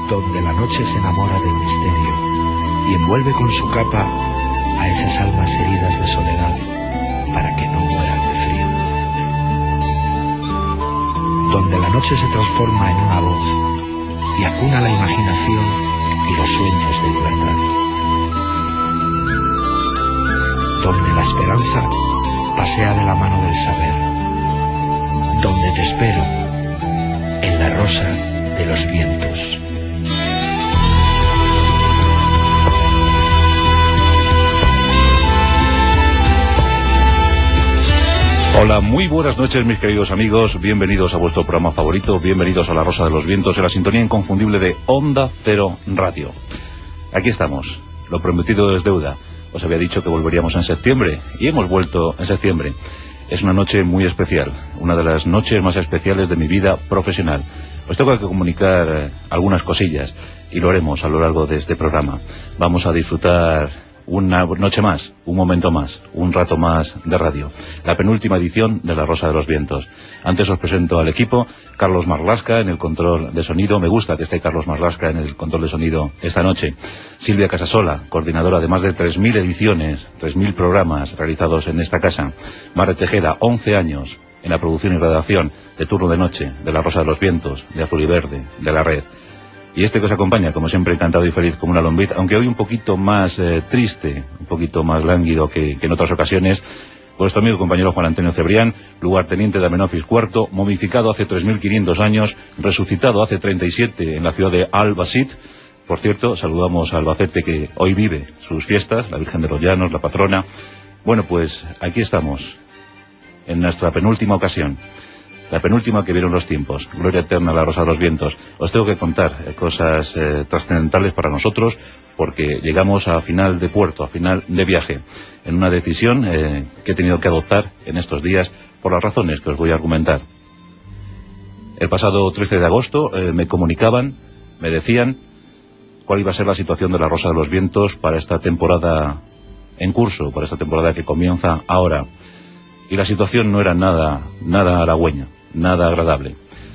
donde la noche se enamora del misterio y envuelve con su capa a esas almas heridas de soledad para que no mueran de frío. Donde la noche se transforma en una voz y acuna la imaginación y los sueños de libertad. Donde la esperanza pasea de la mano del saber. Donde te espero, en la rosa de los vientos. Hola, muy buenas noches mis queridos amigos, bienvenidos a vuestro programa favorito, bienvenidos a La Rosa de los Vientos, en la sintonía inconfundible de Onda Cero Radio. Aquí estamos, lo prometido es deuda. Os había dicho que volveríamos en septiembre y hemos vuelto en septiembre. Es una noche muy especial, una de las noches más especiales de mi vida profesional. Os tengo que comunicar algunas cosillas y lo haremos a lo largo de este programa. Vamos a disfrutar una noche más, un momento más, un rato más de radio. La penúltima edición de La Rosa de los Vientos. Antes os presento al equipo. Carlos Marlasca en el control de sonido. Me gusta que esté Carlos Marlasca en el control de sonido esta noche. Silvia Casasola, coordinadora de más de 3.000 ediciones, 3.000 programas realizados en esta casa. Mare Tejeda, 11 años en la producción y redacción de Turno de Noche, de La Rosa de los Vientos, de Azul y Verde, de La Red. Y este que os acompaña, como siempre, encantado y feliz como una lombriz, aunque hoy un poquito más triste, un poquito más lánguido que en otras ocasiones. Vuestro amigo y compañero Juan Antonio Cebrián, lugarteniente de Amenofis IV, momificado hace 3.500 años, resucitado hace 37 en la ciudad de Albacete. Por cierto, saludamos a Albacete, que hoy vive sus fiestas, la Virgen de los Llanos, la patrona. Bueno, pues aquí estamos, en nuestra penúltima ocasión. La penúltima que vieron los tiempos. Gloria eterna a La Rosa de los Vientos. Os tengo que contar cosas trascendentales para nosotros, porque llegamos a final de puerto, a final de viaje, en una decisión que he tenido que adoptar en estos días por las razones que os voy a argumentar. El pasado 13 de agosto me comunicaban, me decían cuál iba a ser la situación de La Rosa de los Vientos para esta temporada en curso, para esta temporada que comienza ahora. Y la situación no era nada halagüeña, nada agradable.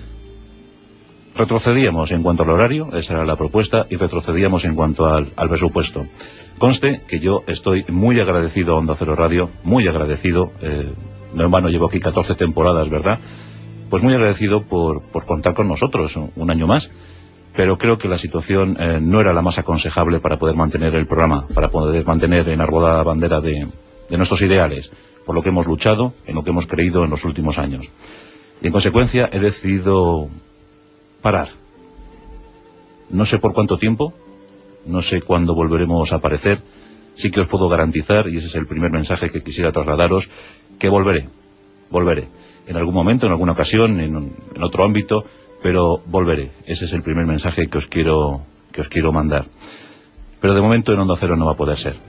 Retrocedíamos en cuanto al horario, esa era la propuesta, y retrocedíamos en cuanto al presupuesto. Conste que yo estoy muy agradecido a Onda Cero Radio, muy agradecido, no en vano llevo aquí 14 temporadas, ¿verdad? Pues muy agradecido por contar con nosotros un año más, pero creo que la situación no era la más aconsejable para poder mantener el programa, para poder mantener enarbolada la bandera de nuestros ideales, por lo que hemos luchado, en lo que hemos creído en los últimos años. Y en consecuencia he decidido parar. No sé por cuánto tiempo, no sé cuándo volveremos a aparecer. Sí que os puedo garantizar, y ese es el primer mensaje que quisiera trasladaros, que volveré. En algún momento, en alguna ocasión, en otro ámbito, pero volveré. Ese es el primer mensaje que os quiero mandar. Pero de momento en Onda Cero no va a poder ser.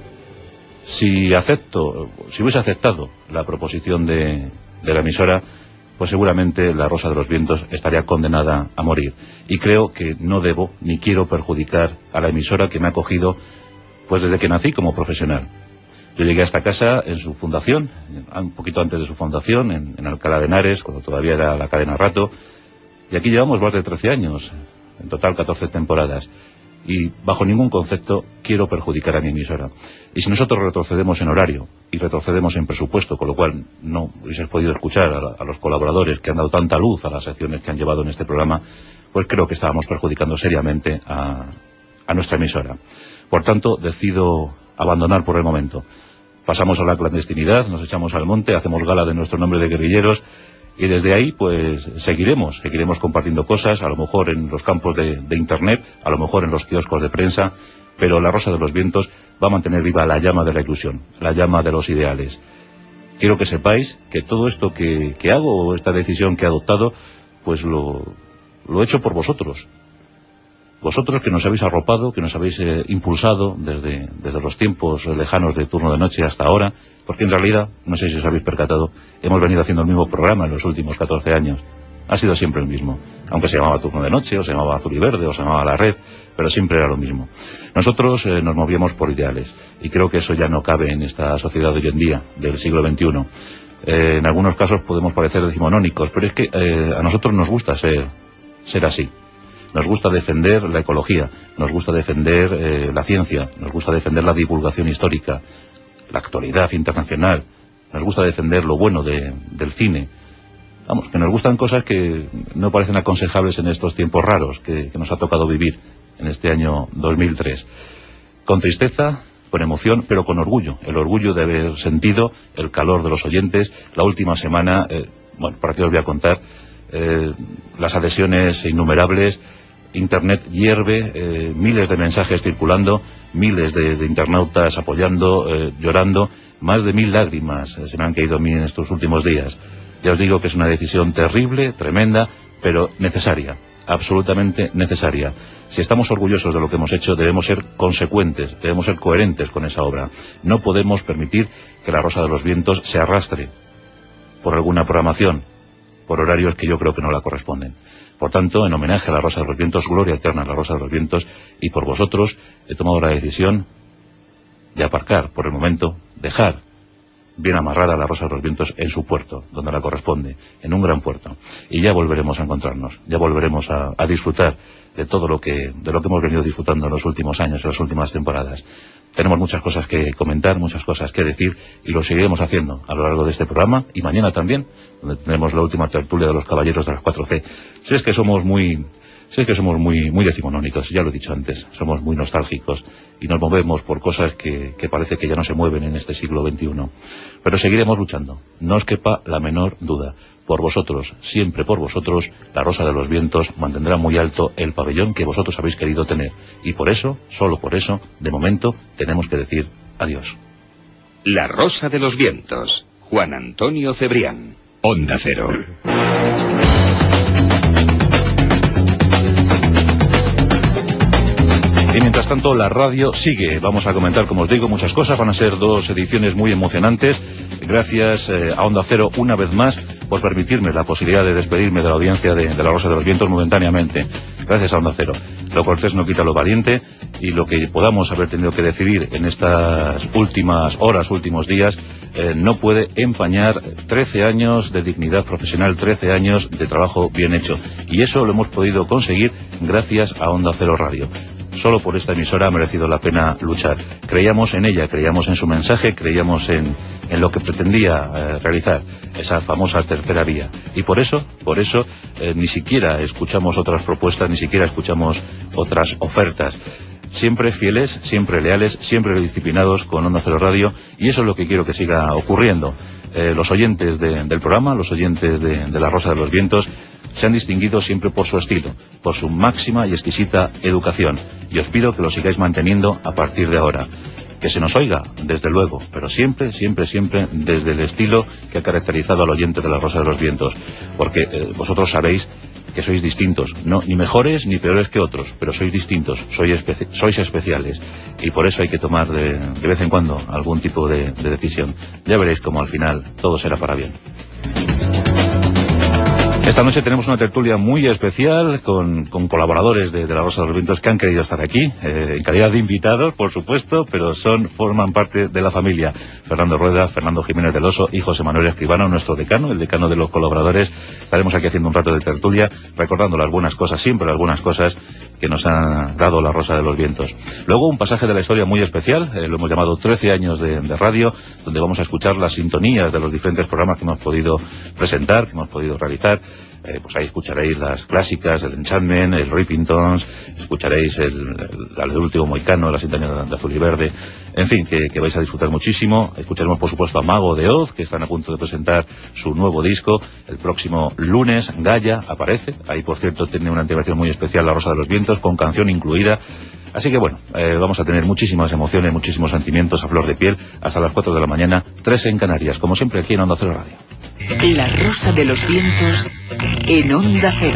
Si hubiese aceptado la proposición de la emisora, pues seguramente La Rosa de los Vientos estaría condenada a morir. Y creo que no debo ni quiero perjudicar a la emisora que me ha acogido pues desde que nací como profesional. Yo llegué a esta casa en su fundación, un poquito antes de su fundación, en Alcalá de Henares, cuando todavía era la cadena Rato, y aquí llevamos más de 13 años, en total 14 temporadas. Y bajo ningún concepto quiero perjudicar a mi emisora. Y si nosotros retrocedemos en horario y retrocedemos en presupuesto, con lo cual no hubieses podido escuchar a los colaboradores que han dado tanta luz a las secciones que han llevado en este programa, pues creo que estábamos perjudicando seriamente a nuestra emisora. Por tanto, decido abandonar por el momento. Pasamos a la clandestinidad, nos echamos al monte, hacemos gala de nuestro nombre de guerrilleros. Y desde ahí, pues, seguiremos compartiendo cosas, a lo mejor en los campos de Internet, a lo mejor en los kioscos de prensa, pero La Rosa de los Vientos va a mantener viva la llama de la ilusión, la llama de los ideales. Quiero que sepáis que todo esto que hago, esta decisión que he adoptado, pues lo he hecho por vosotros. Vosotros que nos habéis arropado, que nos habéis impulsado desde los tiempos lejanos de Turno de Noche hasta ahora, porque en realidad, no sé si os habéis percatado, hemos venido haciendo el mismo programa en los últimos 14 años. Ha sido siempre el mismo, aunque se llamaba Turno de Noche, o se llamaba Azul y Verde, o se llamaba La Red, pero siempre era lo mismo. Nosotros nos movíamos por ideales, y creo que eso ya no cabe en esta sociedad de hoy en día, del siglo XXI. En algunos casos podemos parecer decimonónicos, pero es que a nosotros nos gusta ser así. Nos gusta defender la ecología, nos gusta defender la ciencia, nos gusta defender la divulgación histórica, la actualidad internacional, nos gusta defender lo bueno del cine. Vamos, que nos gustan cosas que no parecen aconsejables en estos tiempos raros que nos ha tocado vivir en este año 2003. Con tristeza, con emoción, pero con orgullo. El orgullo de haber sentido el calor de los oyentes. La última semana, bueno, ¿para qué os voy a contar? Las adhesiones innumerables, Internet hierve, miles de mensajes circulando, miles de internautas apoyando, llorando, más de 1000 lágrimas se me han caído a mí en estos últimos días. Ya os digo que es una decisión terrible, tremenda, pero necesaria, absolutamente necesaria. Si estamos orgullosos de lo que hemos hecho, debemos ser consecuentes, debemos ser coherentes con esa obra. No podemos permitir que La Rosa de los Vientos se arrastre por alguna programación, por horarios que yo creo que no la corresponden. Por tanto, en homenaje a La Rosa de los Vientos, gloria eterna a La Rosa de los Vientos, y por vosotros he tomado la decisión de aparcar por el momento, dejar bien amarrada La Rosa de los Vientos en su puerto, donde la corresponde, en un gran puerto. Y ya volveremos a encontrarnos, ya volveremos a disfrutar de todo lo que hemos venido disfrutando en los últimos años, en las últimas temporadas. Tenemos muchas cosas que comentar, muchas cosas que decir, y lo seguiremos haciendo a lo largo de este programa, y mañana también, donde tendremos la última tertulia de los caballeros de las 4C. Si es que somos muy decimonónicos, ya lo he dicho antes, somos muy nostálgicos y nos movemos por cosas que parece que ya no se mueven en este siglo XXI. Pero seguiremos luchando, no os quepa la menor duda. Por vosotros, siempre por vosotros, La Rosa de los Vientos mantendrá muy alto el pabellón que vosotros habéis querido tener. Y por eso, solo por eso, de momento, tenemos que decir adiós. La Rosa de los Vientos, Juan Antonio Cebrián, Onda Cero. Y mientras tanto la radio sigue. Vamos a comentar, como os digo, muchas cosas. Van a ser 2 ediciones muy emocionantes. Gracias a Onda Cero una vez más por permitirme la posibilidad de despedirme de la audiencia de La Rosa de los Vientos momentáneamente. Gracias a Onda Cero. Lo cortés no quita lo valiente, y lo que podamos haber tenido que decidir en estas últimas horas, últimos días, no puede empañar 13 años de dignidad profesional, 13 años de trabajo bien hecho. Y eso lo hemos podido conseguir gracias a Onda Cero Radio. Solo por esta emisora ha merecido la pena luchar. Creíamos en ella, creíamos en su mensaje, creíamos en lo que pretendía realizar, esa famosa tercera vía. Y por eso, ni siquiera escuchamos otras propuestas, ni siquiera escuchamos otras ofertas. Siempre fieles, siempre leales, siempre disciplinados con Onda Cero Radio, y eso es lo que quiero que siga ocurriendo. Los oyentes del programa, los oyentes de La Rosa de los Vientos, se han distinguido siempre por su estilo, por su máxima y exquisita educación, y os pido que lo sigáis manteniendo a partir de ahora. Que se nos oiga, desde luego, pero siempre, siempre, siempre desde el estilo que ha caracterizado al oyente de La Rosa de los Vientos, porque vosotros sabéis que sois distintos, no ni mejores ni peores que otros, pero sois distintos, sois especiales, y por eso hay que tomar de vez en cuando algún tipo de decisión. Ya veréis cómo al final todo será para bien. Esta noche tenemos una tertulia muy especial con colaboradores de La Rosa de los Vientos que han querido estar aquí, en calidad de invitados, por supuesto, pero forman parte de la familia. Fernando Rueda, Fernando Jiménez del Oso y José Manuel Escribano, nuestro decano, el decano de los colaboradores. Estaremos aquí haciendo un rato de tertulia, recordando las buenas cosas, siempre las buenas cosas que nos ha dado La Rosa de los Vientos. Luego un pasaje de la historia muy especial, lo hemos llamado 13 años de radio, donde vamos a escuchar las sintonías de los diferentes programas que hemos podido presentar, que hemos podido realizar. Pues ahí escucharéis las clásicas, el Enchantment, el Rippingtons, escucharéis el último Moicano, la sintonía de Azul y Verde, en fin, que vais a disfrutar muchísimo. Escucharemos por supuesto a Mago de Oz, que están a punto de presentar su nuevo disco. El próximo lunes Gaia aparece, ahí por cierto tiene una integración muy especial La Rosa de los Vientos, con canción incluida. Así que bueno, vamos a tener muchísimas emociones, muchísimos sentimientos a flor de piel, hasta las 4 de la mañana, 3 en Canarias, como siempre aquí en Onda Cero Radio. La Rosa de los Vientos en Onda Cero.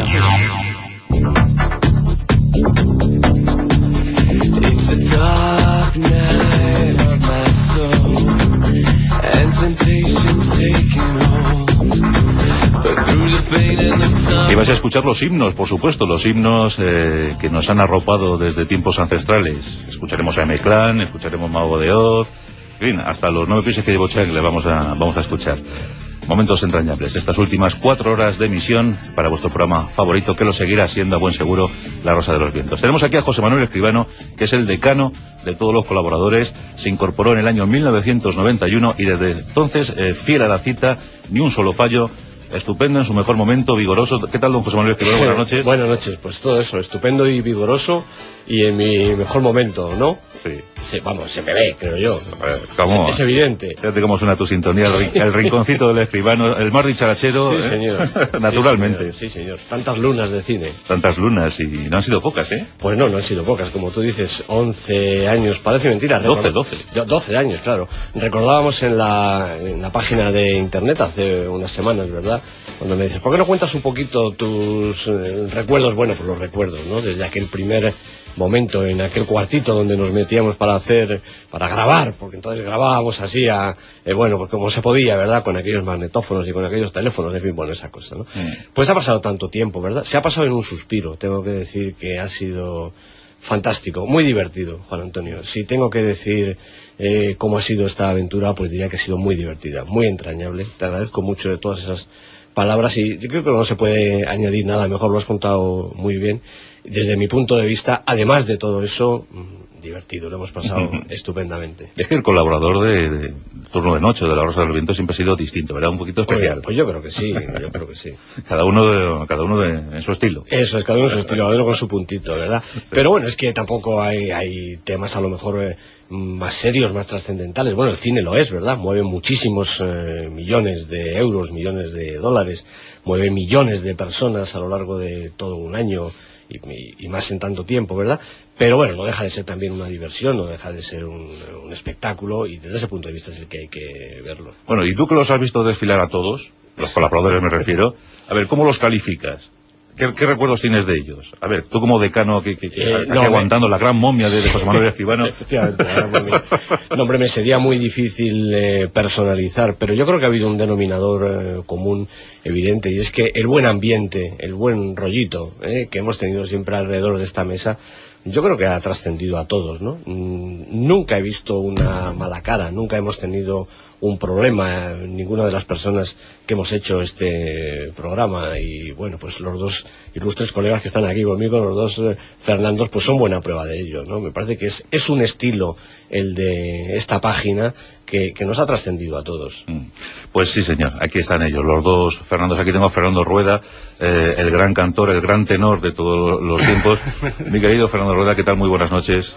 Y vais a escuchar los himnos, por supuesto, los himnos que nos han arropado desde tiempos ancestrales. Escucharemos a M-Clan, escucharemos Mago de Oz, en fin, hasta los 9 pies que llevo Chang le vamos a escuchar. Momentos entrañables, estas últimas 4 horas de emisión para vuestro programa favorito, que lo seguirá siendo a buen seguro, La Rosa de los Vientos. Tenemos aquí a José Manuel Escribano, que es el decano de todos los colaboradores, se incorporó en el año 1991 y desde entonces, fiel a la cita, ni un solo fallo, estupendo en su mejor momento, vigoroso. ¿Qué tal, don José Manuel Escribano? Buenas noches. Buenas noches, pues todo eso, estupendo y vigoroso y en mi mejor momento, ¿no? Sí. Vamos, se me ve, creo yo. ¿Cómo? Es evidente. Fíjate cómo suena tu sintonía, el rinconcito del escribano, el más dicharachero. Sí, señor. Naturalmente. Sí, señor. Tantas lunas de cine. Tantas lunas, y no han sido pocas, ¿eh? Pues no han sido pocas, como tú dices, 11 años, parece mentira. 12 años, claro. Recordábamos en la página de internet hace unas semanas, ¿verdad? Cuando me dices, ¿por qué no cuentas un poquito tus recuerdos? Bueno, pues los recuerdos, ¿no? Desde aquel primer momento, en aquel cuartito donde nos metíamos para grabar, porque entonces grabábamos así bueno, pues como se podía, ¿verdad? Con aquellos magnetófonos y con aquellos teléfonos, en fin, bueno, esa cosa, ¿no? Pues ha pasado tanto tiempo, ¿verdad? Se ha pasado en un suspiro, tengo que decir que ha sido fantástico, muy divertido, Juan Antonio. Si tengo que decir cómo ha sido esta aventura, pues diría que ha sido muy divertida, muy entrañable. Te agradezco mucho de todas esas palabras y yo creo que no se puede añadir nada, mejor lo has contado muy bien. Desde mi punto de vista, además de todo eso, divertido, lo hemos pasado estupendamente. Es que el colaborador de Turno de Noche, de La Rosa de los Vientos, siempre ha sido distinto, ¿verdad? Un poquito especial. Pues yo creo que sí, Cada uno en su estilo. Eso es, cada uno en su estilo, cada uno con su puntito, ¿verdad? Sí. Pero bueno, es que tampoco hay temas a lo mejor más serios, más trascendentales. Bueno, el cine lo es, ¿verdad? Mueve muchísimos millones de euros, millones de dólares, mueve millones de personas a lo largo de todo un año y más en tanto tiempo, ¿verdad? Pero bueno, no deja de ser también una diversión, no deja de ser un espectáculo, y desde ese punto de vista es el que hay que verlo. Bueno, y tú que los has visto desfilar a todos, los colaboradores me refiero, a ver, ¿cómo los calificas? ¿Qué recuerdos tienes de ellos? A ver, tú como decano aquí aguantando la gran momia de José Manuel Escribano. Efectivamente, la gran momia. No, hombre, me sería muy difícil personalizar, pero yo creo que ha habido un denominador común evidente, y es que el buen ambiente, el buen rollito que hemos tenido siempre alrededor de esta mesa, yo creo que ha trascendido a todos, ¿no? Nunca he visto una mala cara, nunca hemos tenido un problema, ninguna de las personas que hemos hecho este programa, y bueno, pues los dos ilustres colegas que están aquí conmigo, los dos Fernandos, pues son buena prueba de ello, ¿no? Me parece que es un estilo el de esta página que nos ha trascendido a todos. Pues sí, señor, aquí están ellos, los dos Fernandos. Aquí tengo a Fernando Rueda, el gran cantor, el gran tenor de todos los tiempos. Mi querido Fernando Rueda, ¿qué tal? Muy buenas noches.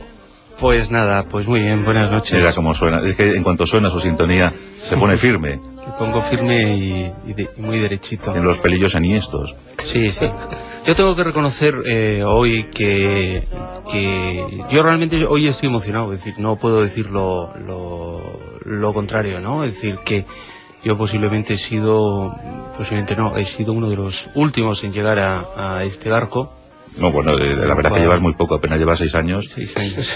Pues nada, pues muy bien, buenas noches. Mira cómo suena, es que en cuanto suena su sintonía se pone firme. Me pongo firme y muy derechito. En los pelillos enhiestos. Sí. Yo tengo que reconocer hoy que yo realmente hoy estoy emocionado, es decir, no puedo decir lo contrario, ¿no? Es decir, que yo he sido uno de los últimos en llegar a este barco. No, bueno, la verdad que llevas muy poco, apenas llevas 6 años. 6 años.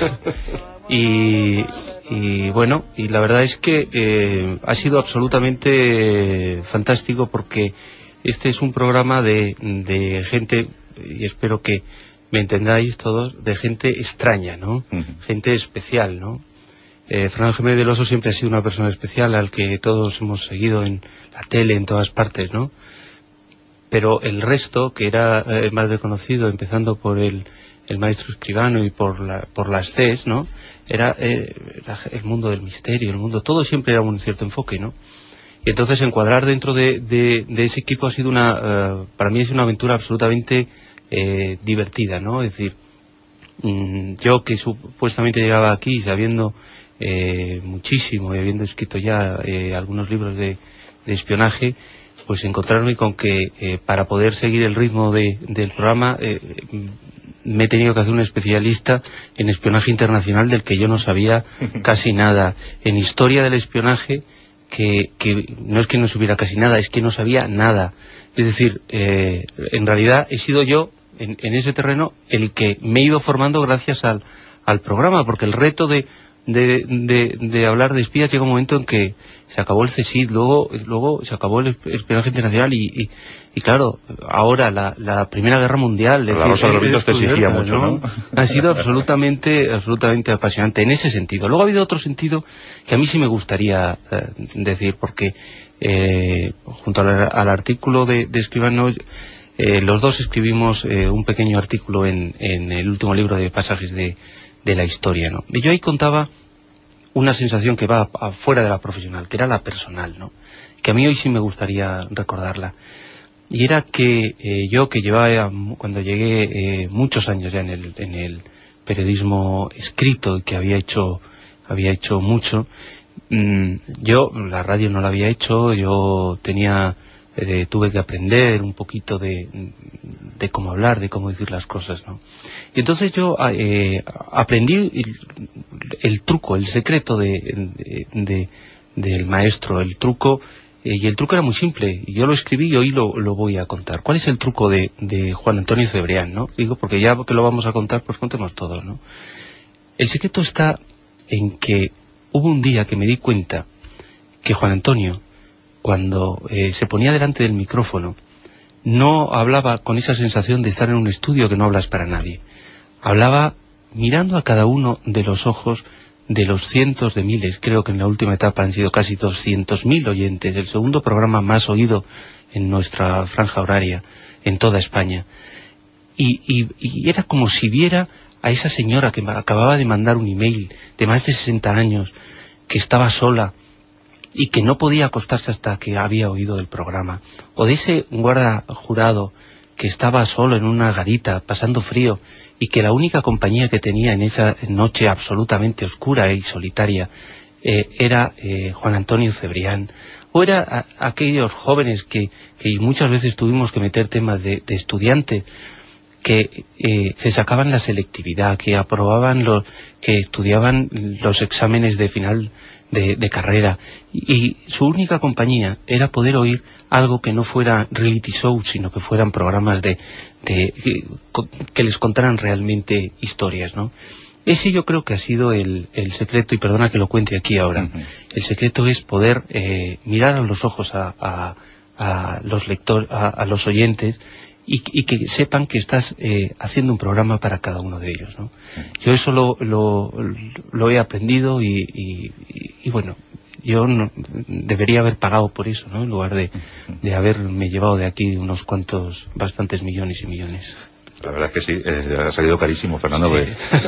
Y bueno, y la verdad es que ha sido absolutamente fantástico, porque este es un programa de gente, y espero que me entendáis todos, de gente extraña, ¿no? Gente especial, ¿no? Fernando Jiménez del Oso siempre ha sido una persona especial, al que todos hemos seguido en la tele, en todas partes, ¿no? Pero el resto, que era más desconocido, empezando por el maestro Escribano y por las CES, ¿no? Era el mundo del misterio, todo siempre era un cierto enfoque, ¿no? Y entonces encuadrar dentro de ese equipo ha sido para mí es una aventura absolutamente divertida, ¿no? Es decir, yo que supuestamente llegaba aquí sabiendo muchísimo y habiendo escrito ya algunos libros de espionaje, pues encontrarme con que para poder seguir el ritmo del programa me he tenido que hacer un especialista en espionaje internacional, del que yo no sabía casi nada, en historia del espionaje, que no es que no supiera casi nada, es que no sabía nada. Es decir, en realidad he sido yo en ese terreno el que me he ido formando gracias al programa, porque el reto de hablar de espías llega un momento en que se acabó el CSIC, luego se acabó el espionaje internacional y Y claro, ahora la Primera Guerra Mundial... La Rosa de los Vientos te exigía mucho, ¿no? Ha sido absolutamente apasionante en ese sentido. Luego ha habido otro sentido que a mí sí me gustaría decir, porque junto al artículo de Escribano, los dos escribimos un pequeño artículo en el último libro de Pasajes de la Historia, ¿no? Y yo ahí contaba una sensación que va afuera de la profesional, que era la personal, ¿no? Que a mí hoy sí me gustaría recordarla. Y era que yo, que llevaba, cuando llegué, muchos años ya en el periodismo escrito, y que había hecho mucho, yo la radio no la había hecho, yo tuve que aprender un poquito de cómo hablar, de cómo decir las cosas, ¿no? Y entonces yo aprendí el truco, el secreto del maestro, el truco. Y el truco era muy simple, y yo lo escribí y hoy lo voy a contar. ¿Cuál es el truco de Juan Antonio Cebrián, no? Digo, porque ya que lo vamos a contar, pues contemos todo, ¿no? El secreto está en que hubo un día que me di cuenta que Juan Antonio, cuando se ponía delante del micrófono, no hablaba con esa sensación de estar en un estudio que no hablas para nadie. Hablaba mirando a cada uno de los ojos de los cientos de miles, creo que en la última etapa han sido casi 200.000 oyentes, el segundo programa más oído en nuestra franja horaria, en toda España. Y era como si viera a esa señora que acababa de mandar un email de más de 60 años, que estaba sola y que no podía acostarse hasta que había oído el programa, o de ese guarda jurado que estaba solo en una garita, pasando frío, y que la única compañía que tenía en esa noche absolutamente oscura y solitaria era Juan Antonio Cebrián, o era aquellos jóvenes que muchas veces tuvimos que meter temas de estudiante, que se sacaban la selectividad, que aprobaban que estudiaban los exámenes de final de carrera, y su única compañía era poder oír algo que no fuera reality show, sino que fueran programas que les contaran realmente historias, ¿no? Ese yo creo que ha sido el secreto, y perdona que lo cuente aquí ahora. El secreto es poder mirar a los ojos a los lectores, a los oyentes, y que sepan que estás haciendo un programa para cada uno de ellos, ¿no? Yo eso lo he aprendido, y bueno, yo debería haber pagado por eso, ¿no? En lugar de haberme llevado de aquí unos cuantos, bastantes millones y millones. La verdad es que sí, ha salido carísimo, Fernando. Sí.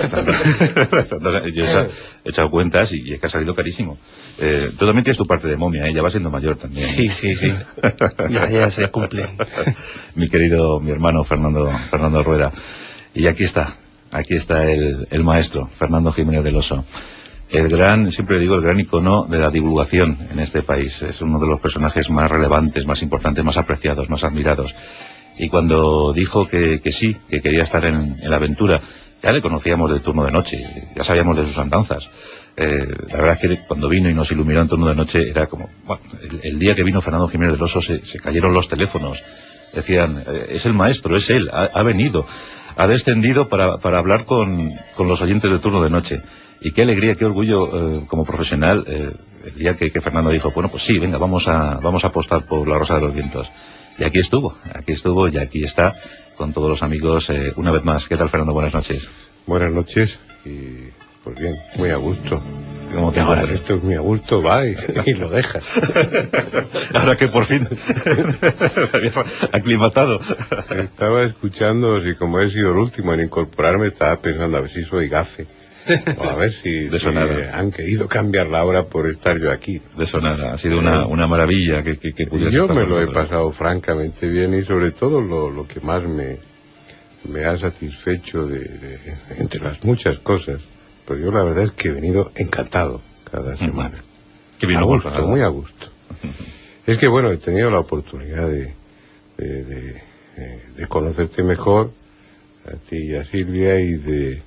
Yo he echado cuentas y es que ha salido carísimo. Tú también tienes tu parte de momia, ya vas siendo mayor también. Sí. Ya se cumple. Mi hermano Fernando Rueda. Y aquí está el maestro, Fernando Jiménez del Oso. Siempre digo, el gran icono de la divulgación en este país. Es uno de los personajes más relevantes, más importantes, más apreciados, más admirados. Y cuando dijo que sí, que quería estar en la aventura, ya le conocíamos del turno de noche, ya sabíamos de sus andanzas. La verdad es que cuando vino y nos iluminó en turno de noche era como... Bueno, el día que vino Fernando Jiménez del Oso se cayeron los teléfonos. Decían, es el maestro, es él, ha venido, ha descendido para hablar con los oyentes del turno de noche. Y qué alegría, qué orgullo como profesional el día que Fernando dijo, bueno, pues sí, venga, vamos a apostar por la Rosa de los Vientos. Y aquí estuvo y aquí está con todos los amigos una vez más. ¿Qué tal, Fernando? Buenas noches. Buenas noches, y pues bien, muy a gusto. ¿Cómo te encuentras? Esto es muy a gusto, va, y lo dejas. Ahora que por fin habías aclimatado. Estaba escuchando, y como he sido el último en incorporarme, estaba pensando a ver si soy gafe. O a ver si han querido cambiar la hora por estar yo aquí. De eso nada, ha sido una maravilla que yo me lo he pasado francamente bien, y sobre todo lo que más me ha satisfecho entre las muchas cosas, pues yo la verdad es que he venido encantado cada semana. Que vino a gusto, muy a gusto. Es que bueno, he tenido la oportunidad de conocerte mejor, a ti y a Silvia, y de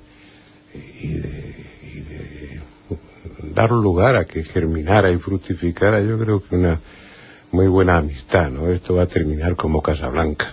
dar lugar a que germinara y fructificara, yo creo que una muy buena amistad, ¿no? Esto va a terminar como Casablanca.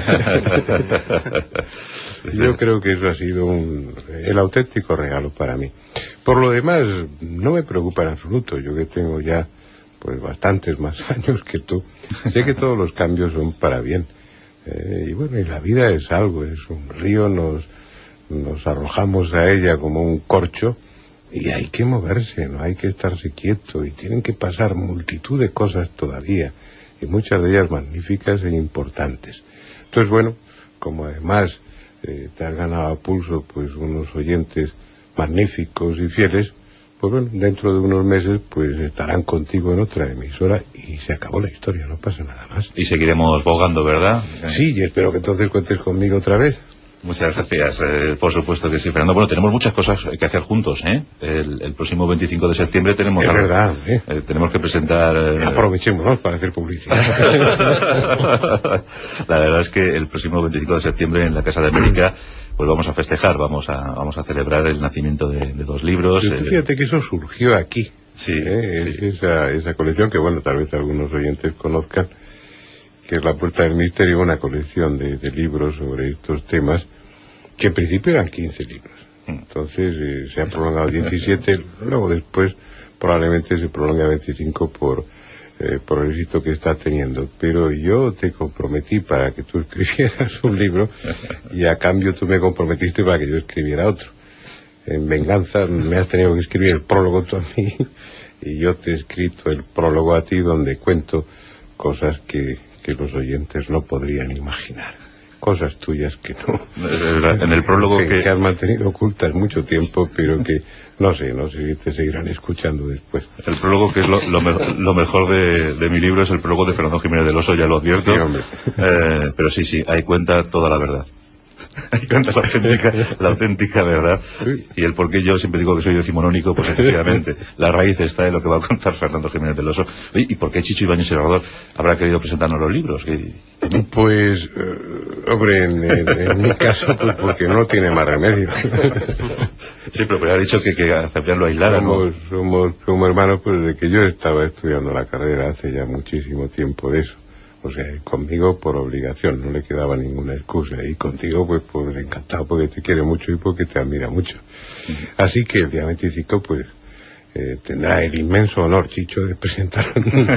Yo creo que eso ha sido el auténtico regalo para mí. Por lo demás, no me preocupa en absoluto. Yo que tengo ya pues bastantes más años que tú. Sé que todos los cambios son para bien. Y bueno, y la vida es algo, es un río, nos arrojamos a ella como un corcho y hay que moverse, no hay que estarse quieto, y tienen que pasar multitud de cosas todavía, y muchas de ellas magníficas e importantes. Entonces, bueno, como además te has ganado a pulso pues unos oyentes magníficos y fieles, pues bueno, dentro de unos meses pues estarán contigo en otra emisora y se acabó la historia, no pasa nada más. Y seguiremos bogando, ¿verdad? Sí, y espero que entonces cuentes conmigo otra vez. Muchas gracias, por supuesto que sí, Fernando. Bueno, tenemos muchas cosas que hacer juntos, ¿eh? El próximo 25 de septiembre tenemos... Es verdad, tenemos que presentar... Aprovechémonos para hacer publicidad. La verdad es que el próximo 25 de septiembre en la Casa de América pues vamos a festejar, vamos a celebrar el nacimiento de 2 libros. Fíjate que eso surgió aquí. Sí, sí. Esa colección que, bueno, tal vez algunos oyentes conozcan, que es La Puerta del Misterio, una colección de libros sobre estos temas, que en principio eran 15 libros. Entonces se ha prolongado 17, luego después probablemente se prolongue a 25 por el éxito que está teniendo. Pero yo te comprometí para que tú escribieras un libro y a cambio tú me comprometiste para que yo escribiera otro. En venganza me has tenido que escribir el prólogo tú a mí y yo te he escrito el prólogo a ti, donde cuento cosas que los oyentes no podrían imaginar. Cosas tuyas que no... En el prólogo que has mantenido ocultas mucho tiempo, pero que no sé si te seguirán escuchando después. El prólogo, que es lo mejor de mi libro, es el prólogo de Fernando Jiménez del Oso, ya lo advierto. Sí, hombre. Pero sí, ahí cuenta toda la verdad. Ahí cuenta la auténtica verdad. Y el por qué yo siempre digo que soy decimonónico, pues efectivamente, la raíz está en lo que va a contar Fernando Jiménez del Oso. ¿Y por qué Chicho Ibáñez Serrador habrá querido presentarnos los libros? Pues, hombre, en mi caso, pues porque no tiene más remedio. Sí, pero ha dicho que a Cebrián lo aislaran, ¿no? Somos como hermanos, pues desde que yo estaba estudiando la carrera, hace ya muchísimo tiempo de eso. O sea, conmigo por obligación, no le quedaba ninguna excusa. Y contigo, pues encantado, porque te quiere mucho y porque te admira mucho. Así que el día 25, pues, tendrá el inmenso honor, Chicho, de presentar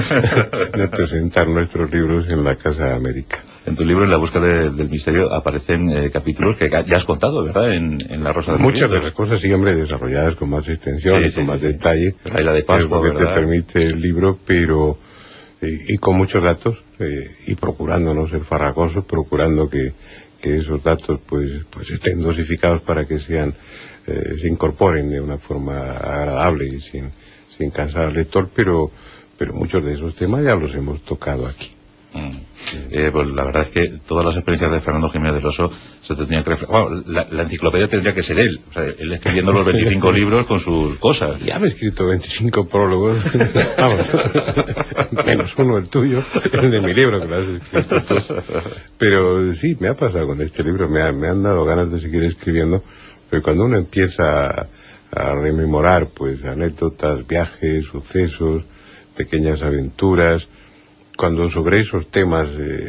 nuestros libros en la Casa de América. En tu libro, En la búsqueda del misterio, aparecen capítulos que ya has contado, ¿verdad? En La Rosa de los Muchas Vientos. de las cosas, sí, hombre, desarrolladas con más extensión y con más detalle. La isla de Pascua, es lo que ¿verdad? te permite el libro, pero... y con muchos datos, y procurando no ser farragosos, procurando que esos datos pues estén dosificados para que se incorporen de una forma agradable y sin cansar al lector, pero muchos de esos temas ya los hemos tocado aquí. Pues la verdad es que todas las experiencias de Fernando Jiménez del Oso se tendrían que reflejar. Bueno, la enciclopedia tendría que ser él. O sea, él escribiendo los 25 libros con sus cosas. Ya me he escrito 25 prólogos. Vamos. Menos uno el tuyo, el de mi libro, que lo has escrito tú. Pero sí, me ha pasado con este libro. Me han dado ganas de seguir escribiendo. Pero cuando uno empieza a rememorar, pues, anécdotas, viajes, sucesos, pequeñas aventuras, cuando sobre esos temas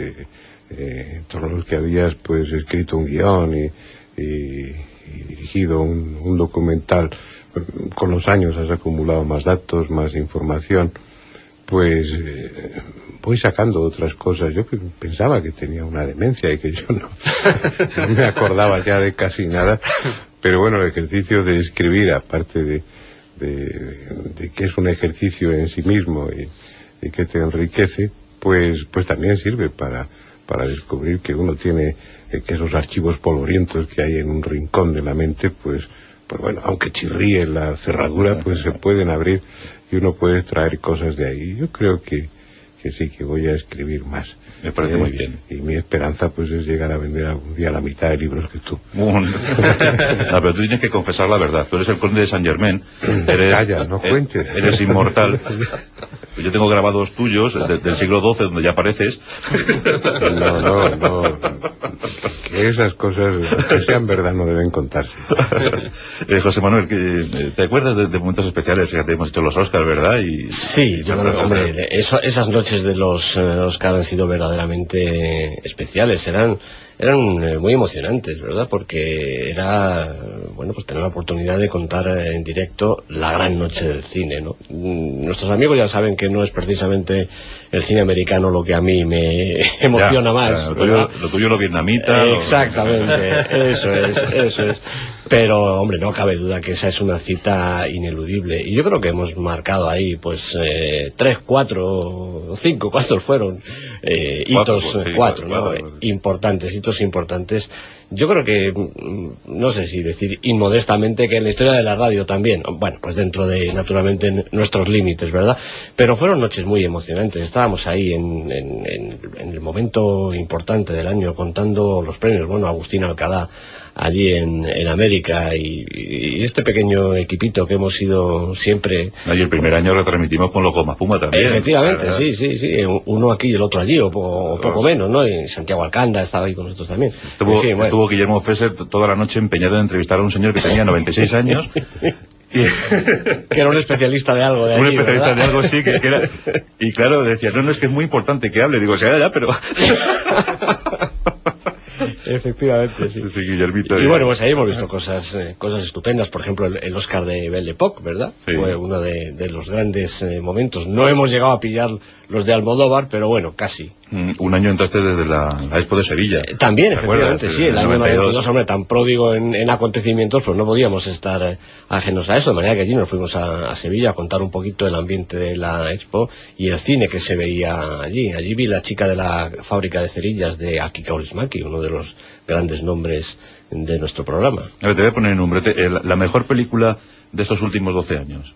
en torno a los que habías pues escrito un guión y dirigido un documental, con los años has acumulado más datos, más información, pues voy sacando otras cosas. Yo pensaba que tenía una demencia y que yo no me acordaba ya de casi nada, pero bueno, el ejercicio de escribir, aparte de que es un ejercicio en sí mismo y que te enriquece, pues también sirve para descubrir que uno tiene que esos archivos polvorientos que hay en un rincón de la mente, pues bueno, aunque chirríe la cerradura, pues se pueden abrir y uno puede extraer cosas de ahí. Yo creo que sí, que voy a escribir más. Me parece muy bien. Y mi esperanza pues es llegar a vender algún día la mitad de libros que tú. No, pero tú tienes que confesar la verdad. Tú eres el conde de Saint Germain. Calla, no cuentes. Eres inmortal. Yo tengo grabados tuyos del siglo XII donde ya apareces. No. Que esas cosas, que sean verdad, no deben contarse. José Manuel, ¿te acuerdas de momentos especiales? Fíjate, hemos hecho los Oscars, ¿verdad? Sí, yo creo, hombre, esas noches de los Oscars han sido verdaderamente especiales. Eran eran muy emocionantes, ¿verdad? Porque era, bueno, pues tener la oportunidad de contar en directo la gran noche del cine, ¿no? Nuestros amigos ya saben que no es precisamente el cine americano lo que a mí me emociona más. Lo tuyo lo vietnamita. Exactamente, eso es. Pero, hombre, no cabe duda que esa es una cita ineludible. Y yo creo que hemos marcado ahí, pues, 3, 4, 5, ¿cuántos fueron? Hitos, cuatro, ¿no? Hitos importantes. Yo creo que, no sé si decir inmodestamente, que en la historia de la radio también, bueno, pues dentro de, naturalmente, nuestros límites, ¿verdad? Pero fueron noches muy emocionantes. Estábamos ahí en el momento importante del año contando los premios. Bueno, Agustín Alcalá allí en América y este pequeño equipito que hemos ido siempre. Y el primer año retransmitimos con los Goma Puma también. Efectivamente, sí, uno aquí y el otro allí, o poco menos, ¿no? Y Santiago Alcanda estaba ahí con nosotros también. Estuvo Guillermo Fesser toda la noche empeñado en entrevistar a un señor que tenía 96 años. Que era un especialista de algo de allí, un especialista ¿verdad? de algo, sí, que era. Y claro, decía, no, es que es muy importante que hable. Digo, ya, pero... Efectivamente, sí. Guillermito, y bueno, pues ahí hemos visto cosas estupendas. Por ejemplo, el Oscar de Belle Époque, ¿verdad? Sí. Fue uno de los grandes momentos. No hemos llegado a pillar los de Almodóvar, pero bueno, casi. Un año entraste desde la Expo de Sevilla. También, efectivamente, sí. El año 92, hombre, tan pródigo en acontecimientos, pues no podíamos estar ajenos a eso. De manera que allí nos fuimos a Sevilla a contar un poquito el ambiente de la Expo y el cine que se veía allí. Allí vi La chica de la fábrica de cerillas de Aki Kaurismäki, uno de los grandes nombres de nuestro programa. A ver, te voy a poner en un brete. La mejor película de estos últimos 12 años.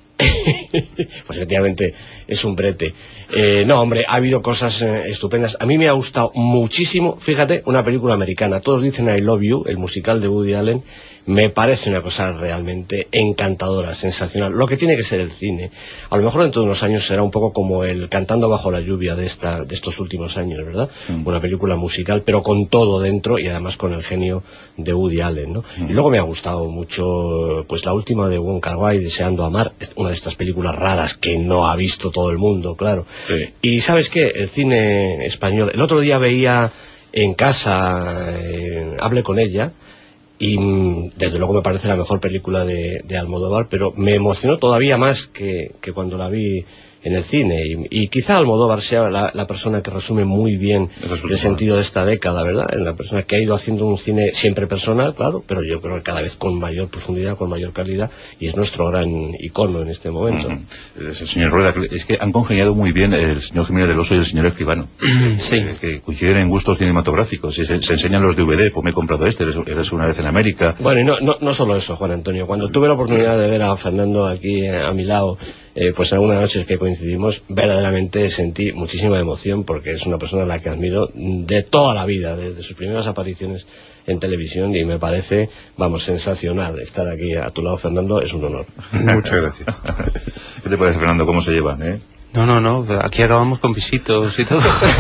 Pues efectivamente es un brete. No, hombre, ha habido cosas estupendas. A mí me ha gustado muchísimo, fíjate, una película americana. Todos dicen I Love You, el musical de Woody Allen. Me parece una cosa realmente encantadora, sensacional. Lo que tiene que ser el cine. A lo mejor dentro de unos años será un poco como el Cantando bajo la lluvia de estos últimos años, ¿verdad? Una película musical, pero con todo dentro y además con el genio de Woody Allen, ¿no? Y luego me ha gustado mucho, pues la última de Wong Kar-wai, Deseando amar, una de estas películas raras que no ha visto todo el mundo, claro. Sí. Y ¿sabes qué? El cine español. El otro día veía en casa, hablé con ella, y desde luego me parece la mejor película de Almodóvar, pero me emocionó todavía más que cuando la vi en el cine, y quizá Almodóvar sea la persona que resume muy bien el sentido de esta década, ¿verdad? La persona que ha ido haciendo un cine siempre personal, claro, pero yo creo que cada vez con mayor profundidad, con mayor calidad, y es nuestro gran icono en este momento. Señor Rueda, es que han congeniado muy bien el señor Jiménez del Oso y el señor Escribano. Sí. Que coinciden en gustos cinematográficos. Se enseñan los DVD, pues me he comprado eres una vez en América. Bueno, y no solo eso, Juan Antonio. Cuando tuve la oportunidad de ver a Fernando aquí a mi lado, pues en algunas noches que coincidimos, verdaderamente sentí muchísima emoción, porque es una persona a la que admiro de toda la vida, desde sus primeras apariciones en televisión, y me parece, vamos, sensacional estar aquí a tu lado, Fernando. Es un honor. Muchas gracias. ¿Qué te parece, Fernando? ¿Cómo se llevan, No, aquí acabamos con visitos y todo.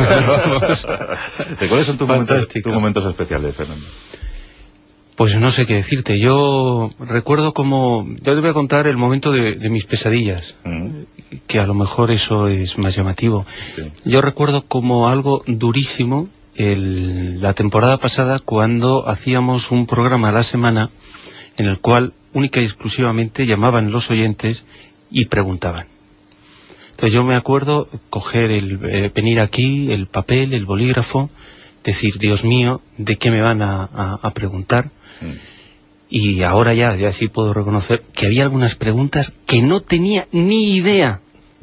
¿Cuáles son tus momentos especiales, Fernando? Pues no sé qué decirte. Yo recuerdo yo te voy a contar el momento de mis pesadillas, que a lo mejor eso es más llamativo. Sí. Yo recuerdo como algo durísimo la temporada pasada, cuando hacíamos un programa a la semana en el cual única y exclusivamente llamaban los oyentes y preguntaban. Entonces yo me acuerdo venir aquí, el papel, el bolígrafo, decir, Dios mío, ¿de qué me van a preguntar? Y ahora ya sí puedo reconocer que había algunas preguntas que no tenía ni idea,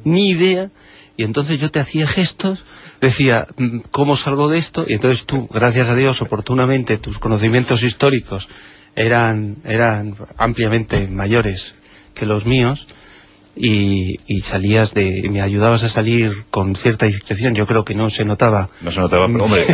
y entonces yo te hacía gestos, decía, ¿cómo salgo de esto? Y entonces tú, gracias a Dios, oportunamente, tus conocimientos históricos eran ampliamente mayores que los míos, y me ayudabas a salir con cierta discreción. Yo creo que no se notaba. No se notaba, pero hombre,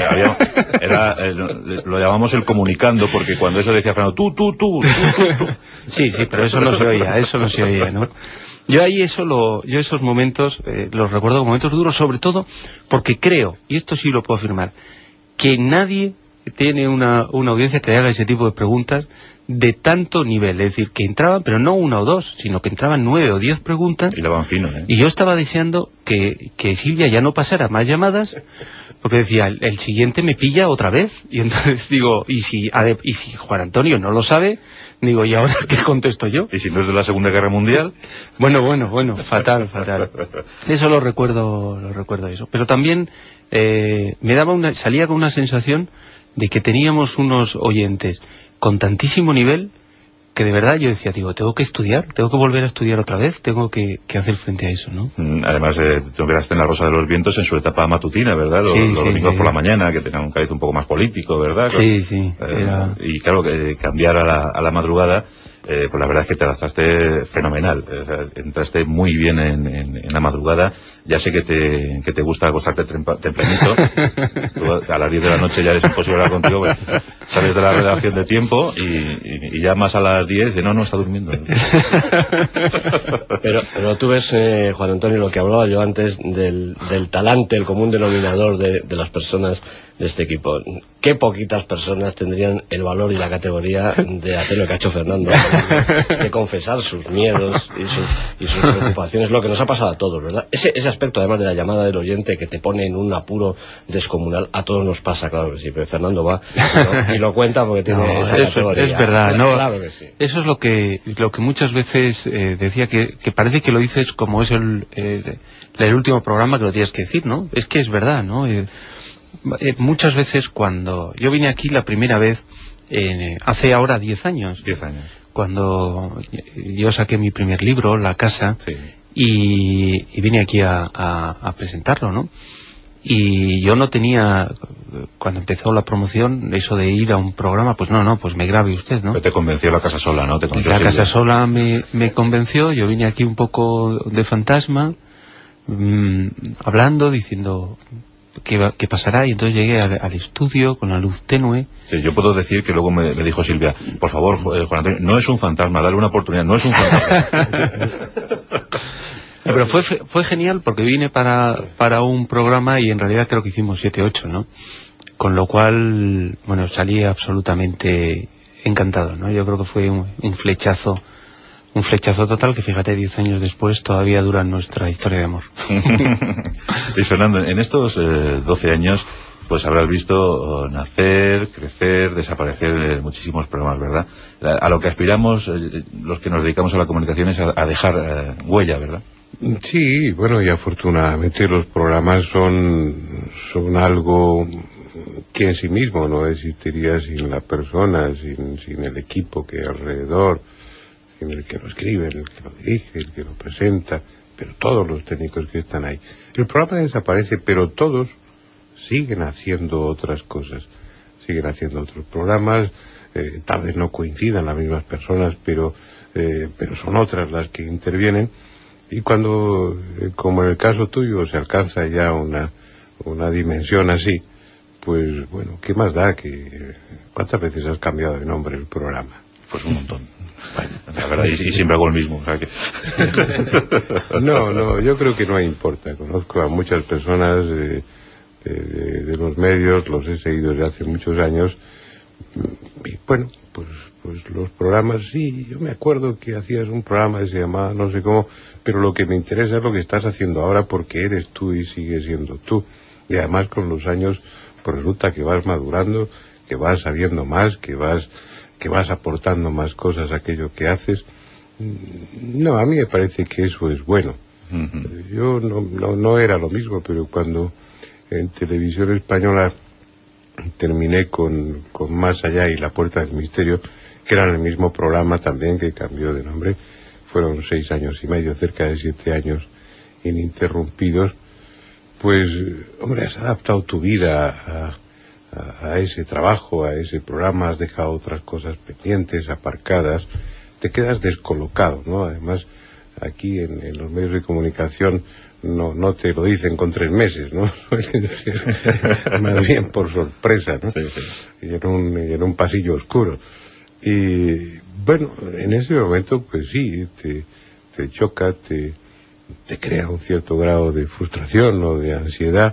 lo llamamos el comunicando, porque cuando eso decía Fernando, tú. Sí, pero eso no se oía, ¿no? Yo esos momentos los recuerdo como momentos duros, sobre todo porque creo, y esto sí lo puedo afirmar, que nadie tiene una audiencia que haga ese tipo de preguntas de tanto nivel, es decir, que entraban, pero no una o dos, sino que entraban 9 o 10 preguntas. Y la van fino, ¿eh? Y yo estaba deseando que Silvia ya no pasara más llamadas, porque decía, el siguiente me pilla otra vez. Y entonces digo, y si Juan Antonio no lo sabe, digo, ¿y ahora qué contesto yo? ¿Y si no es de la Segunda Guerra Mundial? Bueno, fatal. Eso lo recuerdo eso. Pero también salía con una sensación de que teníamos unos oyentes con tantísimo nivel que de verdad yo decía, tengo que estudiar, tengo que volver a estudiar otra vez, tengo que hacer frente a eso, ¿no? Además, tú quedaste en La Rosa de los Vientos en su etapa matutina, ¿verdad? Los domingos por la mañana, que tenían un cariz un poco más político, ¿verdad? Sí. Y claro, que cambiar a la madrugada, pues la verdad es que te adaptaste fenomenal. O sea, entraste muy bien en la madrugada. Ya sé que te gusta acostarte tempranito. Tú a las 10 de la noche ya es imposible hablar contigo, pues, sales de la redacción de tiempo y llamas a las 10 y dices, no, está durmiendo. Pero tú ves, Juan Antonio, lo que hablaba yo antes del talante, el común denominador de las personas de este equipo. Qué poquitas personas tendrían el valor y la categoría de hacer lo que ha hecho Fernando, de confesar sus miedos y sus preocupaciones, lo que nos ha pasado a todos, ¿verdad? Ese aspecto, además de la llamada del oyente que te pone en un apuro descomunal, a todos nos pasa, claro que sí, pero Fernando va y lo cuenta porque tiene esa categoría. Es verdad, ¿no? Claro que sí. Eso es lo que muchas veces decía, que parece que lo dices como es el último programa que lo tienes que decir, ¿no? Es que es verdad, ¿no? Muchas veces cuando yo vine aquí la primera vez, hace ahora 10 años. 10 años. Cuando yo saqué mi primer libro, La Casa, sí. y vine aquí a presentarlo, ¿no? Y yo no tenía, cuando empezó la promoción, eso de ir a un programa, pues pues me grabe usted, ¿no? Pero te convenció La Casa Sola, ¿no? La Casa Sola me convenció, yo vine aquí un poco de fantasma, hablando, diciendo qué pasará, y entonces llegué al estudio con la luz tenue. Sí, yo puedo decir que luego me dijo Silvia, por favor, Juan Antonio, no es un fantasma, dale una oportunidad, no es un fantasma. Pero fue genial porque vine para un programa y en realidad creo que hicimos 7, 8, ¿no? Con lo cual, salí absolutamente encantado, ¿no? Yo creo que fue un flechazo total que, fíjate, 10 años después todavía dura nuestra historia de amor. Y Fernando, en estos 12 años, pues habrás visto nacer, crecer, desaparecer muchísimos programas, ¿verdad? A lo que aspiramos, los que nos dedicamos a la comunicación, es a dejar huella, ¿verdad? Sí, bueno, y afortunadamente los programas son algo que en sí mismo no existiría sin la persona, sin el equipo que hay alrededor, sin el que lo escribe, el que lo dirige, el que lo presenta, pero todos los técnicos que están ahí. El programa desaparece, pero todos siguen haciendo otras cosas, siguen haciendo otros programas, tal vez no coincidan las mismas personas, pero son otras las que intervienen. Y cuando, como en el caso tuyo, se alcanza ya una dimensión así, pues bueno, ¿qué más da? ¿Cuántas veces has cambiado de nombre el programa? Pues un montón. Bueno, la verdad, y siempre hago el mismo. O sea que... No, yo creo que no importa. Conozco a muchas personas de los medios, los he seguido desde hace muchos años, y bueno, pues los programas, sí, yo me acuerdo que hacías un programa que se llamaba no sé cómo, pero lo que me interesa es lo que estás haciendo ahora, porque eres tú y sigues siendo tú. Y además con los años, pues resulta que vas madurando, que vas sabiendo más, que vas aportando más cosas a aquello que haces. No, a mí me parece que eso es bueno. Uh-huh. Yo no era lo mismo, pero cuando en Televisión Española terminé con Más Allá y La Puerta del Misterio, que eran el mismo programa también, que cambió de nombre, fueron 6 años y medio, cerca de 7 años ininterrumpidos, pues, hombre, has adaptado tu vida a ese trabajo, a ese programa, has dejado otras cosas pendientes, aparcadas, te quedas descolocado, ¿no? Además, aquí en los medios de comunicación no te lo dicen con 3 meses, ¿no? Más bien por sorpresa, ¿no? Sí. Y en un pasillo oscuro. Y bueno, en ese momento, pues sí, te choca, te crea un cierto grado de frustración o de ansiedad,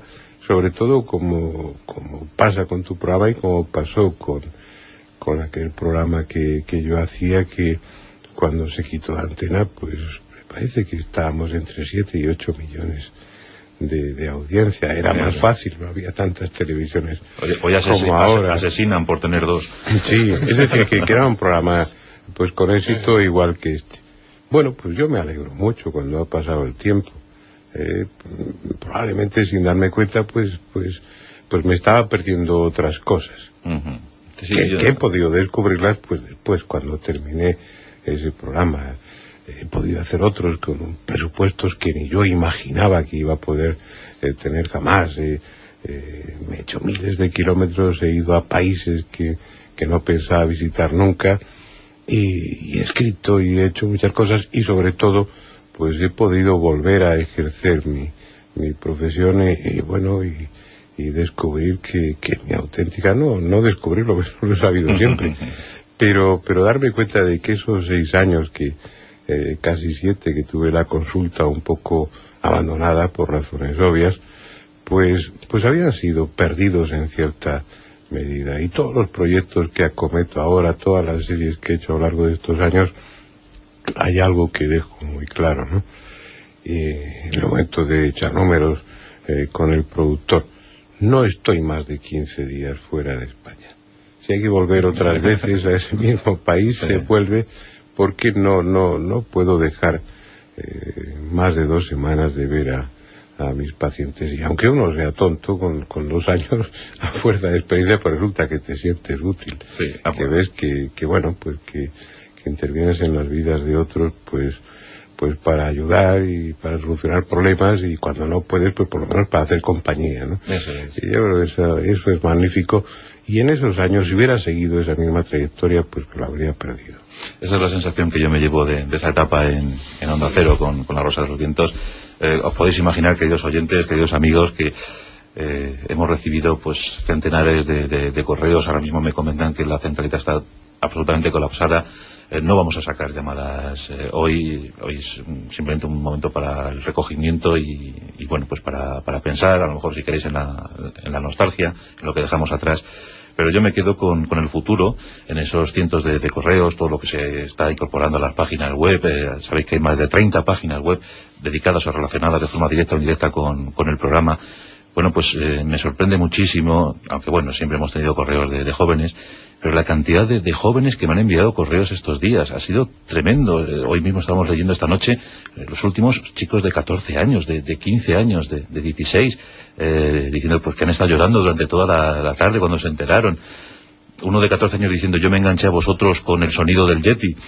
sobre todo como pasa con tu programa y como pasó con aquel programa que yo hacía, que cuando se quitó la antena, pues me parece que estábamos entre 7 y 8 millones de audiencia. Era más fácil, no había tantas televisiones. Hoy asesinan por tener dos. Sí, es decir, que era un programa pues con éxito igual que este. Bueno, pues yo me alegro mucho cuando ha pasado el tiempo. Probablemente sin darme cuenta, pues me estaba perdiendo otras cosas. Uh-huh. Sí, que he podido descubrirlas pues después, cuando terminé ese programa. He podido hacer otros con presupuestos que ni yo imaginaba que iba a poder tener jamás. Me he hecho miles de kilómetros, he ido a países que no pensaba visitar nunca, y he escrito y he hecho muchas cosas, y sobre todo pues he podido volver a ejercer mi profesión y descubrir que mi auténtica, no descubrirlo, lo he sabido siempre, pero darme cuenta de que esos 6 años casi 7 que tuve la consulta un poco abandonada por razones obvias, pues habían sido perdidos en cierta medida. Y todos los proyectos que acometo ahora, todas las series que he hecho a lo largo de estos años, hay algo que dejo muy claro, ¿no? En el momento de echar números con el productor, no estoy más de 15 días fuera de España. Si hay que volver otras veces a ese mismo país, se vuelve, porque no puedo dejar más de 2 semanas de ver a mis pacientes. Y aunque uno sea tonto, con 2 años, a fuerza de experiencia, pues resulta que te sientes útil. Sí, que ves que intervienes en las vidas de otros, pues para ayudar y para solucionar problemas, y cuando no puedes, pues por lo menos para hacer compañía, ¿no? Eso es. Y yo creo que eso es magnífico. Y en esos años, si hubiera seguido esa misma trayectoria, pues lo habría perdido. Esa es la sensación que yo me llevo de esa etapa en Onda Cero con La Rosa de los Vientos. Os podéis imaginar, queridos oyentes, queridos amigos, que hemos recibido pues centenares de correos. Ahora mismo me comentan que la centralita está absolutamente colapsada. No vamos a sacar llamadas hoy es simplemente un momento para el recogimiento y bueno, pues para pensar, a lo mejor si queréis en la nostalgia, en lo que dejamos atrás. Pero yo me quedo con el futuro, en esos cientos de correos, todo lo que se está incorporando a las páginas web. Sabéis que hay más de 30 páginas web dedicadas o relacionadas de forma directa o indirecta con el programa. Bueno, pues me sorprende muchísimo, aunque bueno, siempre hemos tenido correos de jóvenes, pero la cantidad de jóvenes que me han enviado correos estos días ha sido tremendo. Hoy mismo estamos leyendo esta noche los últimos chicos de 14 años, de 15 años, de 16, diciendo pues que han estado llorando durante toda la tarde cuando se enteraron. Uno de 14 años diciendo: yo me enganché a vosotros con el sonido del Yeti.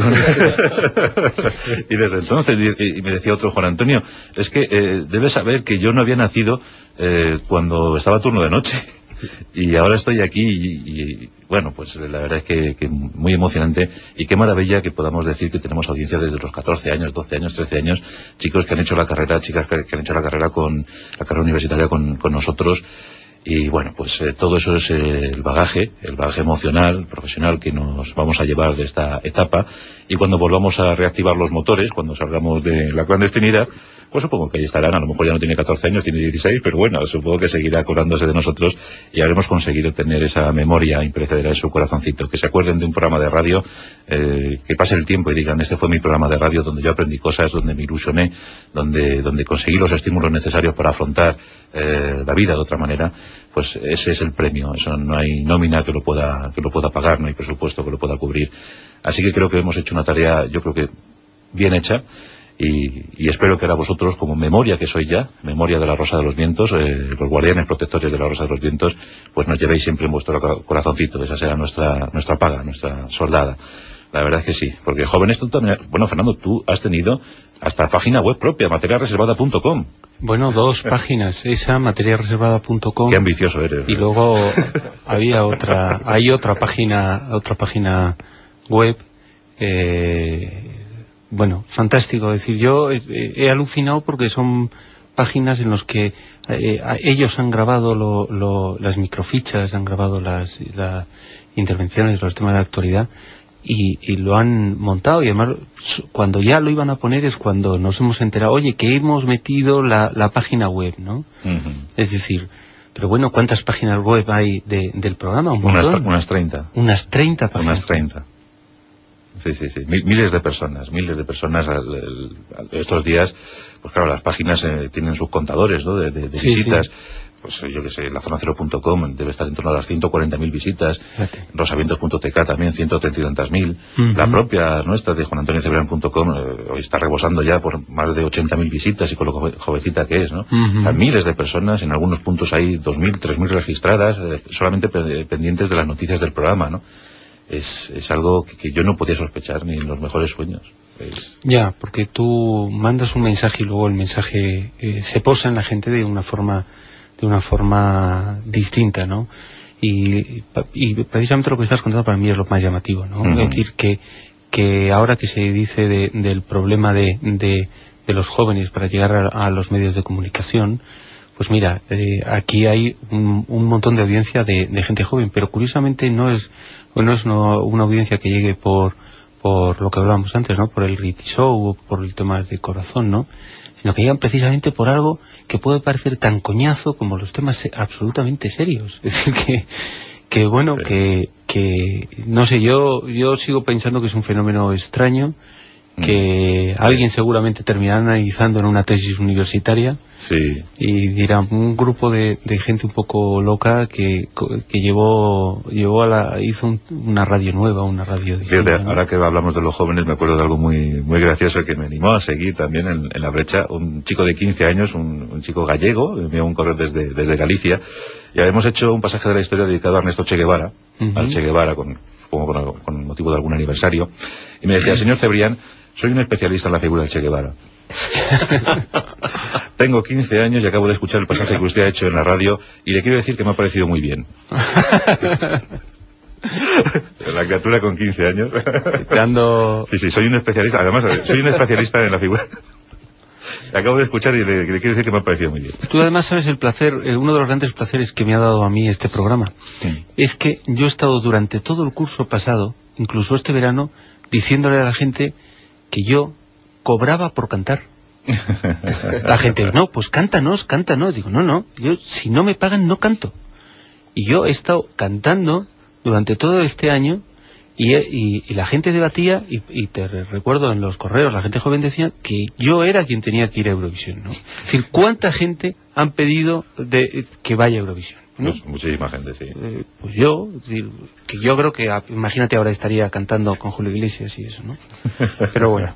Y desde entonces, y me decía otro: Juan Antonio, es que debes saber que yo no había nacido cuando estaba turno de noche. Y ahora estoy aquí y bueno, pues la verdad es que muy emocionante, y qué maravilla que podamos decir que tenemos audiencia desde los 14 años, 12 años, 13 años, chicos que han hecho la carrera, chicas que han hecho la carrera universitaria con nosotros. Y bueno, pues todo eso es el bagaje emocional, profesional que nos vamos a llevar de esta etapa, y cuando volvamos a reactivar los motores, cuando salgamos de la clandestinidad, pues supongo que ahí estarán. A lo mejor ya no tiene 14 años, tiene 16, pero bueno, supongo que seguirá acordándose de nosotros y habremos conseguido tener esa memoria imperecedera en su corazoncito, que se acuerden de un programa de radio, que pase el tiempo y digan: este fue mi programa de radio donde yo aprendí cosas, donde me ilusioné, donde conseguí los estímulos necesarios para afrontar la vida de otra manera. Pues ese es el premio. Eso no hay nómina que lo pueda pagar, no hay presupuesto que lo pueda cubrir. Así que creo que hemos hecho una tarea, yo creo que bien hecha, y espero que ahora vosotros, como memoria que sois ya, memoria de La Rosa de los Vientos, los guardianes protectores de La Rosa de los Vientos, pues nos llevéis siempre en vuestro corazoncito. Esa será nuestra paga, nuestra soldada. La verdad es que sí, porque jóvenes, tú también... Bueno, Fernando, tú has tenido hasta página web propia, materialreservada.com. Bueno, 2 páginas, esa, materialreservada.com. Qué ambicioso eres. Y luego hay otra página web, bueno, fantástico. Es decir, yo he alucinado porque son páginas en las que ellos han grabado las microfichas, han grabado las intervenciones, los temas de actualidad, y lo han montado, y además cuando ya lo iban a poner es cuando nos hemos enterado, oye, que hemos metido la página web, ¿no? Es decir, pero bueno, ¿cuántas páginas web hay del programa? ¿Un montón? Unas 30. Unas 30 páginas. Unas 30. Sí. Miles de personas. Estos días, pues claro, las páginas tienen sus contadores, ¿no? De visitas. Pues yo que sé, lazona0.com debe estar en torno a las 140.000 visitas. Rosavientos.tk también 130 y tantas mil. La propia nuestra de juanantoniocebrián.com hoy está rebosando ya por más de 80.000 visitas, y con lo jovencita que es, ¿no? Hay miles de personas, en algunos puntos hay 2.000, 3.000 registradas, solamente pendientes de las noticias del programa, ¿no? Es algo que yo no podía sospechar ni en los mejores sueños. Ya, porque tú mandas un mensaje y luego el mensaje se posa en la gente de una forma distinta, ¿no? Y precisamente lo que estás contando para mí es lo más llamativo, ¿no? Es decir, que ahora que se dice del problema de los jóvenes para llegar a los medios de comunicación, pues mira, aquí hay un montón de audiencia de gente joven, pero curiosamente no es una audiencia que llegue por lo que hablábamos antes, ¿no? Por el reality show o por el tema de corazón, ¿no? Sino que llegan precisamente por algo que puede parecer tan coñazo como los temas absolutamente serios. Es decir, que bueno, que no sé, yo sigo pensando que es un fenómeno extraño, que alguien seguramente terminará analizando en una tesis universitaria, y dirá, un grupo de gente un poco loca que hizo una radio nueva, una radio distinta, ¿no? Ahora que hablamos de los jóvenes, me acuerdo de algo muy muy gracioso que me animó a seguir también en la brecha, un chico de 15 años, un chico gallego, me envió un correo desde Galicia, y habíamos hecho un pasaje de la historia dedicado a Ernesto Che Guevara, al Che Guevara, supongo con motivo de algún aniversario, y me decía, señor Cebrián, soy un especialista en la figura del Che Guevara. Tengo 15 años y acabo de escuchar el pasaje que usted ha hecho en la radio, y le quiero decir que me ha parecido muy bien. La criatura con 15 años. Sí, soy un especialista. Además, soy un especialista en la figura. Acabo de escuchar y le quiero decir que me ha parecido muy bien. Tú además sabes el placer, uno de los grandes placeres que me ha dado a mí este programa, es que yo he estado durante todo el curso pasado, incluso este verano, diciéndole a la gente que yo cobraba por cantar. La gente, no, pues cántanos. Digo, no, yo si no me pagan no canto. Y yo he estado cantando durante todo este año, y la gente debatía, y te recuerdo en los correos, la gente joven decía que yo era quien tenía que ir a Eurovisión, ¿no? Es decir, ¿cuánta gente han pedido que vaya a Eurovisión? ¿no? Muchísima gente, sí. Pues yo creo que, imagínate, ahora estaría cantando con Julio Iglesias y eso, ¿no? Pero bueno.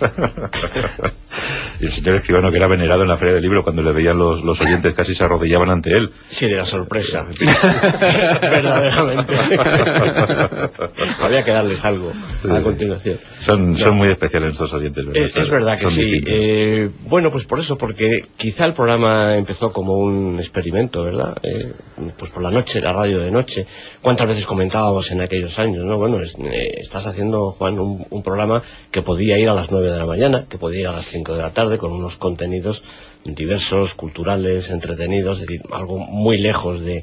Y el señor Escribano, que era venerado en la Feria del Libro, cuando le veían los oyentes casi se arrodillaban ante él. Sí, de la sorpresa. Verdaderamente. Había que darles algo a continuación. Son muy especiales estos oyentes, ¿verdad? Es verdad que sí. Bueno, pues por eso, porque quizá el programa empezó como un experimento, ¿verdad? Pues por la noche, la radio de noche. ¿Cuántas veces comentábamos en aquellos años, no? Bueno, estás haciendo, Juan, un programa que podía ir a las 9 de la mañana, que podía ir a las 5 de la tarde, con unos contenidos diversos, culturales, entretenidos, es decir, algo muy lejos de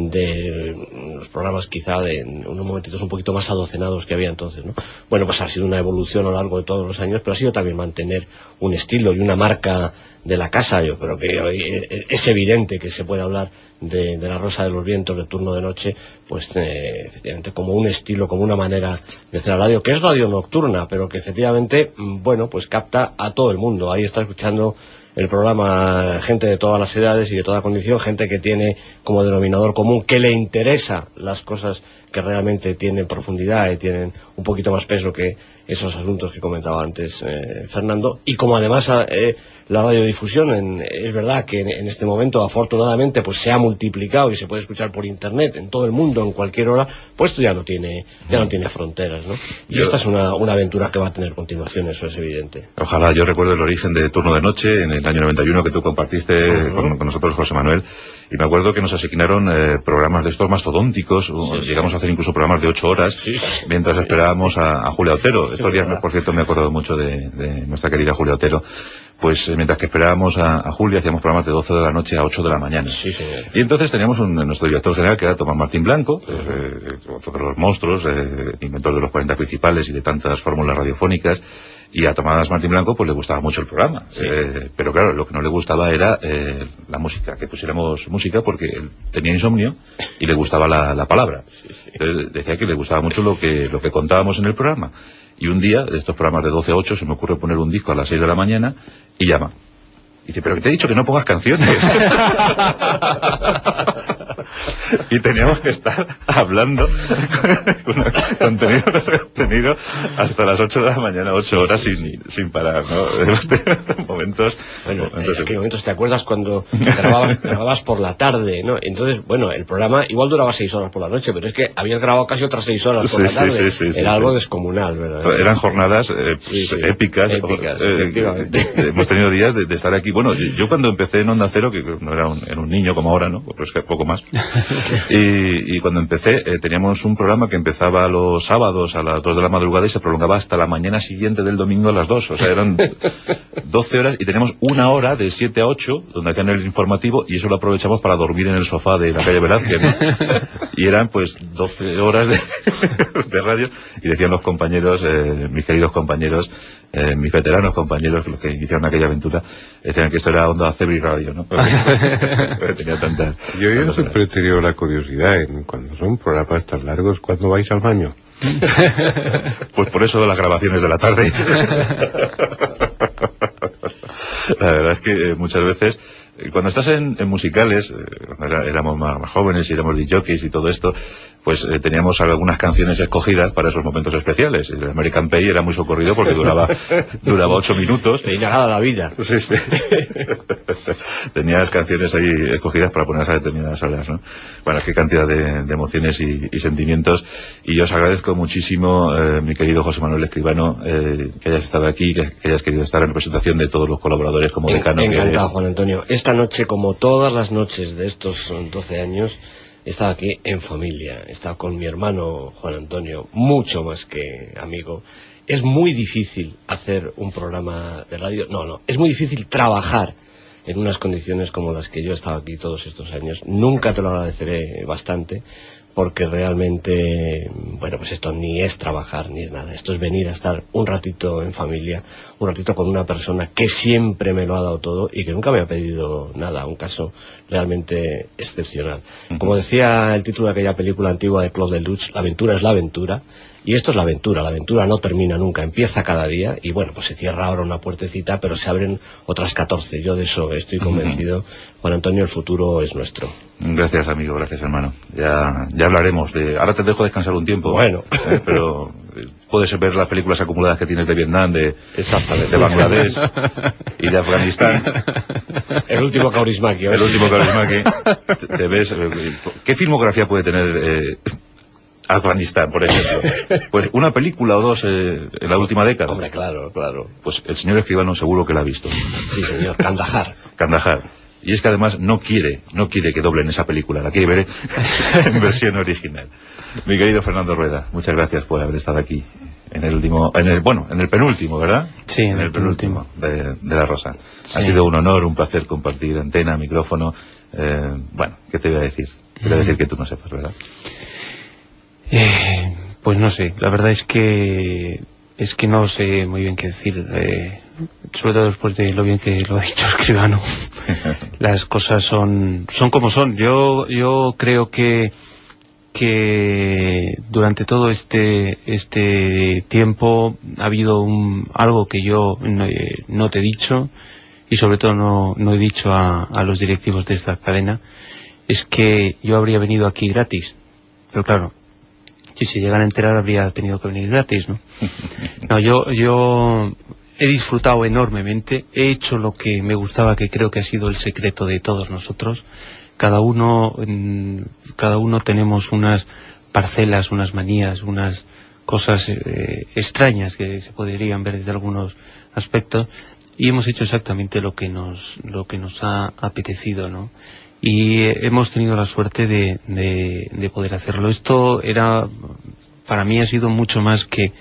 los programas quizá de unos momentitos un poquito más adocenados que había entonces, ¿no? Bueno, pues ha sido una evolución a lo largo de todos los años, pero ha sido también mantener un estilo y una marca de la casa. Yo creo que es evidente que se puede hablar de La Rosa de los Vientos, de Turno de Noche, pues efectivamente como un estilo, como una manera de hacer la radio, que es radio nocturna, pero que efectivamente, bueno, pues capta a todo el mundo. Ahí está escuchando el programa gente de todas las edades y de toda condición, gente que tiene como denominador común que le interesa las cosas que realmente tienen profundidad y tienen un poquito más peso que esos asuntos que comentaba antes Fernando. Y como además la radiodifusión, es verdad que en este momento afortunadamente pues se ha multiplicado y se puede escuchar por internet en todo el mundo en cualquier hora, pues esto ya no tiene fronteras, ¿no? Y esta es una aventura que va a tener continuación, eso es evidente. Ojalá. Yo recuerdo el origen de Turno de Noche en el año 91 que tú compartiste con nosotros, José Manuel, y me acuerdo que nos asignaron programas de estos mastodónticos. Llegamos a hacer incluso programas de 8 horas mientras esperábamos a Julia Otero. Estos días, por cierto, me acuerdo mucho de nuestra querida Julia Otero. pues mientras que esperábamos a Julia, hacíamos programas de 12 de la noche a 8 de la mañana. Sí, señor. Y entonces teníamos nuestro director general, que era Tomás Martín Blanco, otro de los monstruos, inventor de los 40 principales y de tantas fórmulas radiofónicas. Y a Tomás Martín Blanco pues le gustaba mucho el programa, sí. Pero claro, lo que no le gustaba era la música, que pusiéramos música, porque él tenía insomnio y le gustaba la palabra. Sí. Entonces decía que le gustaba mucho lo que contábamos en el programa. Y un día, de estos programas de 12 a 8, se me ocurre poner un disco a las 6 de la mañana y llama. Dice, pero que te he dicho que no pongas canciones. Y teníamos que estar hablando contenido hasta las 8 de la mañana, 8 horas sin parar, ¿no? Momentos. Bueno, en aquellos momentos, ¿te acuerdas cuando grababas por la tarde, ¿no? Entonces, bueno, el programa igual duraba 6 horas por la noche, pero es que habías grabado casi otras 6 horas por la tarde. Era algo descomunal, ¿verdad? Eran jornadas épicas. Efectivamente. Hemos tenido días de estar aquí. Bueno, yo cuando empecé en Onda Cero, que no era un niño como ahora, ¿no? Pues que poco más. Y cuando empecé, teníamos un programa que empezaba los sábados a las 2 de la madrugada y se prolongaba hasta la mañana siguiente del domingo a las 2. O sea, eran 12 horas y teníamos una hora de 7 a 8, donde hacían el informativo, y eso lo aprovechamos para dormir en el sofá de la calle Velázquez, ¿no? Y eran pues 12 horas de radio, y decían los compañeros, mis queridos compañeros, mis veteranos compañeros, los que iniciaron aquella aventura, decían que esto era Onda Cero y radio, ¿no? Porque tenía tantas... Yo siempre he tenido la curiosidad, cuando son programas tan largos, ¿cuándo vais al baño? Pues por eso de las grabaciones de la tarde. La verdad es que muchas veces, cuando estás en musicales, éramos más jóvenes y éramos disjockeys y todo esto, pues teníamos algunas canciones escogidas para esos momentos especiales. El American Pie era muy socorrido porque duraba 8 minutos. Te inagaba la vida. Sí. Tenías canciones ahí escogidas para ponerlas a determinadas horas, ¿no? Bueno, qué cantidad de emociones y sentimientos. Y yo os agradezco muchísimo, mi querido José Manuel Escribano, que hayas estado aquí, que hayas querido estar en representación de todos los colaboradores como decano. Encantado, Juan Antonio. Esta noche, como todas las noches de estos 12 años, he estado aquí en familia, he estado con mi hermano Juan Antonio, mucho más que amigo. Es muy difícil hacer un programa de radio, es muy difícil trabajar en unas condiciones como las que yo he estado aquí todos estos años. Nunca te lo agradeceré bastante, porque realmente, bueno, pues esto ni es trabajar ni es nada, esto es venir a estar un ratito en familia, un ratito con una persona que siempre me lo ha dado todo y que nunca me ha pedido nada, un caso realmente excepcional. Como decía el título de aquella película antigua de Claude Lelouch, la aventura es la aventura, y esto es la aventura no termina nunca, empieza cada día, y bueno, pues se cierra ahora una puertecita, pero se abren otras 14, yo de eso estoy convencido. Juan Antonio, el futuro es nuestro. Gracias, amigo, gracias, hermano. Ya hablaremos ahora te dejo descansar un tiempo. Bueno. Pero puedes ver las películas acumuladas que tienes de Vietnam, de Bangladesh y de Afganistán. El último Kaurismäki. El último Kaurismäki. Te ves... ¿Qué filmografía puede tener Afganistán, por ejemplo? Pues una película o dos en la última década. Hombre, claro. Pues el señor Escribano seguro que la ha visto. Sí, señor. Kandahar. Y es que además no quiere que doblen esa película, la quiere ver en versión original. Mi querido Fernando Rueda, muchas gracias por haber estado aquí en el penúltimo, ¿verdad? Sí, en el penúltimo de La Rosa. Sí. Ha sido un honor, un placer compartir antena, micrófono. ¿Qué te voy a decir? Te voy a decir que tú no sepas, ¿verdad? Pues no sé, la verdad es que no sé muy bien qué decir, sobre todo después de lo bien que lo ha dicho Escribano. Las cosas son como son. Yo creo que durante todo este tiempo ha habido algo que yo no te he dicho, y sobre todo no he dicho a los directivos de esta cadena, es que yo habría venido aquí gratis, pero claro, si se llegan a enterar habría tenido que venir gratis, ¿no? No, yo he disfrutado enormemente, he hecho lo que me gustaba, que creo que ha sido el secreto de todos nosotros. Cada uno tenemos unas parcelas, unas manías, unas cosas extrañas que se podrían ver desde algunos aspectos, y hemos hecho exactamente lo que nos ha apetecido, ¿no? Y hemos tenido la suerte de poder hacerlo. Esto para mí ha sido mucho más que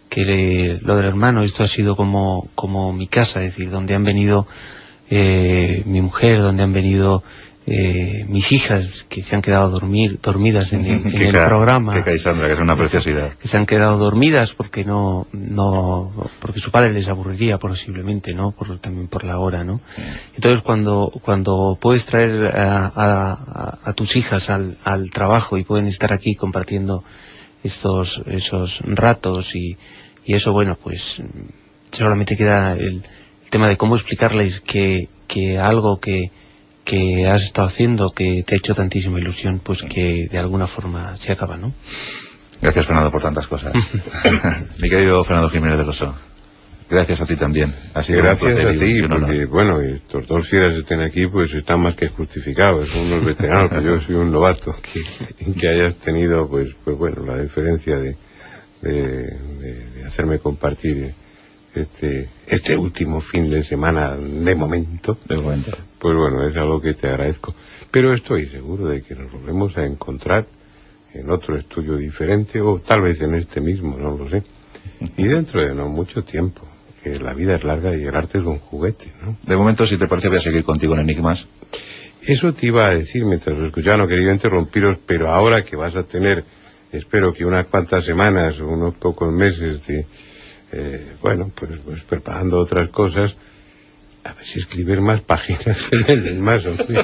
lo del hermano, esto ha sido como mi casa, es decir, donde han venido mi mujer, donde han venido mis hijas, que se han quedado dormidas en el programa. Que Sandra, que es una preciosidad. Que se han quedado dormidas porque porque su padre les aburriría posiblemente, ¿no? También por la hora, ¿no? Entonces cuando puedes traer a tus hijas al trabajo y pueden estar aquí compartiendo esos ratos y eso, bueno, pues solamente queda el tema de cómo explicarles que algo que has estado haciendo, que te ha hecho tantísima ilusión, pues que de alguna forma se acaba, ¿no? Gracias, Fernando, por tantas cosas. Mi querido Fernando Jiménez del Oso, gracias a ti también. Ha sido gracias a ti, porque, bueno, estos dos fieras que estén aquí, pues están más que justificados. Son unos veteranos, pero yo soy un novato. Que hayas tenido, pues bueno, la diferencia de hacerme compartir este último fin de semana de momento, pues bueno, es algo que te agradezco, pero estoy seguro de que nos volvemos a encontrar en otro estudio diferente, o tal vez en este mismo, no lo sé, y dentro de no mucho tiempo, que la vida es larga y el arte es un juguete, ¿no? De momento, si te parece, voy a seguir contigo en Enigmas. Eso te iba a decir mientras lo escuchaba, no quería interrumpiros, pero ahora que vas a tener, espero que unas cuantas semanas o unos pocos meses de bueno, pues preparando otras cosas, a ver si escribir más páginas en el más.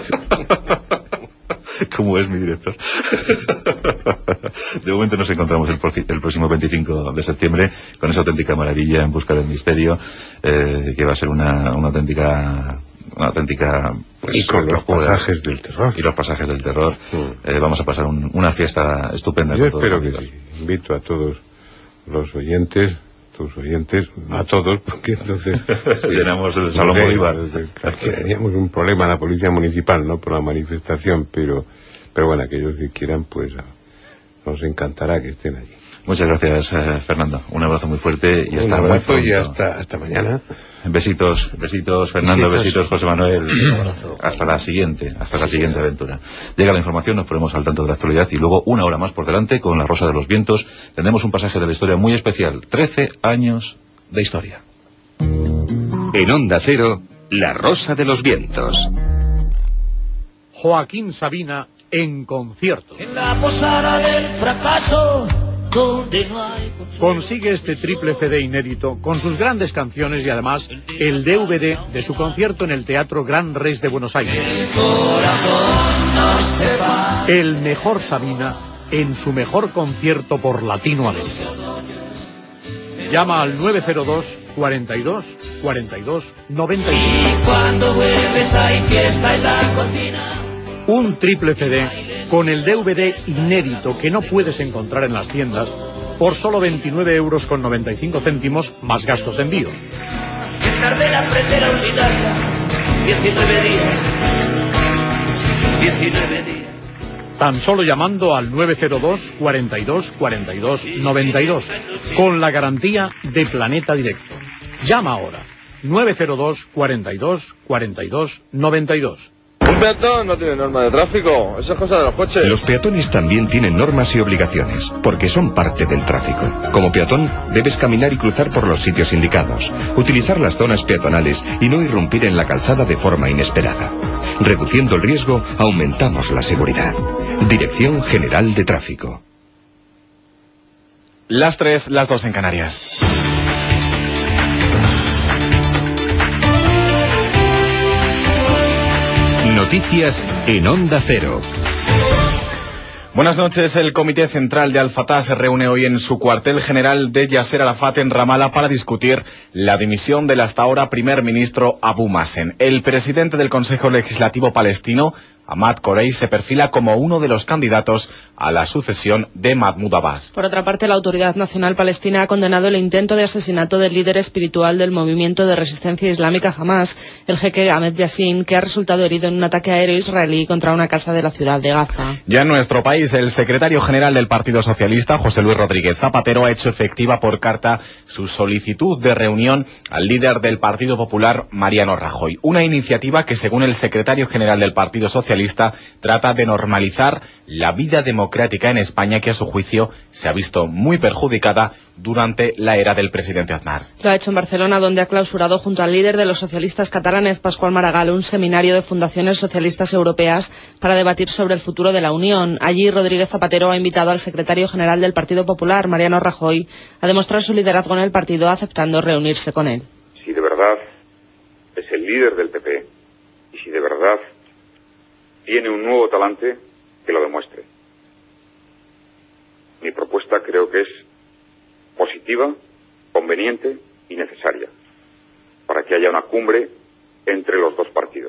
¿Cómo es mi director? De momento nos encontramos el próximo 25 de septiembre con esa auténtica maravilla, En busca del misterio, que va a ser una auténtica pues, y con los pasajes del terror. Y los pasajes del terror. Vamos a pasar una fiesta estupenda. Yo espero que sí. Invito a todos los oyentes, tus oyentes, a todos, porque entonces llenamos el Salón Bolívar. Teníamos un problema en la policía municipal, no por la manifestación, pero bueno, aquellos que quieran, pues nos encantará que estén allí. Muchas gracias, Fernando. Un abrazo muy fuerte y hasta muy pronto. Y hasta mañana. Besitos, Fernando, besitos, José Manuel. Un abrazo. Hasta la siguiente aventura. Llega la información, nos ponemos al tanto de la actualidad y luego una hora más por delante con La Rosa de los Vientos. Tendremos un pasaje de la historia muy especial. 13 años de historia. En Onda Cero, La Rosa de los Vientos. Joaquín Sabina en concierto. En la posada del fracaso, donde no hay consigue este triple CD inédito con sus grandes canciones y además el DVD de su concierto en el Teatro Gran Rex de Buenos Aires. El mejor Sabina en su mejor concierto por Latinoamérica. Llama al 902 42 42 92. Y cuando vuelves hay fiesta en la cocina. Un triple CD con el DVD inédito que no puedes encontrar en las tiendas por solo 29,95 € más gastos de envío. Tarde la pretera olvidarla. 19 días. Tan solo llamando al 902 42 42 92 con la garantía de Planeta Directo. Llama ahora. 902 42 42 92. Un peatón no tiene norma de tráfico, eso es cosa de los coches. Los peatones también tienen normas y obligaciones, porque son parte del tráfico. Como peatón, debes caminar y cruzar por los sitios indicados, utilizar las zonas peatonales y no irrumpir en la calzada de forma inesperada. Reduciendo el riesgo, aumentamos la seguridad. Dirección General de Tráfico. Las 3, las 2 en Canarias. Noticias en Onda Cero. Buenas noches. El Comité Central de Al-Fatah se reúne hoy en su cuartel general de Yasser Arafat en Ramallah para discutir la dimisión del hasta ahora primer ministro Abu Mazen. El presidente del Consejo Legislativo palestino, Ahmad Korey, se perfila como uno de los candidatos a la sucesión de Mahmoud Abbas. Por otra parte, la Autoridad Nacional Palestina ha condenado el intento de asesinato del líder espiritual del movimiento de resistencia islámica Hamas, el jeque Ahmed Yassin, que ha resultado herido en un ataque aéreo israelí contra una casa de la ciudad de Gaza. Ya en nuestro país, el secretario general del Partido Socialista, José Luis Rodríguez Zapatero, ha hecho efectiva por carta su solicitud de reunión al líder del Partido Popular, Mariano Rajoy. Una iniciativa que, según el secretario general del Partido Socialista, Socialista trata de normalizar la vida democrática en España, que a su juicio se ha visto muy perjudicada durante la era del presidente Aznar. Lo ha hecho en Barcelona, donde ha clausurado junto al líder de los socialistas catalanes, Pascual Maragall, un seminario de fundaciones socialistas europeas para debatir sobre el futuro de la Unión. Allí, Rodríguez Zapatero ha invitado al secretario general del Partido Popular, Mariano Rajoy, a demostrar su liderazgo en el partido, aceptando reunirse con él. Si de verdad es el líder del PP y si de verdad tiene un nuevo talante, que lo demuestre. Mi propuesta creo que es positiva, conveniente y necesaria para que haya una cumbre entre los dos partidos.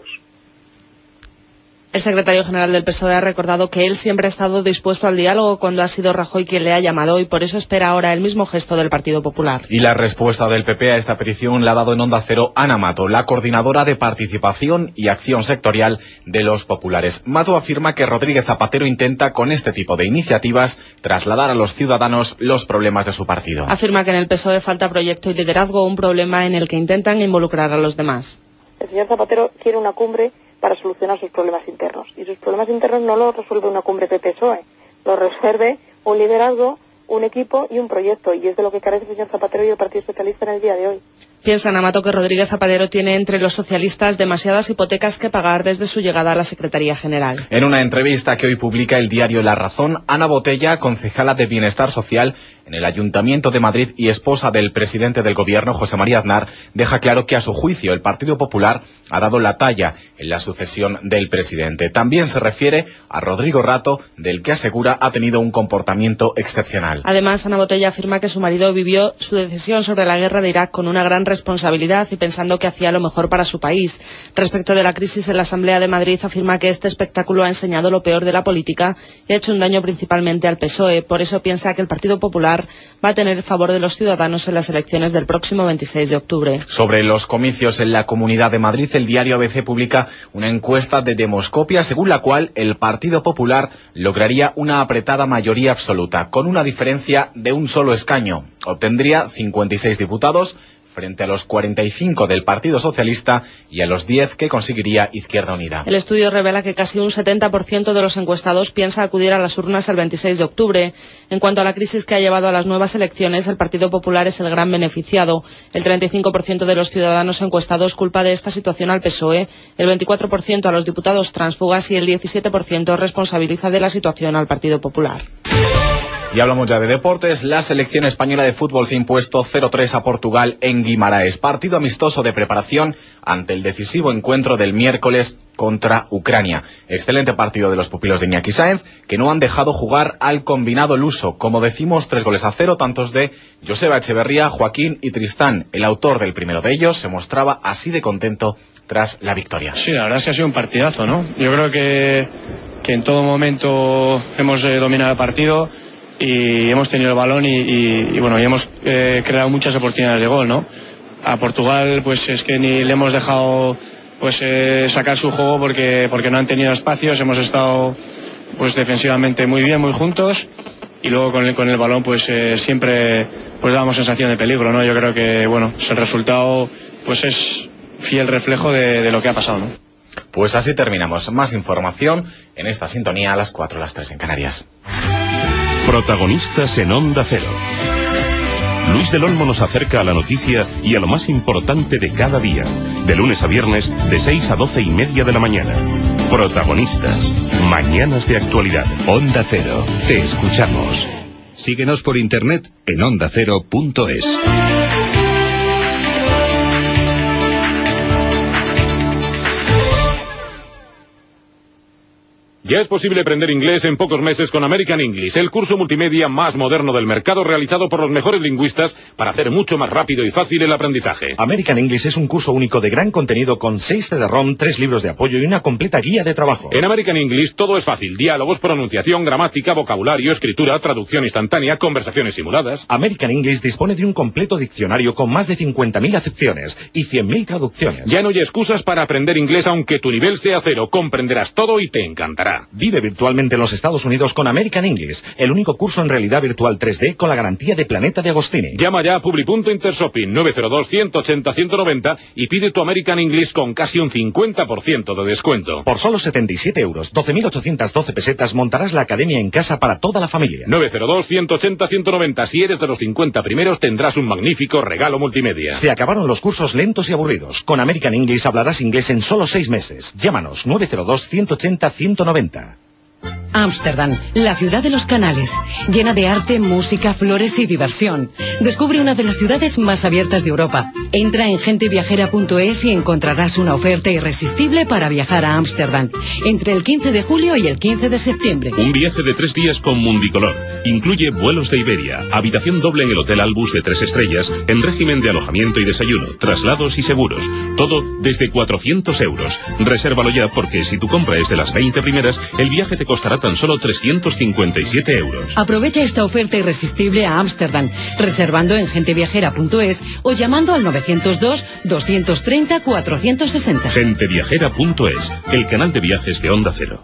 El secretario general del PSOE ha recordado que él siempre ha estado dispuesto al diálogo cuando ha sido Rajoy quien le ha llamado y por eso espera ahora el mismo gesto del Partido Popular. Y la respuesta del PP a esta petición la ha dado en Onda Cero Ana Mato, la coordinadora de participación y acción sectorial de los populares. Mato afirma que Rodríguez Zapatero intenta con este tipo de iniciativas trasladar a los ciudadanos los problemas de su partido. Afirma que en el PSOE falta proyecto y liderazgo, un problema en el que intentan involucrar a los demás. El señor Zapatero quiere una cumbre para solucionar sus problemas internos. Y sus problemas internos no los resuelve una cumbre PP-PSOE, los resuelve un liderazgo, un equipo y un proyecto. Y es de lo que carece el señor Zapatero y el Partido Socialista en el día de hoy. Piensa Ana Mato que Rodríguez Zapatero tiene entre los socialistas demasiadas hipotecas que pagar desde su llegada a la Secretaría General. En una entrevista que hoy publica el diario La Razón, Ana Botella, concejala de Bienestar Social en el Ayuntamiento de Madrid y esposa del presidente del Gobierno, José María Aznar, deja claro que a su juicio el Partido Popular ha dado la talla en la sucesión del presidente. También se refiere a Rodrigo Rato, del que asegura ha tenido un comportamiento excepcional. Además, Ana Botella afirma que su marido vivió su decisión sobre la guerra de Irak con una gran responsabilidad y pensando que hacía lo mejor para su país. Respecto de la crisis en la Asamblea de Madrid, afirma que este espectáculo ha enseñado lo peor de la política y ha hecho un daño principalmente al PSOE. Por eso piensa que el Partido Popular va a tener el favor de los ciudadanos en las elecciones del próximo 26 de octubre. Sobre los comicios en la Comunidad de Madrid, el diario ABC publica una encuesta de Demoscopia según la cual el Partido Popular lograría una apretada mayoría absoluta, con una diferencia de un solo escaño. Obtendría 56 diputados frente a los 45 del Partido Socialista y a los 10 que conseguiría Izquierda Unida. El estudio revela que casi un 70% de los encuestados piensa acudir a las urnas el 26 de octubre. En cuanto a la crisis que ha llevado a las nuevas elecciones, el Partido Popular es el gran beneficiado. El 35% de los ciudadanos encuestados culpa de esta situación al PSOE, el 24% a los diputados tránsfugas y el 17% responsabiliza de la situación al Partido Popular. Y hablamos ya de deportes. La selección española de fútbol se ha impuesto 0-3 a Portugal en Guimaraes. Partido amistoso de preparación ante el decisivo encuentro del miércoles contra Ucrania. Excelente partido de los pupilos de Iñaki Sáenz, que no han dejado jugar al combinado luso. Como decimos, 3-0, tantos de Joseba Echeverría, Joaquín y Tristán. El autor del primero de ellos se mostraba así de contento tras la victoria. Sí, la verdad es que ha sido un partidazo, ¿no? Yo creo que en todo momento hemos dominado el partido y hemos tenido el balón y bueno, y hemos creado muchas oportunidades de gol, ¿no? A Portugal pues es que ni le hemos dejado pues sacar su juego porque no han tenido espacios. Hemos estado pues defensivamente muy bien, muy juntos, y luego con el balón pues siempre pues dábamos sensación de peligro, ¿no? Yo creo que bueno, pues el resultado pues es fiel reflejo de lo que ha pasado, ¿no? Pues así terminamos. Más información en esta sintonía a las 4, las 3 en Canarias. Protagonistas en Onda Cero. Luis del Olmo nos acerca a la noticia y a lo más importante de cada día, de lunes a viernes, de 6 a 12:30 de la mañana. Protagonistas, mañanas de actualidad. Onda Cero, te escuchamos. Síguenos por internet en ondacero.es. Ya es posible aprender inglés en pocos meses con American English, el curso multimedia más moderno del mercado realizado por los mejores lingüistas para hacer mucho más rápido y fácil el aprendizaje. American English es un curso único de gran contenido con 6 CD-ROM, 3 libros de apoyo y una completa guía de trabajo. En American English todo es fácil: diálogos, pronunciación, gramática, vocabulario, escritura, traducción instantánea, conversaciones simuladas. American English dispone de un completo diccionario con más de 50.000 acepciones y 100.000 traducciones. Ya no hay excusas para aprender inglés aunque tu nivel sea 0. Comprenderás todo y te encantará. Planeta. Vive virtualmente en los Estados Unidos con American English, el único curso en realidad virtual 3D con la garantía de Planeta de Agostini. Llama ya a Publi.Intershopping 902-180-190 y pide tu American English con casi un 50% de descuento. Por solo 77 euros, 12.812 pesetas, montarás la academia en casa para toda la familia. 902-180-190. Si eres de los 50 primeros, tendrás un magnífico regalo multimedia. Se acabaron los cursos lentos y aburridos. Con American English hablarás inglés en solo 6 meses. Llámanos 902-180-190. Ámsterdam, la ciudad de los canales, llena de arte, música, flores y diversión. Descubre una de las ciudades más abiertas de Europa. Entra en genteviajera.es y encontrarás una oferta irresistible para viajar a Ámsterdam entre el 15 de julio y el 15 de septiembre. Un viaje de 3 días con Mundicolor. Incluye vuelos de Iberia, habitación doble en el Hotel Albus de 3 estrellas, en régimen de alojamiento y desayuno, traslados y seguros. Todo desde 400 euros. Resérvalo ya porque si tu compra es de las 20 primeras, el viaje te costará tan solo 357 euros. Aprovecha esta oferta irresistible a Ámsterdam, reservando en genteviajera.es o llamando al 902-230-460. Genteviajera.es, el canal de viajes de Onda Cero.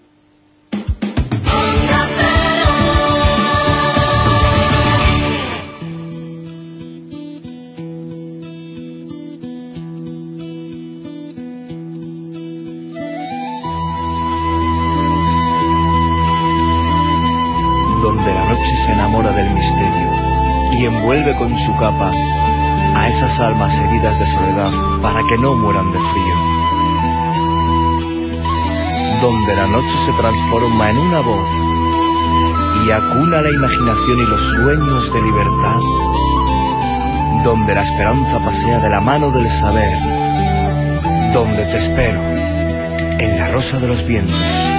Envuelve con su capa a esas almas heridas de soledad para que no mueran de frío. Donde la noche se transforma en una voz y acuna la imaginación y los sueños de libertad. Donde la esperanza pasea de la mano del saber. Donde te espero, en la rosa de los vientos.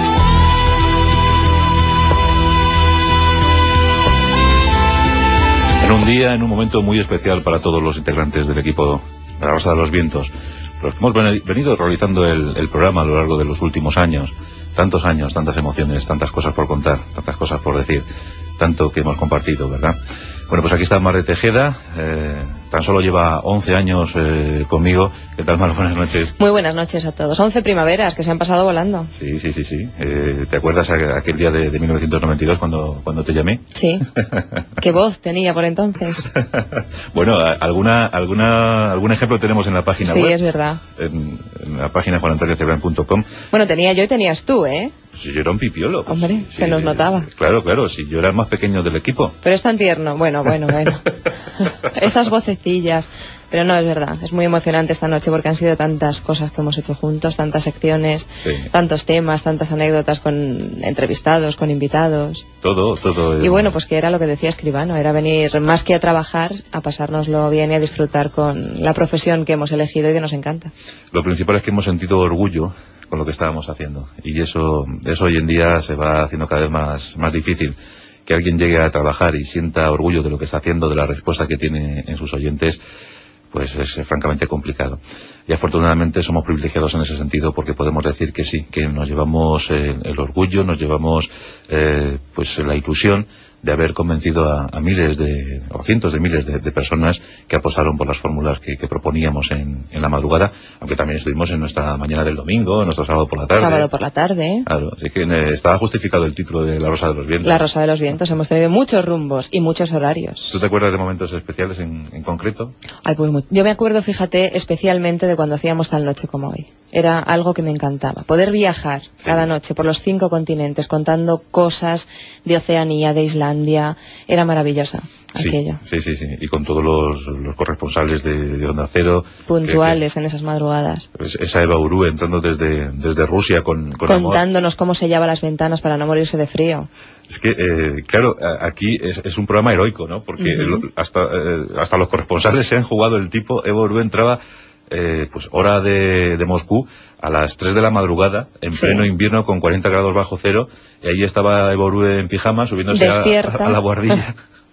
En un día, en un momento muy especial para todos los integrantes del equipo de la Rosa de los Vientos, los que hemos venido realizando el programa a lo largo de los últimos años, tantas emociones, tantas cosas por contar, tantas cosas por decir, tanto que hemos compartido, ¿verdad? Bueno, pues aquí está Mar de Tejeda, tan solo lleva 11 años conmigo. ¿Qué tal, Mar? Buenas noches. Muy buenas noches a todos. 11 primaveras que se han pasado volando. Sí. ¿Te acuerdas aquel día de 1992 cuando te llamé? Sí. ¿Qué voz tenía por entonces? Bueno, algún ejemplo tenemos en la página web. Sí, es verdad. En la página juanantoniocebrán.com. Bueno, tenía yo y tenías tú, ¿eh? Sí, yo era un pipiolo. Hombre, sí, se nos notaba. Claro, si yo era el más pequeño del equipo. Pero es tan tierno, bueno. Esas vocecillas. Pero no, es verdad, es muy emocionante esta noche porque han sido tantas cosas que hemos hecho juntos, tantas secciones, tantos temas, tantas anécdotas con entrevistados, con invitados. Todo. Y bueno, pues que era lo que decía Escribano, era venir más que a trabajar, a pasárnoslo bien y a disfrutar con la profesión que hemos elegido y que nos encanta. Lo principal es que hemos sentido orgullo con lo que estábamos haciendo y eso hoy en día se va haciendo cada vez más difícil. Que alguien llegue a trabajar y sienta orgullo de lo que está haciendo, de la respuesta que tiene en sus oyentes, pues es francamente complicado. Y afortunadamente somos privilegiados en ese sentido porque podemos decir que sí, que nos llevamos el orgullo, nos llevamos pues la ilusión de haber convencido a miles o cientos de miles de personas que apostaron por las fórmulas que proponíamos en la madrugada, aunque también estuvimos en nuestra mañana del domingo, en nuestro sábado por la tarde. Sábado por la tarde. Claro, así que estaba justificado el título de La Rosa de los Vientos. La Rosa de los Vientos, hemos tenido muchos rumbos y muchos horarios. ¿Tú te acuerdas de momentos especiales en concreto? Ay, pues yo me acuerdo, fíjate, especialmente de cuando hacíamos Tal Noche como hoy. Era algo que me encantaba. Poder viajar cada noche por los 5 continentes contando cosas de Oceanía, de Islandia, era maravillosa aquello. Sí. Y con todos los corresponsales de Onda Cero. Puntuales en esas madrugadas. Esa Eva Uru entrando desde Rusia con contándonos amor. Cómo sellaba las ventanas para no morirse de frío. Es que, claro, aquí es un programa heroico, ¿no? Porque hasta los corresponsales se han jugado el tipo. Eva Uru entraba pues hora de Moscú a las 3 de la madrugada en pleno invierno con 40 grados bajo cero y ahí estaba Eva Uru en pijama subiéndose a la guardilla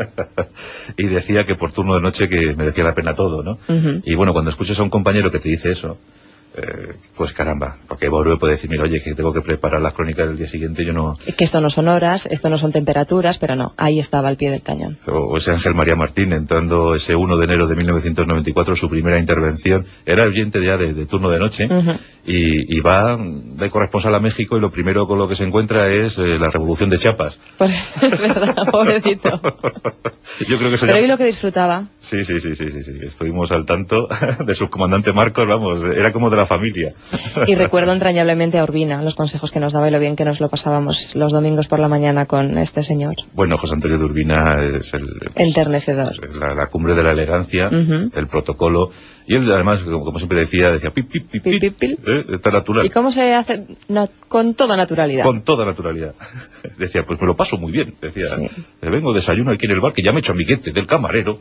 y decía que por turno de noche que merecía la pena todo, ¿no? Y bueno, cuando escuchas a un compañero que te dice eso, pues caramba, porque Borue puede decir, mira, oye, que tengo que preparar las crónicas del día siguiente, yo no... Que esto no son horas, esto no son temperaturas, pero no, ahí estaba al pie del cañón. O ese Ángel María Martín, entrando ese 1 de enero de 1994, su primera intervención, era oyente ya de turno de noche, y va de corresponsal a México, y lo primero con lo que se encuentra es la revolución de Chiapas. Pues, es verdad, pobrecito. Yo creo que eso pero ya... hoy lo que disfrutaba. Sí, estuvimos al tanto de su comandante Marcos, vamos, era como de la familia. Y recuerdo entrañablemente a Urbina, los consejos que nos daba y lo bien que nos lo pasábamos los domingos por la mañana con este señor. Bueno, José Antonio de Urbina es enternecedor. Es la cumbre de la elegancia, el protocolo, y él además, como siempre decía pip, pip, pip, pip, pip, pip. Está natural. ¿Y cómo se hace? Con toda naturalidad. Con toda naturalidad. Decía, pues me lo paso muy bien. Decía, vengo desayuno aquí en el bar, que ya me he hecho amiguete del camarero.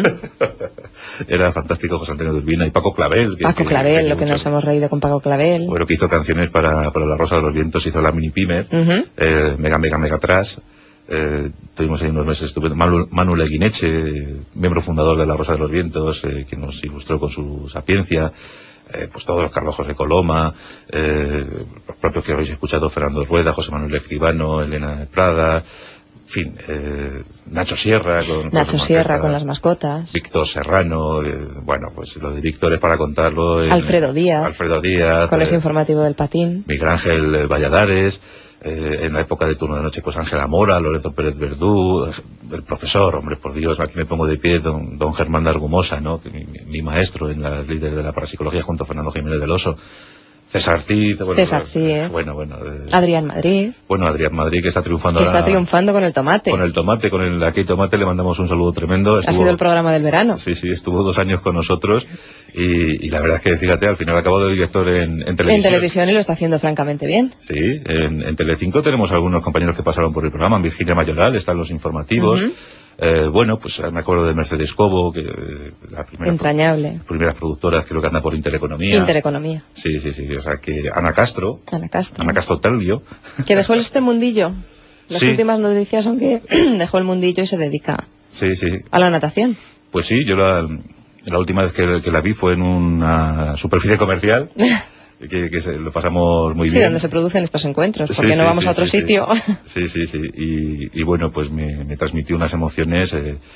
Era fantástico José Antonio de Urbina. Y Paco Clavel. Paco Clavel, lo que nos hemos reído con Paco Clavel. Bueno, que hizo canciones para La Rosa de los Vientos, hizo la Mini Pyme, Mega Trash. Tuvimos ahí unos meses estupendos. Manu Leguineche, miembro fundador de La Rosa de los Vientos, que nos ilustró con su sapiencia. Pues todos, Carlos José Coloma, los propios que habéis escuchado, Fernando Rueda, José Manuel Escribano, Elena de Prada, en fin, Nacho Sierra con las mascotas, Víctor Serrano, bueno, pues lo de Víctor es para contarlo. Alfredo Díaz con ese informativo del patín, Miguel Ángel Valladares. En la época de turno de noche, pues Ángela Mora, Lorenzo Pérez Verdú, el profesor, hombre, por Dios, aquí me pongo de pie, don Germán de Argumosa, ¿no? Mi maestro en las líderes de la parapsicología junto a Fernando Jiménez del Oso. César Cid, bueno, Adrián Madrid. Bueno, Adrián Madrid, que está triunfando ahora. Está triunfando con el tomate. Con el Aquí Tomate le mandamos un saludo tremendo. Ha sido el programa del verano. Sí, estuvo 2 años con nosotros y la verdad es que, fíjate, al final acabó de director en televisión. En televisión y lo está haciendo francamente bien. Sí, en Telecinco tenemos algunos compañeros que pasaron por el programa. Virginia Mayoral está en los informativos. Bueno, pues me acuerdo de Mercedes Cobo, que entrañable. Las primeras productoras, creo que anda por Intereconomía. Sí, o sea que Ana Castro Telvio. Que dejó este mundillo. Las últimas noticias son que dejó el mundillo y se dedica a la natación. Pues sí, yo la última vez que la vi fue en una superficie comercial. Que lo pasamos muy bien. Sí, donde se producen estos encuentros, porque no vamos a otro sitio. Sí. Y bueno, pues me transmitió unas emociones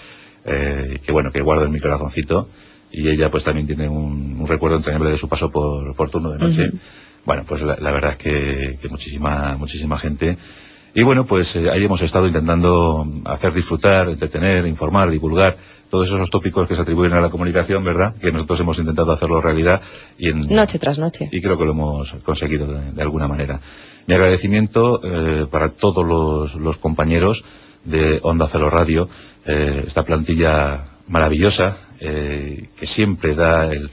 que bueno, que guardo en mi corazoncito. Y ella pues también tiene un recuerdo entrañable de su paso por turno de noche. Bueno, pues la verdad es que muchísima gente. Y bueno, pues ahí hemos estado intentando hacer disfrutar, entretener, informar, divulgar todos esos tópicos que se atribuyen a la comunicación, ¿verdad? Que nosotros hemos intentado hacerlo realidad noche tras noche. Y creo que lo hemos conseguido de alguna manera. Mi agradecimiento para todos los compañeros de Onda Cero Radio, esta plantilla maravillosa, que siempre da el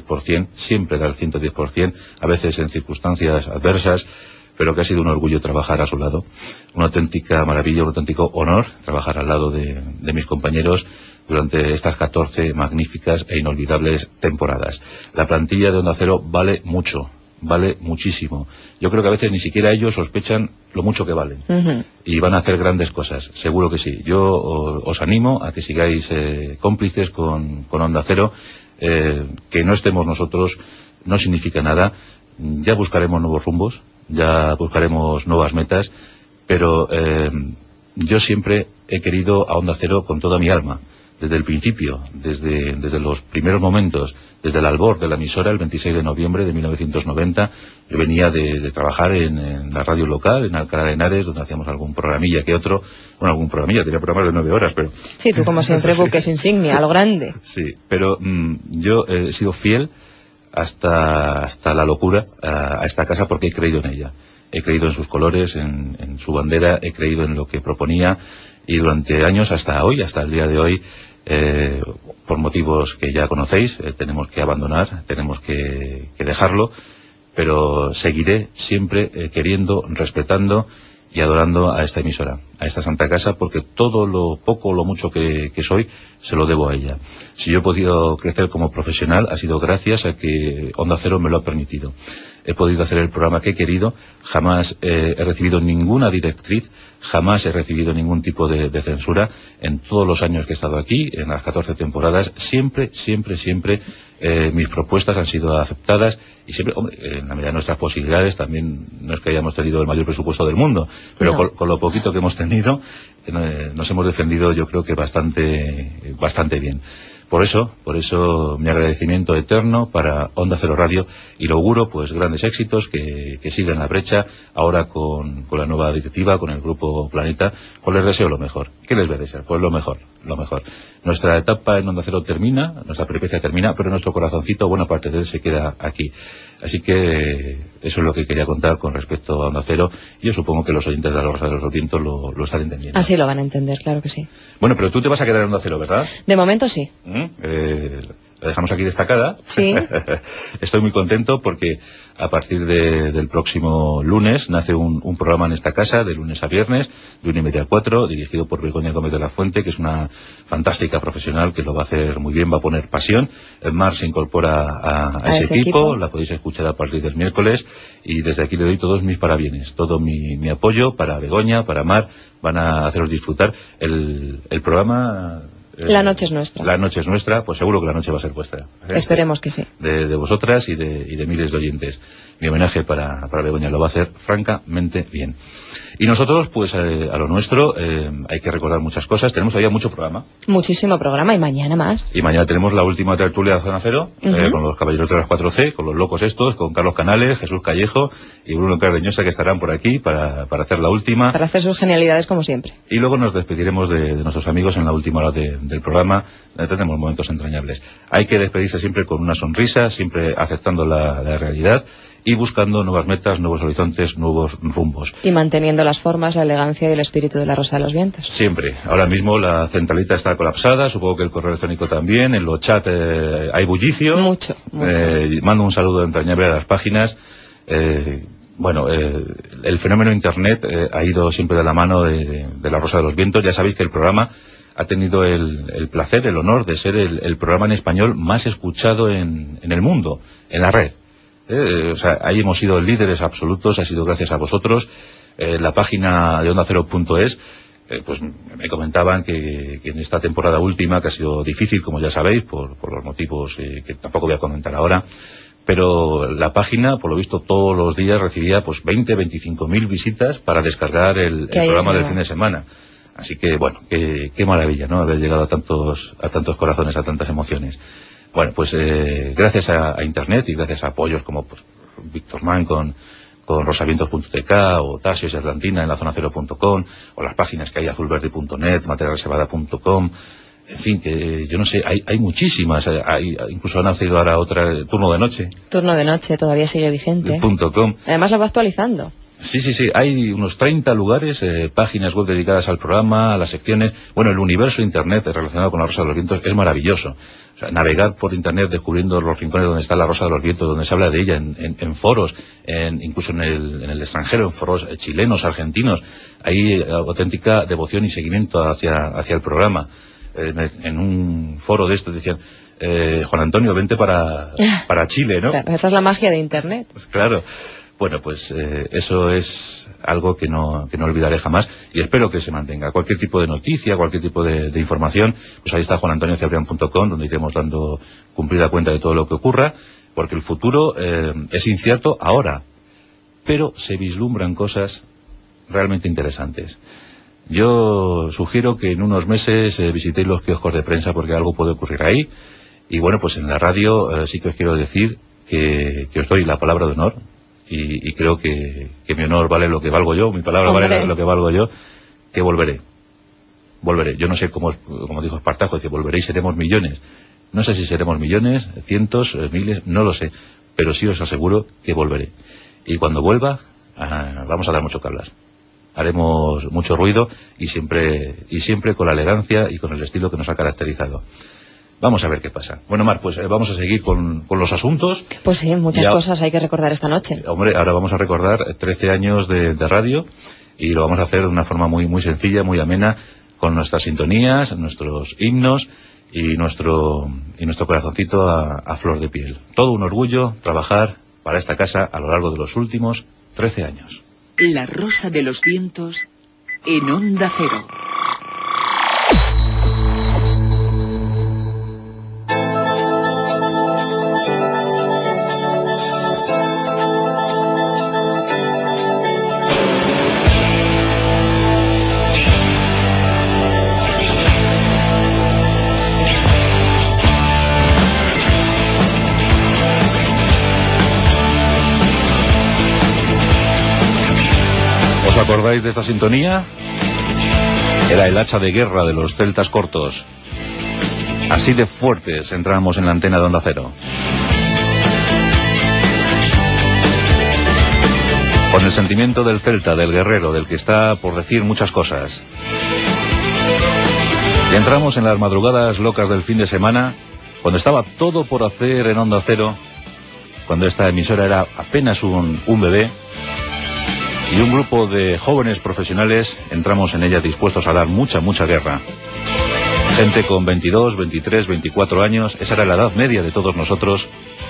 110%, a veces en circunstancias adversas, pero que ha sido un orgullo trabajar a su lado. Una auténtica maravilla, un auténtico honor trabajar al lado de mis compañeros durante estas 14 magníficas e inolvidables temporadas. La plantilla de Onda Cero vale mucho, vale muchísimo. Yo creo que a veces ni siquiera ellos sospechan lo mucho que valen. Y van a hacer grandes cosas, seguro que sí. Yo os animo a que sigáis cómplices con Onda Cero. Que no estemos nosotros no significa nada. Ya buscaremos nuevos rumbos, ya buscaremos nuevas metas, pero yo siempre he querido a Onda Cero con toda mi alma. Desde el principio, desde los primeros momentos, desde el albor de la emisora, el 26 de noviembre de 1990, yo venía de trabajar en la radio local, en Alcalá de Henares, donde hacíamos algún programilla que otro, tenía programas de 9 horas, pero... Sí, tú como siempre buques insignia, a lo grande. Sí, pero yo he sido fiel hasta la locura a esta casa porque he creído en ella. He creído en sus colores, en su bandera, he creído en lo que proponía y durante años hasta hoy, hasta el día de hoy, por motivos que ya conocéis, tenemos que abandonar, tenemos que dejarlo, pero seguiré siempre queriendo, respetando y adorando a esta emisora, a esta santa casa, porque todo lo poco o lo mucho que soy, se lo debo a ella. Si yo he podido crecer como profesional, ha sido gracias a que Onda Cero me lo ha permitido. He podido hacer el programa que he querido, jamás he recibido ninguna directriz, jamás he recibido ningún tipo de censura. En todos los años que he estado aquí, en las 14 temporadas, siempre mis propuestas han sido aceptadas y siempre, hombre, en la medida de nuestras posibilidades, también no es que hayamos tenido el mayor presupuesto del mundo, pero No. con lo poquito que hemos tenido, nos hemos defendido yo creo que bastante bien. Por eso mi agradecimiento eterno para Onda Cero Radio y lo auguro pues grandes éxitos que sigan la brecha ahora con la nueva directiva, con el Grupo Planeta, pues les deseo lo mejor. ¿Qué les voy a desear? Pues lo mejor. Nuestra etapa en Onda Cero termina, nuestra peripecia termina, pero nuestro corazoncito, buena parte de él se queda aquí. Así que eso es lo que quería contar con respecto a Onda Cero. Yo supongo que los oyentes de La Rosa de los Vientos lo están entendiendo. Así lo van a entender, claro que sí. Bueno, pero tú te vas a quedar en Onda Cero, ¿verdad? De momento sí. La dejamos aquí destacada. Sí. Estoy muy contento porque a partir del próximo lunes nace un programa en esta casa, de lunes a viernes, de 1:30 a 4, dirigido por Begoña Gómez de la Fuente, que es una fantástica profesional que lo va a hacer muy bien, va a poner pasión. El Mar se incorpora a ese equipo, la podéis escuchar a partir del miércoles y desde aquí le doy todos mis parabienes, todo mi apoyo para Begoña, para Mar, van a haceros disfrutar el programa. La noche es nuestra. La noche es nuestra, pues seguro que la noche va a ser vuestra. Esperemos que sí. De vosotras y de miles de oyentes. Mi homenaje para Begoña lo va a hacer francamente bien. Y nosotros, pues a lo nuestro, hay que recordar muchas cosas. Tenemos todavía mucho programa. Muchísimo programa y mañana más. Y mañana tenemos la última tertulia de Zona Cero, con los caballeros de las 4C, con los locos estos, con Carlos Canales, Jesús Callejo y Bruno Cardeñosa, que estarán por aquí para hacer la última. Para hacer sus genialidades como siempre. Y luego nos despediremos de nuestros amigos en la última hora del programa. Tendremos momentos entrañables. Hay que despedirse siempre con una sonrisa, siempre aceptando la realidad y buscando nuevas metas, nuevos horizontes, nuevos rumbos. Y manteniendo las formas, la elegancia y el espíritu de La Rosa de los Vientos. Siempre. Ahora mismo la centralita está colapsada, supongo que el correo electrónico también, en los chats hay bullicio. Mucho. Mando un saludo entrañable a las páginas. El fenómeno Internet ha ido siempre de la mano de La Rosa de los Vientos. Ya sabéis que el programa ha tenido el placer, el honor de ser el programa en español más escuchado en el mundo, en la red. Ahí hemos sido líderes absolutos, ha sido gracias a vosotros. La página de OndaCero.es, pues me comentaban que en esta temporada última, que ha sido difícil, como ya sabéis, por los motivos que tampoco voy a comentar ahora, pero la página, por lo visto, todos los días recibía pues 25.000 visitas para descargar el programa del fin de semana. Así que, bueno, qué maravilla, ¿no? Haber llegado a tantos corazones, a tantas emociones. Bueno, pues gracias a Internet y gracias a apoyos como pues, Víctor Mann con rosavientos.tk o Tasios y Atlantina en la zonacero.com o las páginas que hay azulverde.net, materialreservada.com, en fin, que yo no sé, hay muchísimas, incluso han nacido ahora otra, Turno de Noche. Turno de Noche todavía sigue vigente. .com. Además lo va actualizando. Sí, hay unos 30 lugares, páginas web dedicadas al programa, a las secciones. Bueno, el universo Internet relacionado con La Rosa de los Vientos es maravilloso. O sea, navegar por Internet descubriendo los rincones donde está La Rosa de los Vientos, donde se habla de ella, en foros, incluso en el extranjero, en foros chilenos, argentinos. Hay auténtica devoción y seguimiento hacia el programa. En un foro de estos decían, Juan Antonio, vente para Chile, ¿no? Claro, esa es la magia de Internet. Claro. Bueno, pues eso es algo que no olvidaré jamás y espero que se mantenga. Cualquier tipo de noticia, cualquier tipo de información, pues ahí está juanantoniocebrián.com, donde iremos dando cumplida cuenta de todo lo que ocurra, porque el futuro es incierto ahora, pero se vislumbran cosas realmente interesantes. Yo sugiero que en unos meses visitéis los kioscos de prensa porque algo puede ocurrir ahí. Y bueno, pues en la radio sí que os quiero decir que os doy la palabra de honor. Y creo que mi honor vale lo que valgo yo, mi palabra vale lo que valgo yo, que volveré. Yo no sé como dijo Espartaco, dice, volveré y seremos millones. No sé si seremos millones, cientos, miles, no lo sé, pero sí os aseguro que volveré. Y cuando vuelva, vamos a dar mucho que hablar. Haremos mucho ruido y siempre con la elegancia y con el estilo que nos ha caracterizado. Vamos a ver qué pasa. Bueno, Mar, pues vamos a seguir con los asuntos. Pues sí, muchas cosas hay que recordar esta noche. Hombre, ahora vamos a recordar 13 años de radio y lo vamos a hacer de una forma muy, muy sencilla, muy amena, con nuestras sintonías, nuestros himnos y nuestro corazoncito a flor de piel. Todo un orgullo trabajar para esta casa a lo largo de los últimos 13 años. La Rosa de los Vientos en Onda Cero. acordáis de esta sintonía? Era el hacha de guerra de los celtas cortos. Así de fuertes entramos en la antena de Onda Cero. Con el sentimiento del celta, del guerrero, del que está por decir muchas cosas. Y entramos en las madrugadas locas del fin de semana, cuando estaba todo por hacer en Onda Cero, cuando esta emisora era apenas un bebé, y un grupo de jóvenes profesionales entramos en ella dispuestos a dar mucha guerra. Gente con 22, 23, 24 años, esa era la edad media de todos nosotros,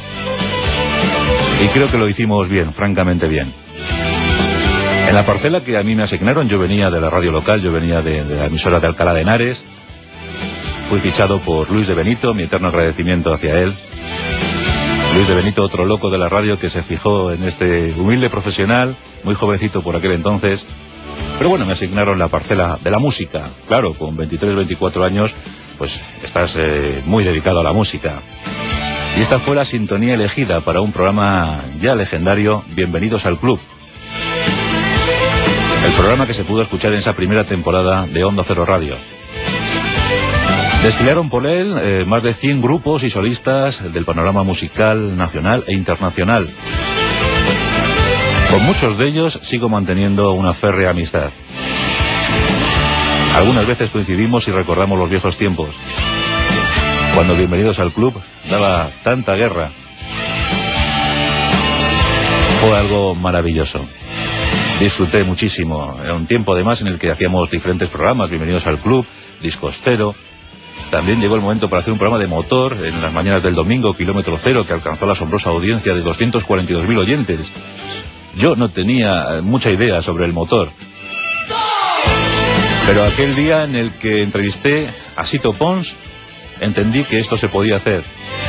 y creo que lo hicimos bien, francamente bien. En la parcela que a mí me asignaron, yo venía de la radio local, yo venía de la emisora de Alcalá de Henares, fui fichado por Luis de Benito, mi eterno agradecimiento hacia él. Luis de Benito, otro loco de la radio que se fijó en este humilde profesional, muy jovencito por aquel entonces. Pero bueno, me asignaron la parcela de la música. Claro, con 23, 24 años, pues estás muy dedicado a la música. Y esta fue la sintonía elegida para un programa ya legendario, Bienvenidos al Club. El programa que se pudo escuchar en esa primera temporada de Onda Cero Radio. Desfilaron por él más de 100 grupos y solistas del panorama musical nacional e internacional. Con muchos de ellos sigo manteniendo una férrea amistad. Algunas veces coincidimos y recordamos los viejos tiempos, cuando Bienvenidos al Club daba tanta guerra. Fue algo maravilloso. Disfruté muchísimo. Era un tiempo además en el que hacíamos diferentes programas, Bienvenidos al Club, Discos Cero. También llegó el momento para hacer un programa de motor en las mañanas del domingo, Kilómetro Cero, que alcanzó la asombrosa audiencia de 242.000 oyentes. Yo no tenía mucha idea sobre el motor. Pero aquel día en el que entrevisté a Sito Pons, entendí que esto se podía hacer.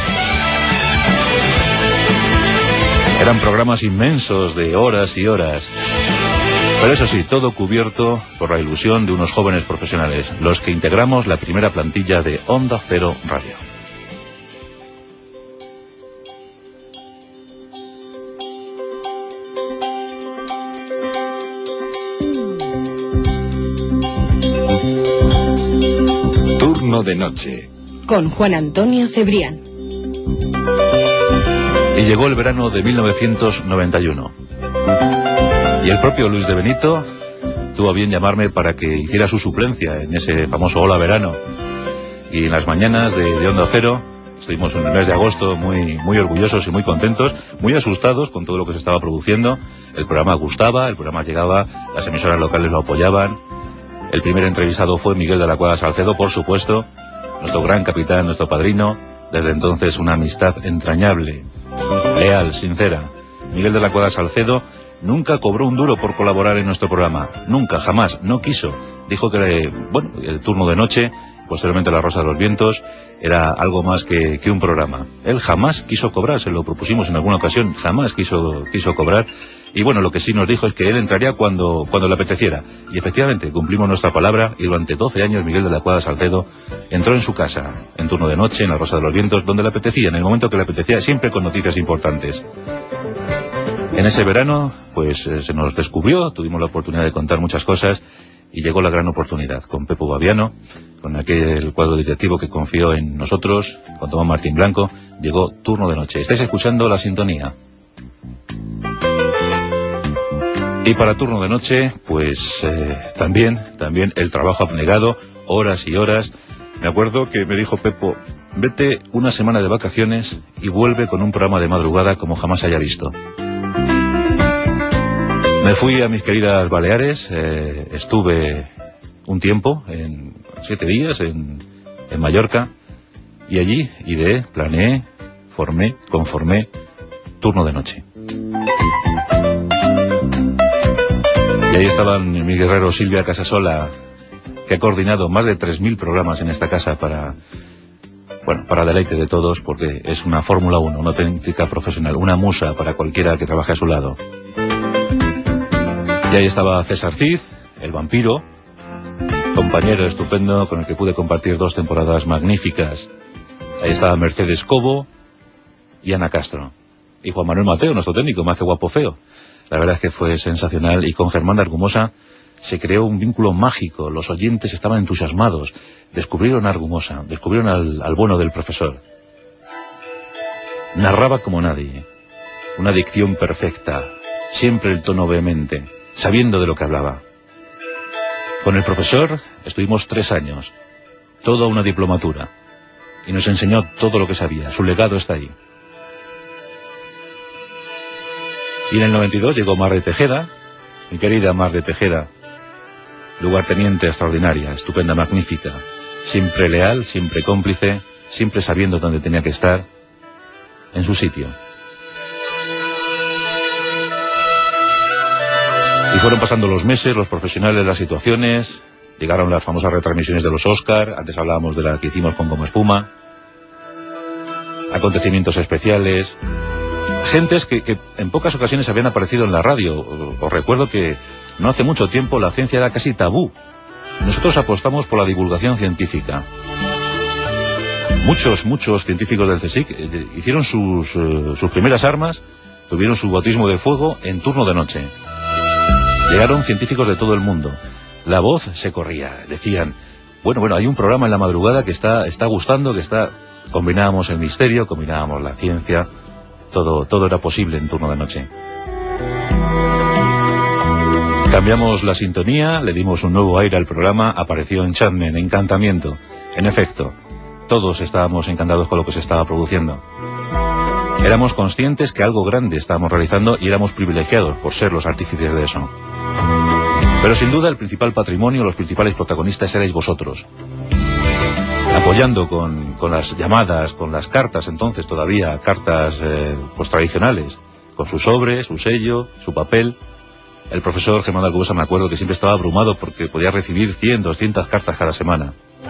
Eran programas inmensos de horas y horas. Pero eso sí, todo cubierto por la ilusión de unos jóvenes profesionales, los que integramos la primera plantilla de Onda Cero Radio. Turno de noche. Con Juan Antonio Cebrián. Y llegó el verano de 1991. Y el propio Luis de Benito tuvo a bien llamarme para que hiciera su suplencia en ese famoso Hola Verano. Y en las mañanas de Onda Cero, estuvimos en el mes de agosto muy orgullosos y muy contentos, muy asustados con todo lo que se estaba produciendo. El programa gustaba, el programa llegaba, las emisoras locales lo apoyaban. El primer entrevistado fue Miguel de la Cuadra Salcedo, por supuesto, nuestro gran capitán, nuestro padrino. Desde entonces una amistad entrañable, leal, sincera. Miguel de la Cuadra Salcedo nunca cobró un duro por colaborar en nuestro programa. Nunca, jamás, no quiso. Dijo que, bueno, el turno de noche, posteriormente La Rosa de los Vientos, era algo más que un programa. Él jamás quiso cobrar, se lo propusimos en alguna ocasión, jamás quiso cobrar. Y bueno, lo que sí nos dijo es que él entraría cuando le apeteciera. Y efectivamente, cumplimos nuestra palabra y durante 12 años Miguel de la Cuadra Salcedo entró en su casa, en turno de noche, en La Rosa de los Vientos, donde le apetecía, en el momento que le apetecía, siempre con noticias importantes. En ese verano, pues se nos descubrió, tuvimos la oportunidad de contar muchas cosas y llegó la gran oportunidad con Pepo Baviano, con aquel cuadro directivo que confió en nosotros, con Tomás Martín Blanco, llegó Turno de Noche. Estáis escuchando la sintonía. Y para Turno de Noche, pues también el trabajo abnegado, horas y horas. Me acuerdo que me dijo Pepo, vete una semana de vacaciones y vuelve con un programa de madrugada como jamás haya visto. Me fui a mis queridas Baleares, estuve un tiempo, 7 días, en Mallorca, y allí ideé, planeé, conformé Turno de Noche. Y ahí estaban mi guerrero Silvia Casasola, que ha coordinado más de 3.000 programas en esta casa para deleite de todos, porque es una Fórmula 1, una auténtica profesional, una musa para cualquiera que trabaje a su lado. Y ahí estaba César Cid, el vampiro, compañero estupendo con el que pude compartir 2 temporadas magníficas. Ahí estaba Mercedes Cobo y Ana Castro. Y Juan Manuel Mateo, nuestro técnico, más que guapo feo. La verdad es que fue sensacional, y con Germán de Argumosa se creó un vínculo mágico. Los oyentes estaban entusiasmados, descubrieron a Argumosa, descubrieron al bueno del profesor. Narraba como nadie, una dicción perfecta, siempre el tono vehemente, sabiendo de lo que hablaba. Con el profesor estuvimos 3 años, toda una diplomatura, y nos enseñó todo lo que sabía. Su legado está ahí. Y en el 92 llegó Mar de Tejeda, mi querida Mar de Tejeda, lugarteniente extraordinaria, estupenda, magnífica, siempre leal, siempre cómplice, siempre sabiendo dónde tenía que estar, en su sitio. Y fueron pasando los meses, los profesionales, las situaciones, llegaron las famosas retransmisiones de los Oscar, antes hablábamos de la que hicimos con Goma Espuma, acontecimientos especiales, gentes que en pocas ocasiones habían aparecido en la radio. Os recuerdo que no hace mucho tiempo la ciencia era casi tabú. Nosotros apostamos por la divulgación científica. Muchos científicos del CSIC hicieron sus primeras armas, tuvieron su bautismo de fuego en turno de noche. Llegaron científicos de todo el mundo. La voz se corría. Decían, bueno, hay un programa en la madrugada que está gustando, Combinábamos el misterio, combinábamos la ciencia. Todo era posible en turno de noche. Cambiamos la sintonía, le dimos un nuevo aire al programa, apareció Enchantment, Encantamiento. En efecto, todos estábamos encantados con lo que se estaba produciendo. Éramos conscientes que algo grande estábamos realizando y éramos privilegiados por ser los artífices de eso. Pero sin duda el principal patrimonio, los principales protagonistas erais vosotros. Apoyando con las llamadas, con las cartas, entonces todavía cartas pues tradicionales, con su sobre, su sello, su papel. El profesor Germán de Argumosa, me acuerdo que siempre estaba abrumado porque podía recibir 100, 200 cartas cada semana.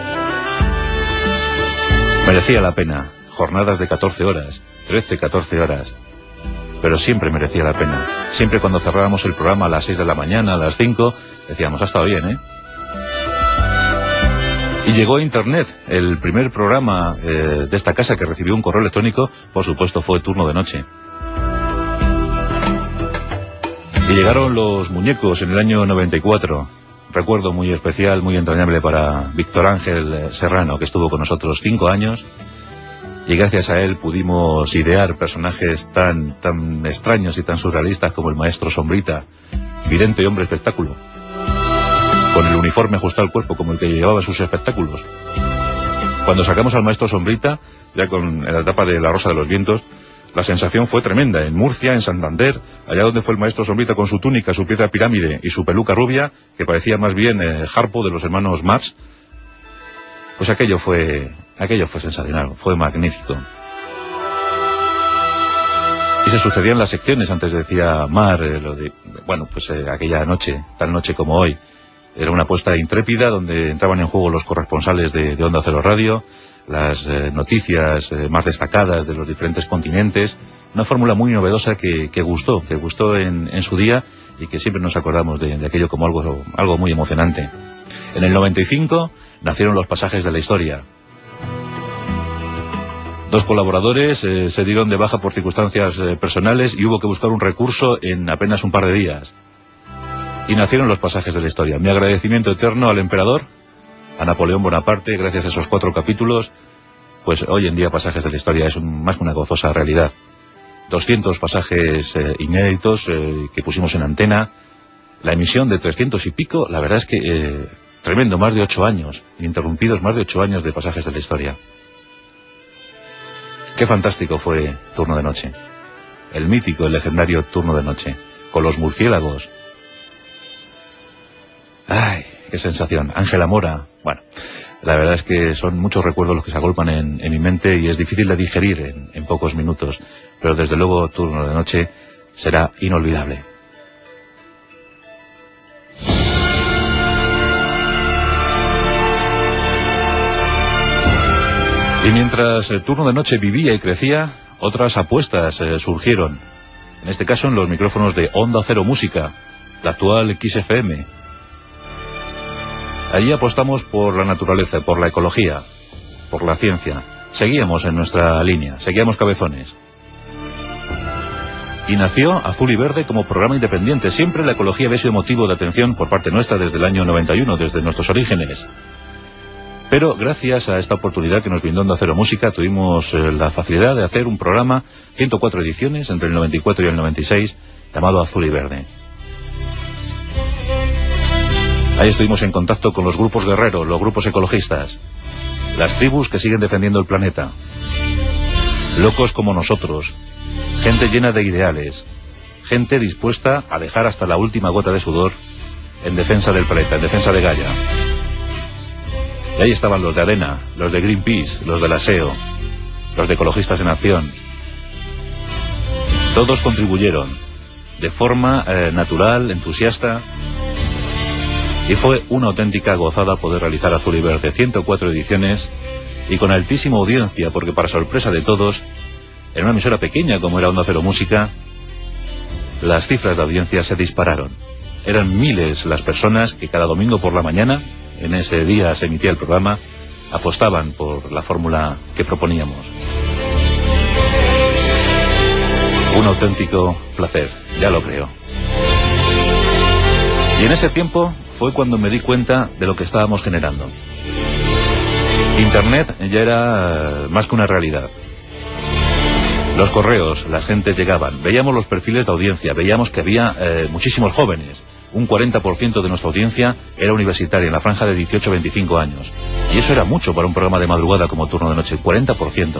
Merecía la pena, jornadas de 14 horas, 13, 14 horas, pero siempre merecía la pena. Siempre cuando cerrábamos el programa a las 6 de la mañana, a las 5, decíamos, ha estado bien, ¿eh? Y llegó Internet. El primer programa de esta casa que recibió un correo electrónico, por supuesto, fue Turno de Noche. Y llegaron los muñecos en el año 94. Recuerdo muy especial, muy entrañable para Víctor Ángel Serrano, que estuvo con nosotros 5 años. Y gracias a él pudimos idear personajes tan extraños y tan surrealistas como el maestro Sombrita, vidente y hombre espectáculo, con el uniforme ajustado al cuerpo como el que llevaba en sus espectáculos. Cuando sacamos al maestro Sombrita, ya en la etapa de La Rosa de los Vientos, la sensación fue tremenda. En Murcia, en Santander, allá donde fue el maestro Sombrita con su túnica, su piedra pirámide y su peluca rubia, que parecía más bien Harpo de los hermanos Marx, pues aquello fue sensacional, fue magnífico. Y se sucedían las secciones. Antes decía Mar, aquella noche, tal noche como hoy, era una apuesta intrépida donde entraban en juego los corresponsales de Onda Cero Radio, las noticias más destacadas de los diferentes continentes. Una fórmula muy novedosa que gustó en su día y que siempre nos acordamos de aquello como algo muy emocionante. En el 95 nacieron los pasajes de la historia. 2 colaboradores se dieron de baja por circunstancias personales y hubo que buscar un recurso en apenas un par de días. Y nacieron los pasajes de la historia. Mi agradecimiento eterno al emperador, a Napoleón Bonaparte, gracias a esos 4 capítulos, pues hoy en día Pasajes de la Historia es más que una gozosa realidad. 200 pasajes inéditos que pusimos en antena, la emisión de 300 y pico, la verdad es que tremendo, más de 8 años, ininterrumpidos, más de 8 años de Pasajes de la Historia. Qué fantástico fue Turno de Noche, el mítico, el legendario Turno de Noche, con los murciélagos. ¡Ay, qué sensación! Ángela Mora. Bueno, la verdad es que son muchos recuerdos los que se agolpan en mi mente y es difícil de digerir en pocos minutos, pero desde luego Turno de Noche será inolvidable. Y mientras el Turno de Noche vivía y crecía, otras apuestas surgieron. En este caso en los micrófonos de Onda Cero Música, la actual XFM. Allí apostamos por la naturaleza, por la ecología, por la ciencia. Seguíamos en nuestra línea, seguíamos cabezones. y nació Azul y Verde como programa independiente. Siempre la ecología había sido motivo de atención por parte nuestra desde el año 91, desde nuestros orígenes. Pero gracias a esta oportunidad que nos brindó Onda Cero Música, tuvimos la facilidad de hacer un programa, 104 ediciones, entre el 94 y el 96, llamado Azul y Verde. Ahí estuvimos en contacto con los grupos guerreros, los grupos ecologistas, las tribus que siguen defendiendo el planeta, locos como nosotros, gente llena de ideales, gente dispuesta a dejar hasta la última gota de sudor en defensa del planeta, en defensa de Gaia. Y ahí estaban los de ADENA, los de Greenpeace, los del ASEO, los de Ecologistas en Acción. Todos contribuyeron de forma natural, entusiasta, y fue una auténtica gozada poder realizar Azul y Verde, 104 ediciones y con altísima audiencia, porque para sorpresa de todos, en una emisora pequeña como era Onda Cero Música, las cifras de audiencia se dispararon. Eran miles las personas que cada domingo por la mañana, en ese día se emitía el programa, apostaban por la fórmula que proponíamos. Un auténtico placer, ya lo creo. Y en ese tiempo fue cuando me di cuenta de lo que estábamos generando. Internet ya era más que una realidad. Los correos, las gentes llegaban, veíamos los perfiles de audiencia, veíamos que había muchísimos jóvenes. Un 40% de nuestra audiencia era universitaria, en la franja de 18-25 años. Y eso era mucho para un programa de madrugada como Turno de Noche, 40%.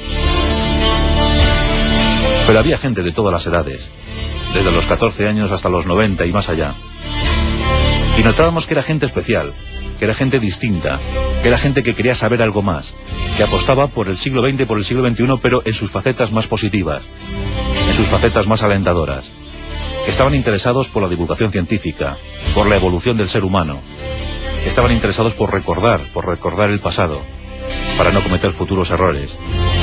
Pero había gente de todas las edades, desde los 14 años hasta los 90 y más allá. Y notábamos que era gente especial, que era gente distinta, que era gente que quería saber algo más, que apostaba por el siglo XX y por el siglo XXI, pero en sus facetas más positivas, en sus facetas más alentadoras, que estaban interesados por la divulgación científica, por la evolución del ser humano, que estaban interesados por recordar el pasado, para no cometer futuros errores.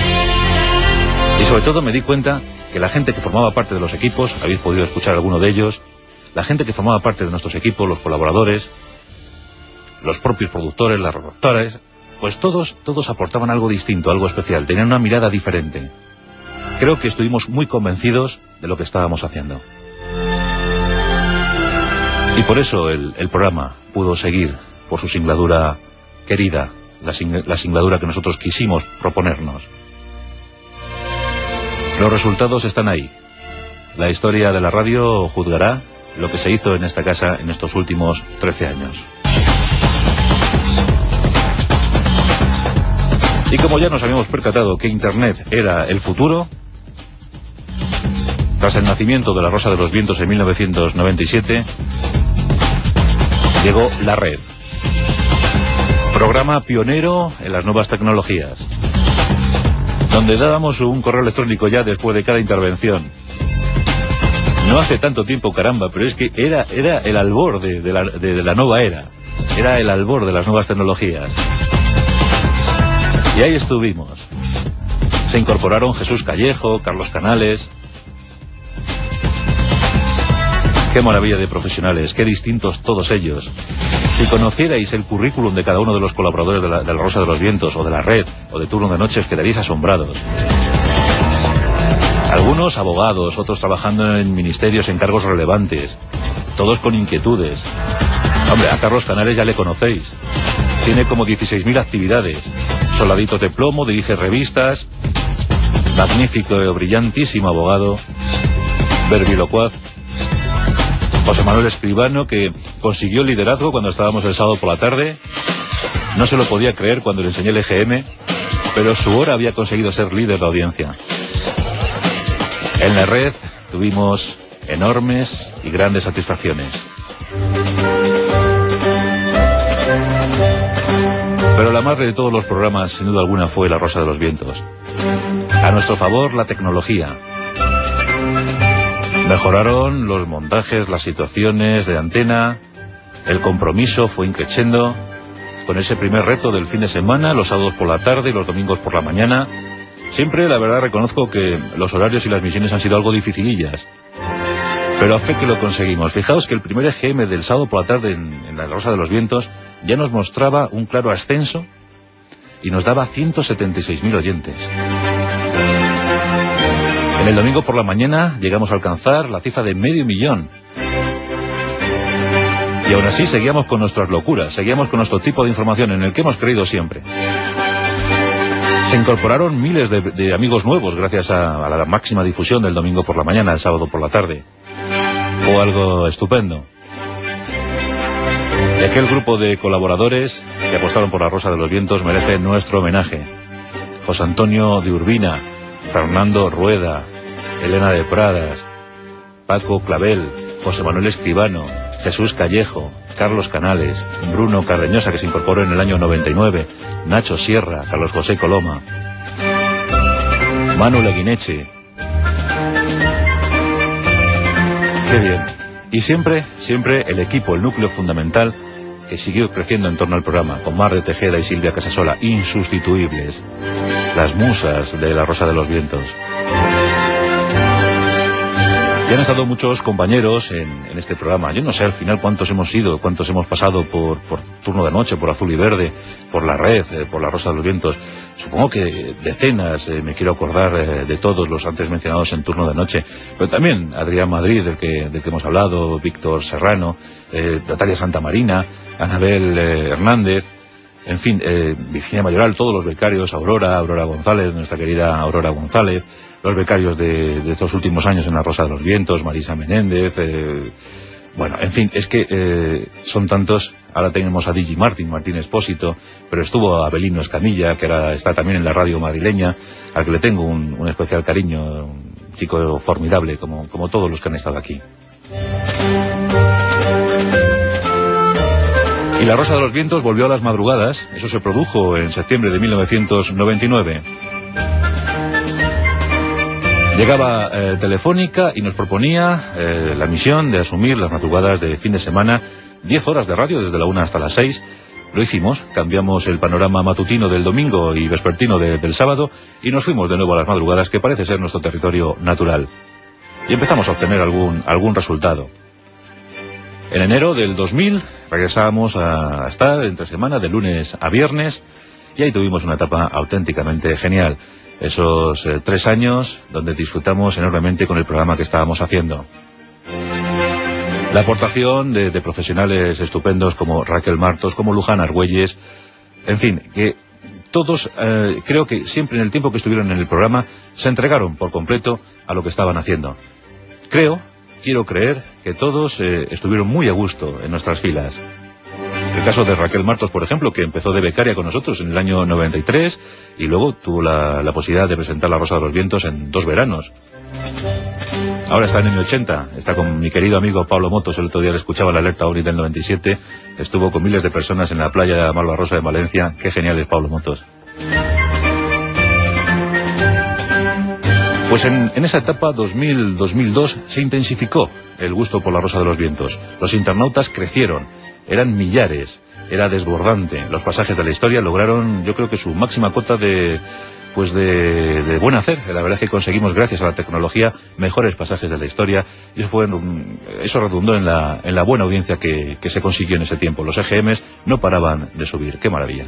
Y sobre todo me di cuenta que la gente que formaba parte de los equipos, habéis podido escuchar alguno de ellos, la gente que formaba parte de nuestros equipos, los colaboradores, los propios productores, las redactoras, pues todos aportaban algo distinto, algo especial, tenían una mirada diferente. Creo que estuvimos muy convencidos de lo que estábamos haciendo. Y por eso el programa pudo seguir por su singladura querida, la singladura que nosotros quisimos proponernos. Los resultados están ahí. La historia de la radio juzgará lo que se hizo en esta casa en estos últimos 13 años. Y como ya nos habíamos percatado que Internet era el futuro, tras el nacimiento de La Rosa de los Vientos en 1997, llegó La Red, programa pionero en las nuevas tecnologías, donde dábamos un correo electrónico ya después de cada intervención. No hace tanto tiempo, caramba, pero es que era el albor de la nueva era, era el albor de las nuevas tecnologías. Y ahí estuvimos. Se incorporaron Jesús Callejo, Carlos Canales. Qué maravilla de profesionales, qué distintos todos ellos. Si conocierais el currículum de cada uno de los colaboradores de la Rosa de los Vientos, o de La Red, o de Turno de Noche, os quedaríais asombrados. Algunos abogados, otros trabajando en ministerios en cargos relevantes, todos con inquietudes. Hombre, a Carlos Canales ya le conocéis. Tiene como 16.000 actividades. Soldaditos de plomo, dirige revistas. Magnífico, brillantísimo abogado. Verbilocuaz. José Manuel Escribano, que consiguió el liderazgo cuando estábamos el sábado por la tarde. No se lo podía creer cuando le enseñé el EGM, pero su hora había conseguido ser líder de audiencia. En La Red tuvimos enormes y grandes satisfacciones. Pero la madre de todos los programas, sin duda alguna, fue La Rosa de los Vientos. A nuestro favor, la tecnología. Mejoraron los montajes, las situaciones de antena, el compromiso fue increciendo, con ese primer reto del fin de semana, los sábados por la tarde y los domingos por la mañana. Siempre, la verdad, reconozco que los horarios y las misiones han sido algo dificilillas, pero a fe que lo conseguimos. Fijaos que el primer EGM del sábado por la tarde en La Rosa de los Vientos ya nos mostraba un claro ascenso y nos daba 176.000 oyentes. En el domingo por la mañana llegamos a alcanzar la cifra de 500.000. Y aún así seguíamos con nuestras locuras, seguíamos con nuestro tipo de información en el que hemos creído siempre. Se incorporaron miles de amigos nuevos gracias a la máxima difusión del domingo por la mañana, el sábado por la tarde. Fue algo estupendo. Y aquel grupo de colaboradores que apostaron por la Rosa de los Vientos merece nuestro homenaje. José Antonio de Urbina, Fernando Rueda, Elena de Pradas, Paco Clavel, José Manuel Escribano, Jesús Callejo, Carlos Canales, Bruno Cardeñosa, que se incorporó en el año 99, Nacho Sierra, Carlos José Coloma, Manu Leguineche. Qué bien. Y siempre el equipo, el núcleo fundamental que siguió creciendo en torno al programa, con Mar de Tejeda y Silvia Casasola, insustituibles, las musas de la Rosa de los Vientos. Y han estado muchos compañeros en este programa. Yo no sé al final cuántos hemos sido, cuántos hemos pasado por Turno de Noche, por Azul y Verde, por La Red, por la Rosa de los Vientos. Supongo que decenas, me quiero acordar de todos los antes mencionados en Turno de Noche. Pero también Adrián Madrid, del que hemos hablado, Víctor Serrano, Natalia Santamarina, Anabel Hernández, en fin, Virginia Mayoral, todos los becarios, Aurora González, nuestra querida Aurora González, los becarios de estos últimos años en la Rosa de los Vientos, Marisa Menéndez, bueno, en fin, es que son tantos. Ahora tenemos a Digi Martín Espósito, pero estuvo Abelino Escamilla, que ahora está también en la radio madrileña, al que le tengo un especial cariño, un chico formidable, como todos los que han estado aquí. Y la Rosa de los Vientos volvió a las madrugadas. Eso se produjo en septiembre de 1999. Llegaba Telefónica y nos proponía la misión de asumir las madrugadas de fin de semana, 10 horas de radio desde la 1 hasta las 6. Lo hicimos, cambiamos el panorama matutino del domingo y vespertino del sábado y nos fuimos de nuevo a las madrugadas, que parece ser nuestro territorio natural. Y empezamos a obtener algún resultado. En enero del 2000 regresábamos a estar entre semana de lunes a viernes y ahí tuvimos una etapa auténticamente genial. Esos 3 años donde disfrutamos enormemente con el programa que estábamos haciendo. La aportación de profesionales estupendos como Raquel Martos, como Luján Argüelles, en fin, que todos, creo que siempre en el tiempo que estuvieron en el programa, se entregaron por completo a lo que estaban haciendo. Quiero creer que todos estuvieron muy a gusto en nuestras filas. El caso de Raquel Martos, por ejemplo, que empezó de becaria con nosotros en el año 93 y luego tuvo la posibilidad de presentar La Rosa de los Vientos en 2 veranos. Ahora está en M80, está con mi querido amigo Pablo Motos. El otro día le escuchaba la alerta OVNI del 97, estuvo con miles de personas en la playa de Malvarrosa de Valencia. Qué genial es Pablo Motos. Pues en esa etapa 2000-2002 se intensificó el gusto por La Rosa de los Vientos. Los internautas crecieron, eran millares, era desbordante. Los pasajes de la historia lograron, yo creo que su máxima cota de buen hacer. La verdad es que conseguimos, gracias a la tecnología, mejores pasajes de la historia, y eso redundó en la buena audiencia que se consiguió en ese tiempo. Los EGMs no paraban de subir. ¡Qué maravilla!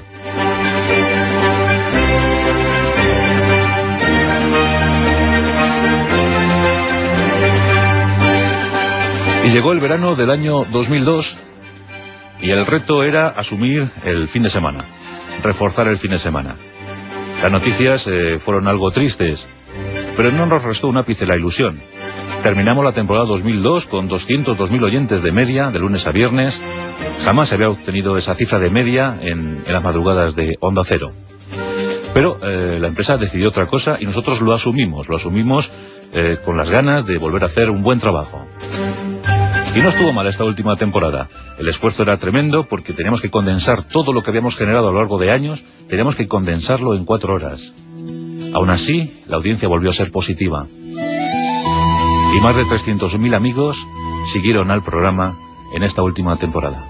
Y llegó el verano del año 2002 y el reto era asumir el fin de semana, reforzar el fin de semana. Las noticias fueron algo tristes, pero no nos restó un ápice la ilusión. Terminamos la temporada 2002 con 202.000 oyentes de media, de lunes a viernes. Jamás se había obtenido esa cifra de media en las madrugadas de Onda Cero. Pero la empresa decidió otra cosa y nosotros lo asumimos con las ganas de volver a hacer un buen trabajo. Y no estuvo mal esta última temporada. El esfuerzo era tremendo porque teníamos que condensar todo lo que habíamos generado a lo largo de años, teníamos que condensarlo en 4 horas. Aún así, la audiencia volvió a ser positiva. Y más de 300.000 amigos siguieron al programa en esta última temporada.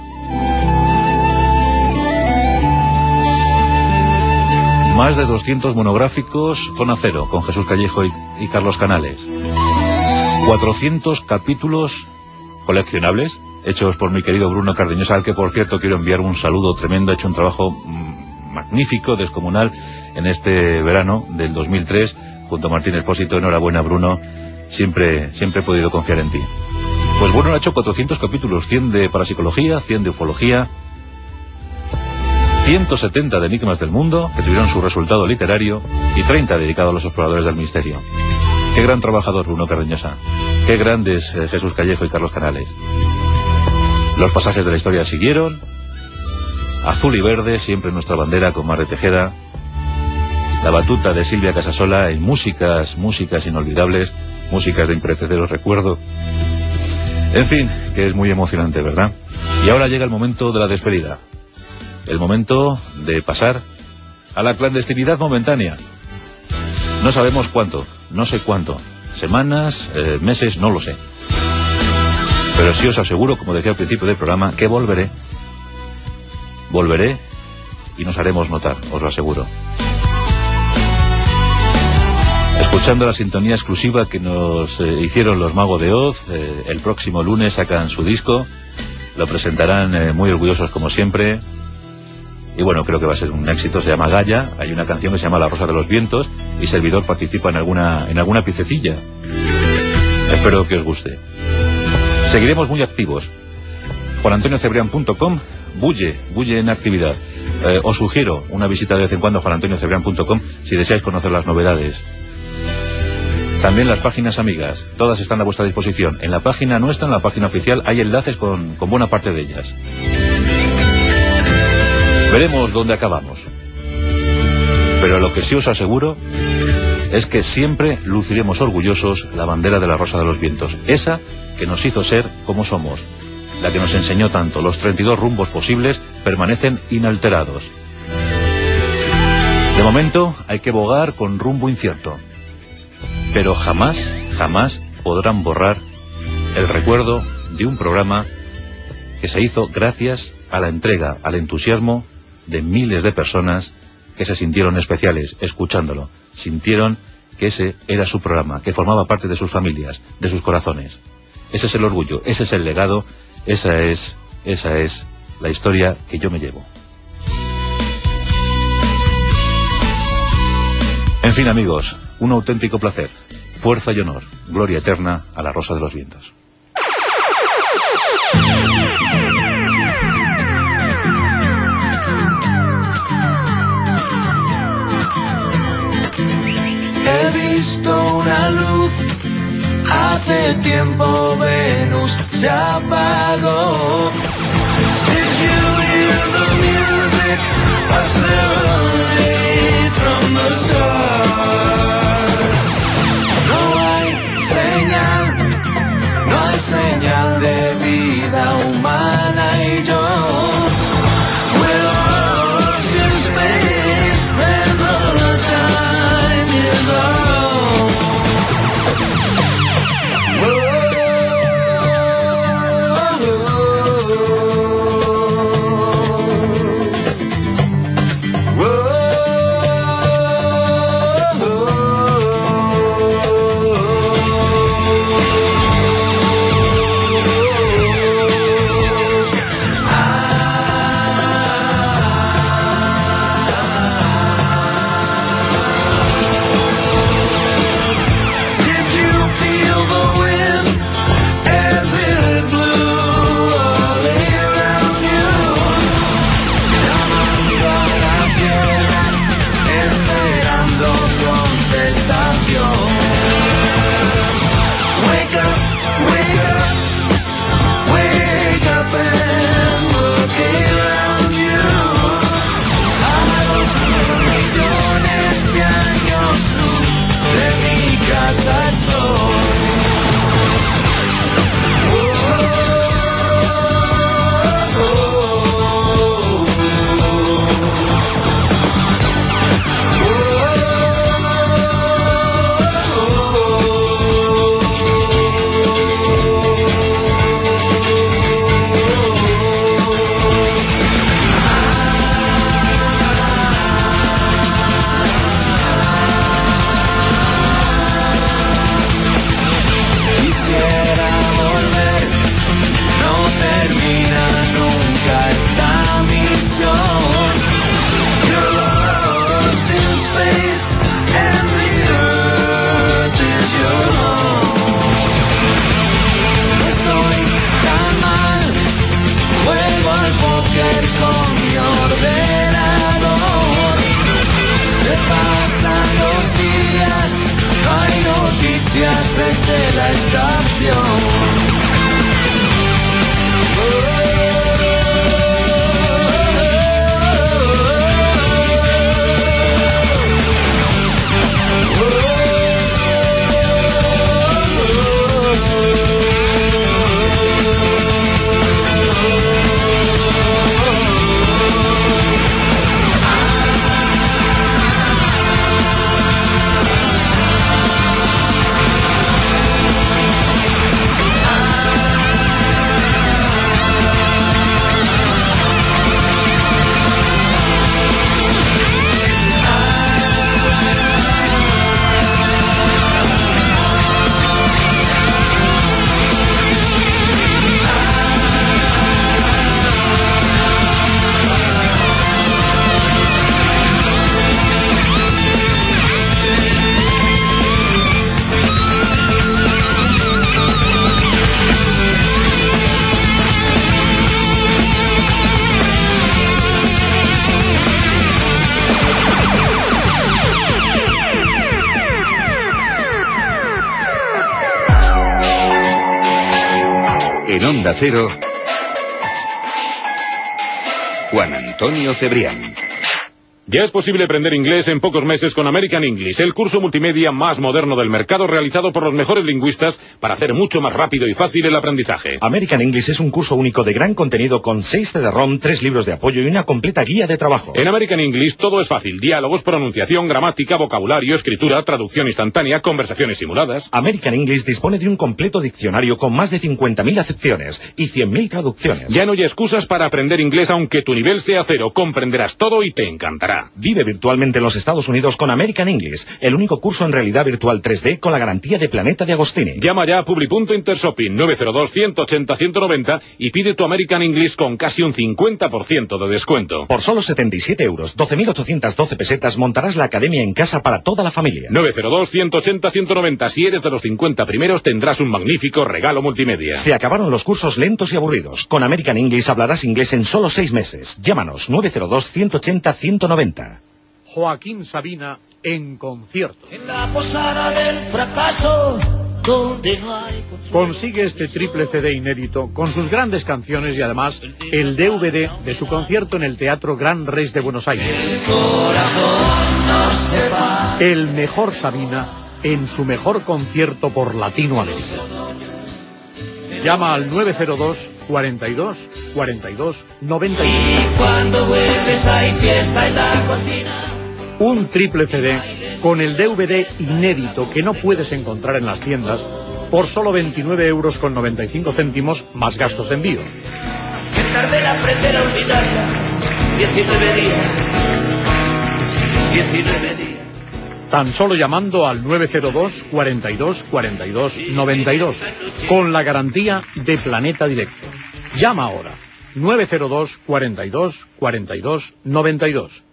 Más de 200 monográficos Zona Cero, con Jesús Callejo y Carlos Canales. 400 capítulos coleccionables, hechos por mi querido Bruno Cardeñosa, al que por cierto quiero enviar un saludo tremendo. Ha hecho un trabajo magnífico, descomunal, en este verano del 2003, junto a Martín Expósito. Enhorabuena, Bruno. Siempre he podido confiar en ti. Pues Bruno ha hecho 400 capítulos, 100 de parapsicología, 100 de ufología, 170 de enigmas del mundo, que tuvieron su resultado literario, y 30 dedicados a los exploradores del misterio. Qué gran trabajador, Bruno Cardeñosa. Qué grandes Jesús Callejo y Carlos Canales. Los pasajes de la historia siguieron. Azul y verde, siempre nuestra bandera con Mar de Tejeda. La batuta de Silvia Casasola en músicas inolvidables, músicas de imperecederos recuerdo. En fin, que es muy emocionante, ¿verdad? Y ahora llega el momento de la despedida. El momento de pasar a la clandestinidad momentánea. No sabemos cuánto, no sé cuánto. Semanas, meses, no lo sé. Pero sí os aseguro, como decía al principio del programa, que volveré. Volveré y nos haremos notar, os lo aseguro. Escuchando la sintonía exclusiva que nos hicieron los Magos de Oz, el próximo lunes sacan su disco, lo presentarán muy orgullosos como siempre, y bueno, creo que va a ser un éxito. Se llama Gaia, hay una canción que se llama La Rosa de los Vientos, y servidor participa en alguna piececilla. Espero que os guste. Seguiremos muy activos. JuanAntonioCebrián.com, bulle en actividad. Os sugiero una visita de vez en cuando a JuanAntonioCebrián.com si deseáis conocer las novedades. También las páginas amigas, todas están a vuestra disposición. En la página nuestra, en la página oficial, hay enlaces con buena parte de ellas. Veremos dónde acabamos. Pero lo que sí os aseguro es que siempre luciremos orgullosos la bandera de la Rosa de los Vientos. Esa que nos hizo ser como somos. La que nos enseñó tanto. Los 32 rumbos posibles permanecen inalterados. De momento hay que bogar con rumbo incierto. Pero jamás podrán borrar el recuerdo de un programa que se hizo gracias a la entrega, al entusiasmo de miles de personas que se sintieron especiales escuchándolo. Sintieron que ese era su programa, que formaba parte de sus familias, de sus corazones. Ese es el orgullo, ese es el legado, esa es la historia que yo me llevo. En fin, amigos, un auténtico placer. Fuerza y honor, gloria eterna a la Rosa de los Vientos. He visto una luz, hace tiempo Venus se apagó. Did you hear the music? A serenade from the stars. No hay señal de vida humana y yo. We're lost in space and the time is on. En Onda Cero, Juan Antonio Cebrián. Ya es posible aprender inglés en pocos meses con American English, el curso multimedia más moderno del mercado realizado por los mejores lingüistas para hacer mucho más rápido y fácil el aprendizaje. American English es un curso único de gran contenido con 6 CD-ROM, 3 libros de apoyo y una completa guía de trabajo. En American English todo es fácil: diálogos, pronunciación, gramática, vocabulario, escritura, traducción instantánea, conversaciones simuladas. American English dispone de un completo diccionario con más de 50.000 acepciones y 100.000 traducciones. Ya no hay excusas para aprender inglés aunque tu nivel sea 0, comprenderás todo y te encantará. Vive virtualmente en los Estados Unidos con American English, el único curso en realidad virtual 3D con la garantía de Planeta de Agostini. Llama ya a Publi.Intershopping 902-180-190 y pide tu American English con casi un 50% de descuento. Por solo 77 euros, 12.812 pesetas, montarás la academia en casa para toda la familia. 902-180-190. Si eres de los 50 primeros tendrás un magnífico regalo multimedia. Se acabaron los cursos lentos y aburridos. Con American English hablarás inglés en solo 6 meses. Llámanos 902-180-190. Joaquín Sabina en concierto. En la posada del fracaso, donde no hay consuelo. Consigue este triple CD inédito con sus grandes canciones y además el DVD de su concierto en el Teatro Gran Rex de Buenos Aires. El corazón no se va. El mejor Sabina en su mejor concierto por Latinoamérica. Llama al 902 42 42 91. Y cuando vuelves hay fiesta en la cocina. Un triple CD con el DVD inédito que no puedes encontrar en las tiendas por solo 29,95 euros más gastos de envío. Que tarde en aprender a olvidarla. 19 días. 19 días. Tan solo llamando al 902 42 42 92 con la garantía de Planeta Directo. Llama ahora 902 42 42 92.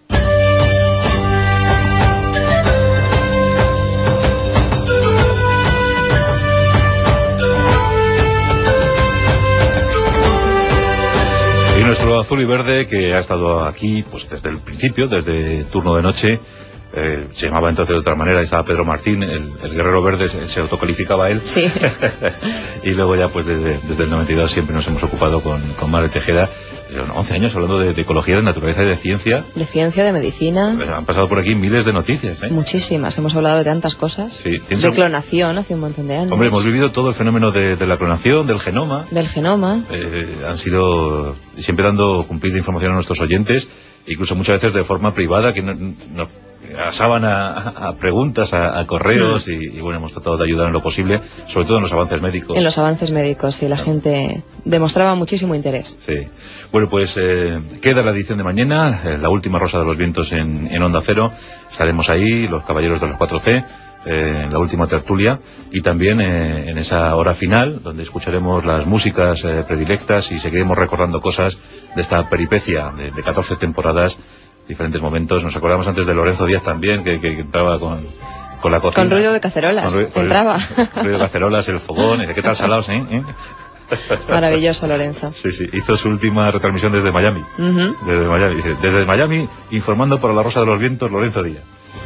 Y nuestro azul y verde, que ha estado aquí pues desde el principio, desde turno de noche, se llamaba entonces de otra manera, estaba Pedro Martín, el guerrero verde, se autocalificaba a él. Sí. Y luego ya pues desde el 92 siempre nos hemos ocupado con Mare Tejeda. 11 años hablando de ecología, de naturaleza y de ciencia. De ciencia, de medicina. Han pasado por aquí miles de noticias, ¿eh? Muchísimas, hemos hablado de tantas cosas. Sí, de clonación hace un montón de años. Hombre, hemos vivido todo el fenómeno de la clonación, del genoma. Del genoma. Han sido siempre dando cumplida información a nuestros oyentes, incluso muchas veces de forma privada, que nos asaban a preguntas, a correos, y bueno, hemos tratado de ayudar en lo posible, sobre todo en los avances médicos. En los avances médicos, sí, la gente demostraba muchísimo interés. Sí. Bueno, pues queda la edición de mañana, la última Rosa de los Vientos en Onda Cero. Estaremos ahí, los caballeros de los 4C, en la última tertulia, y también en esa hora final, donde escucharemos las músicas predilectas y seguiremos recordando cosas de esta peripecia de 14 temporadas, diferentes momentos. Nos acordamos antes de Lorenzo Díaz también, que entraba con la cocina. Con ruido de cacerolas, entraba. Ruido de cacerolas, el fogón, ¿qué tal salados, eh? Maravilloso, Lorenzo. Sí, hizo su última retransmisión desde Miami. Desde Miami, informando por la Rosa de los Vientos, Lorenzo Díaz.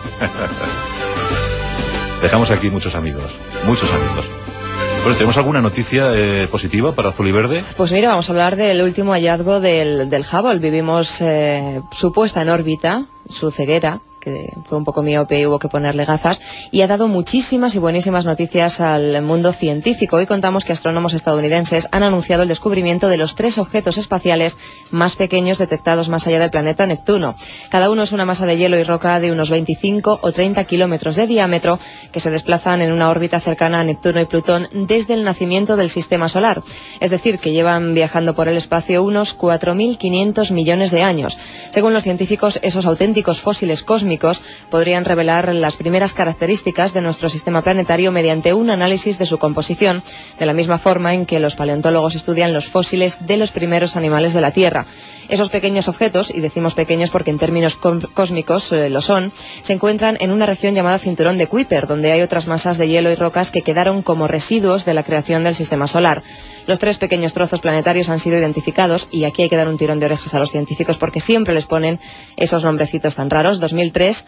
Dejamos aquí muchos amigos. Bueno, ¿tenemos alguna noticia positiva para Azul y Verde? Pues mira, vamos a hablar del último hallazgo del Hubble. Vivimos su puesta en órbita, su ceguera, que fue un poco miope y hubo que ponerle gafas, y ha dado muchísimas y buenísimas noticias al mundo científico. Hoy contamos que astrónomos estadounidenses han anunciado el descubrimiento de los 3 objetos espaciales más pequeños detectados más allá del planeta Neptuno. Cada uno es una masa de hielo y roca de unos 25 o 30 kilómetros de diámetro que se desplazan en una órbita cercana a Neptuno y Plutón desde el nacimiento del sistema solar. Es decir, que llevan viajando por el espacio unos 4.500 millones de años. Según los científicos, esos auténticos fósiles cósmicos podrían revelar las primeras características de nuestro sistema planetario mediante un análisis de su composición, de la misma forma en que los paleontólogos estudian los fósiles de los primeros animales de la Tierra. Esos pequeños objetos, y decimos pequeños porque en términos cósmicos lo son, se encuentran en una región llamada Cinturón de Kuiper, donde hay otras masas de hielo y rocas que quedaron como residuos de la creación del sistema solar. Los 3 pequeños trozos planetarios han sido identificados, y aquí hay que dar un tirón de orejas a los científicos porque siempre les ponen esos nombrecitos tan raros: 2003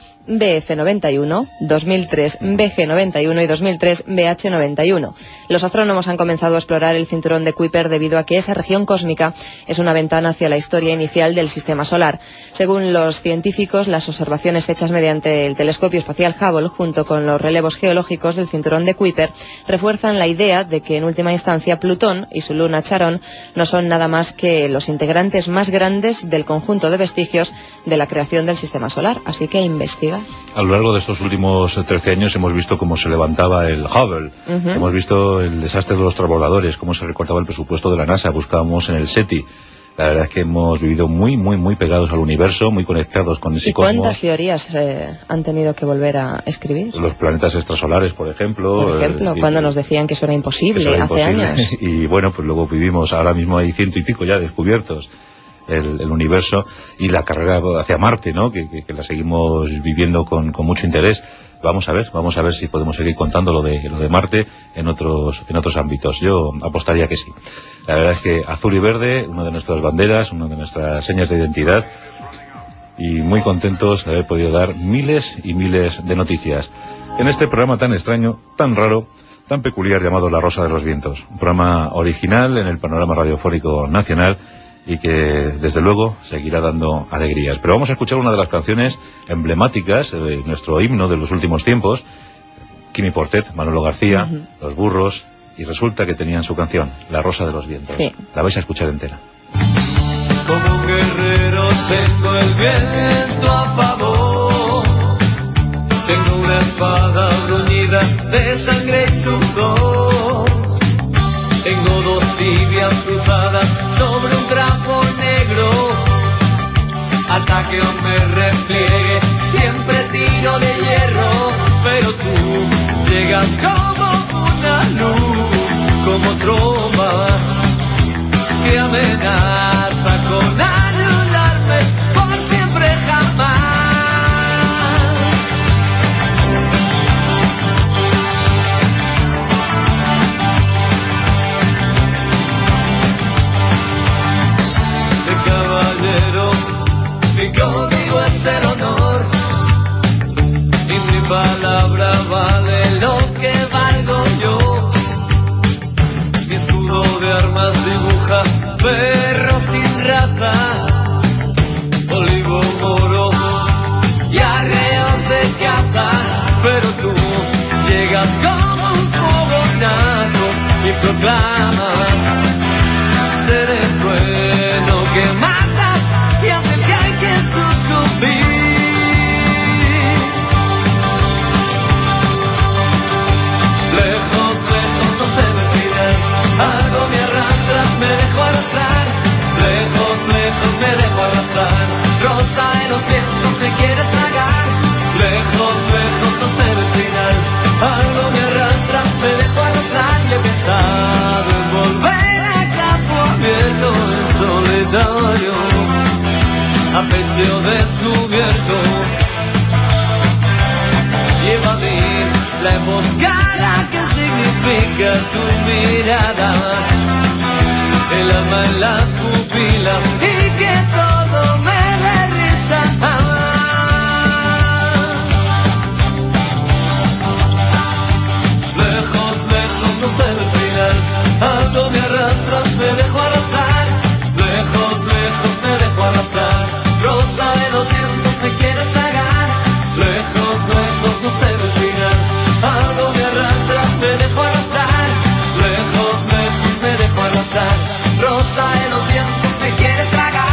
BF91, 2003 BG91 y 2003 BH91. Los astrónomos han comenzado a explorar el cinturón de Kuiper debido a que esa región cósmica es una ventana hacia la historia inicial del sistema solar. Según los científicos, las observaciones hechas mediante el telescopio espacial Hubble, junto con los relevos geológicos del cinturón de Kuiper, refuerzan la idea de que en última instancia Plutón y su luna Charon no son nada más que los integrantes más grandes del conjunto de vestigios de la creación del sistema solar. Así que investiga. A lo largo de estos últimos 13 años hemos visto cómo se levantaba el Hubble, hemos visto el desastre de los transbordadores, cómo se recortaba el presupuesto de la NASA, buscábamos en el SETI. La verdad es que hemos vivido muy pegados al universo, muy conectados con ese cosmos. ¿Y cuántas teorías han tenido que volver a escribir? Los planetas extrasolares, por ejemplo. Cuando nos decían que eso era imposible hace años. Y bueno, pues luego vivimos, ahora mismo hay 100 y pico ya descubiertos el universo, y la carrera hacia Marte, ¿no? Que la seguimos viviendo con mucho interés. Vamos a ver si podemos seguir contando lo de Marte en otros ámbitos. Yo apostaría que sí. La verdad es que azul y verde, una de nuestras banderas, una de nuestras señas de identidad, y muy contentos de haber podido dar miles y miles de noticias en este programa tan extraño, tan raro, tan peculiar, llamado La Rosa de los Vientos. Un programa original en el panorama radiofónico nacional y que desde luego seguirá dando alegrías. Pero vamos a escuchar una de las canciones emblemáticas de nuestro himno de los últimos tiempos: Quimi Portet, Manolo García, Los Burros, y resulta que tenían su canción, La Rosa de los Vientos. Sí. La vais a escuchar entera. Como un guerrero tengo el viento a favor, tengo una espada bruñida de sangre y sudor, tengo 2 tibias cruzadas sobre un trapo negro, ataque o me repliegue, siempre tiro de hierro, pero tú llegas como una luz, como tromba que amenaza con anularme por siempre jamás. De caballero, mi código es el honor, y mi palabra vale lo que valgo yo. Mi escudo de armas dibuja perro sin raza, olivo moro y arreos de caza, pero tú llegas como un fogonazo y proclamas ser el bueno que mata y ante el que hay que sucumbir. Lejos, lejos no se me final, algo me arrastra, me dejo arrastrar, lejos, lejos me dejo arrastrar, rosa de los vientos me quieres tragar, lejos, lejos no se ve el final, algo me arrastra, me dejo arrastrar, y he pensado en volver a campo abierto, en solitario, a pecho descubierto, y evadir la emboscada que significa tu mirada, el alma en las pupilas y que todo me dé risa. Lejos, lejos no se ve el final, algo me arrastra, me dejo arrastrar, lejos, lejos me dejo arrastrar, rosa de los vientos me quieres tragar, lejos, lejos no se ve el final, algo me arrastra, me dejo arrastrar, lejos, lejos me dejo arrastrar, rosa de los vientos me quieres tragar.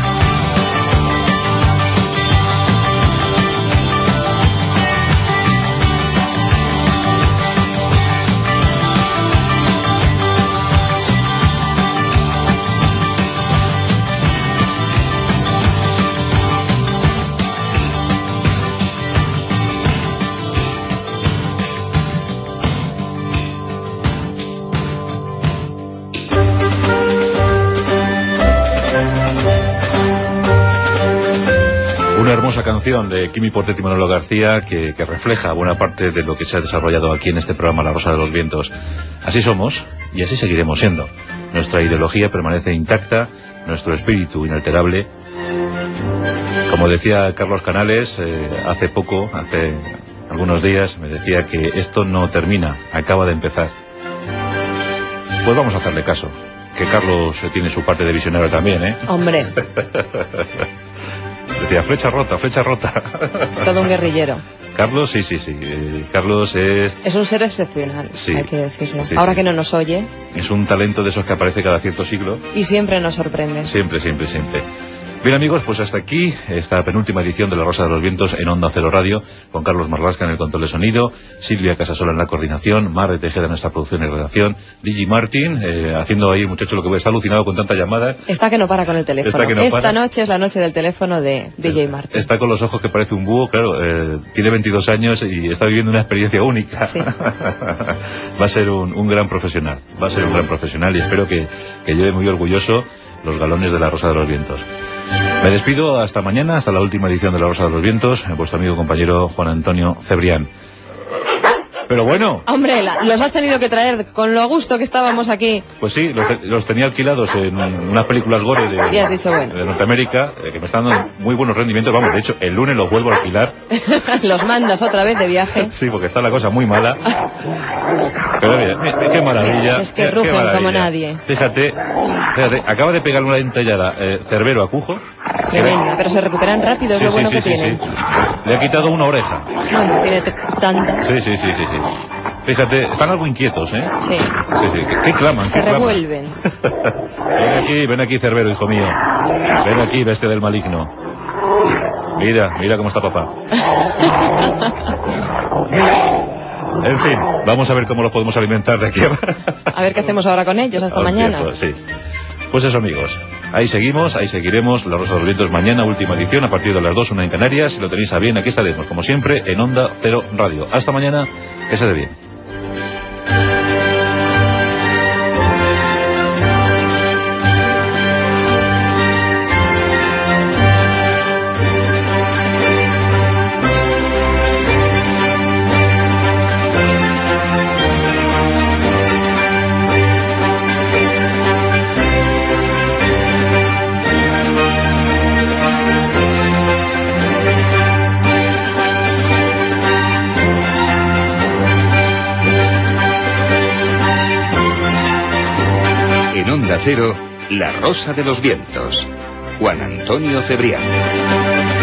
Una hermosa canción de Quimi Portet y Manolo García que refleja buena parte de lo que se ha desarrollado aquí en este programa La Rosa de los Vientos. Así somos, y así seguiremos siendo. Nuestra ideología permanece intacta, nuestro espíritu inalterable. Como decía Carlos Canales, hace algunos días, me decía que esto no termina, acaba de empezar. Pues vamos a hacerle caso, que Carlos tiene su parte de visionario también, ¿eh? Hombre. Decía, flecha rota. Todo un guerrillero. Carlos, sí. Carlos es... Es un ser excepcional, sí, hay que decirlo. Sí, ahora sí. que no nos oye. Es un talento de esos que aparece cada cierto siglo. Y siempre nos sorprende. Siempre. Bien, amigos, pues hasta aquí esta penúltima edición de La Rosa de los Vientos en Onda Cero Radio, con Carlos Marlasca en el control de sonido, Silvia Casasola en la coordinación, Mar de Tejeda en nuestra producción y redacción, Digi Martin, haciendo ahí, muchacho, lo que está alucinado con tanta llamada. Está que no para con el teléfono. Esta noche es la noche del teléfono de DJ Martin. Está con los ojos que parece un búho, claro, tiene 22 años y está viviendo una experiencia única. Sí. Va a ser un gran profesional, y espero que lleve muy orgulloso los galones de La Rosa de los Vientos. Me despido hasta mañana, hasta la última edición de La Rosa de los Vientos, vuestro amigo compañero Juan Antonio Cebrián. Pero bueno. Hombre, los has tenido que traer con lo a gusto que estábamos aquí. Pues sí, los tenía alquilados en unas películas gore de Norteamérica, que me están dando muy buenos rendimientos. Vamos, de hecho, el lunes los vuelvo a alquilar. Los mandas otra vez de viaje. Sí, porque está la cosa muy mala. Pero mira, qué maravilla. Es que rugen como nadie. Fíjate, acaba de pegarle una dentellada Cerbero a Cujo. Tremenda, pero se recuperan rápido, es lo bueno que tienen. Le ha quitado una oreja. Bueno, tiene tantas. Sí. Fíjate, están algo inquietos, ¿eh? Sí. ¿Qué claman? Se revuelven. Ven aquí, Cerbero, hijo mío. Ven aquí, bestia del maligno. Mira cómo está papá. En fin, vamos a ver cómo los podemos alimentar de aquí a ver qué hacemos ahora con ellos, hasta mañana. Sí. Pues eso, amigos. Ahí seguiremos, La Rosa de los Vientos mañana, última edición, a partir de las 2, 1 en Canarias. Si lo tenéis a bien, aquí estaremos, como siempre, en Onda Cero Radio. Hasta mañana, que se dé bien. Onda Cero, La Rosa de los Vientos. Juan Antonio Cebrián.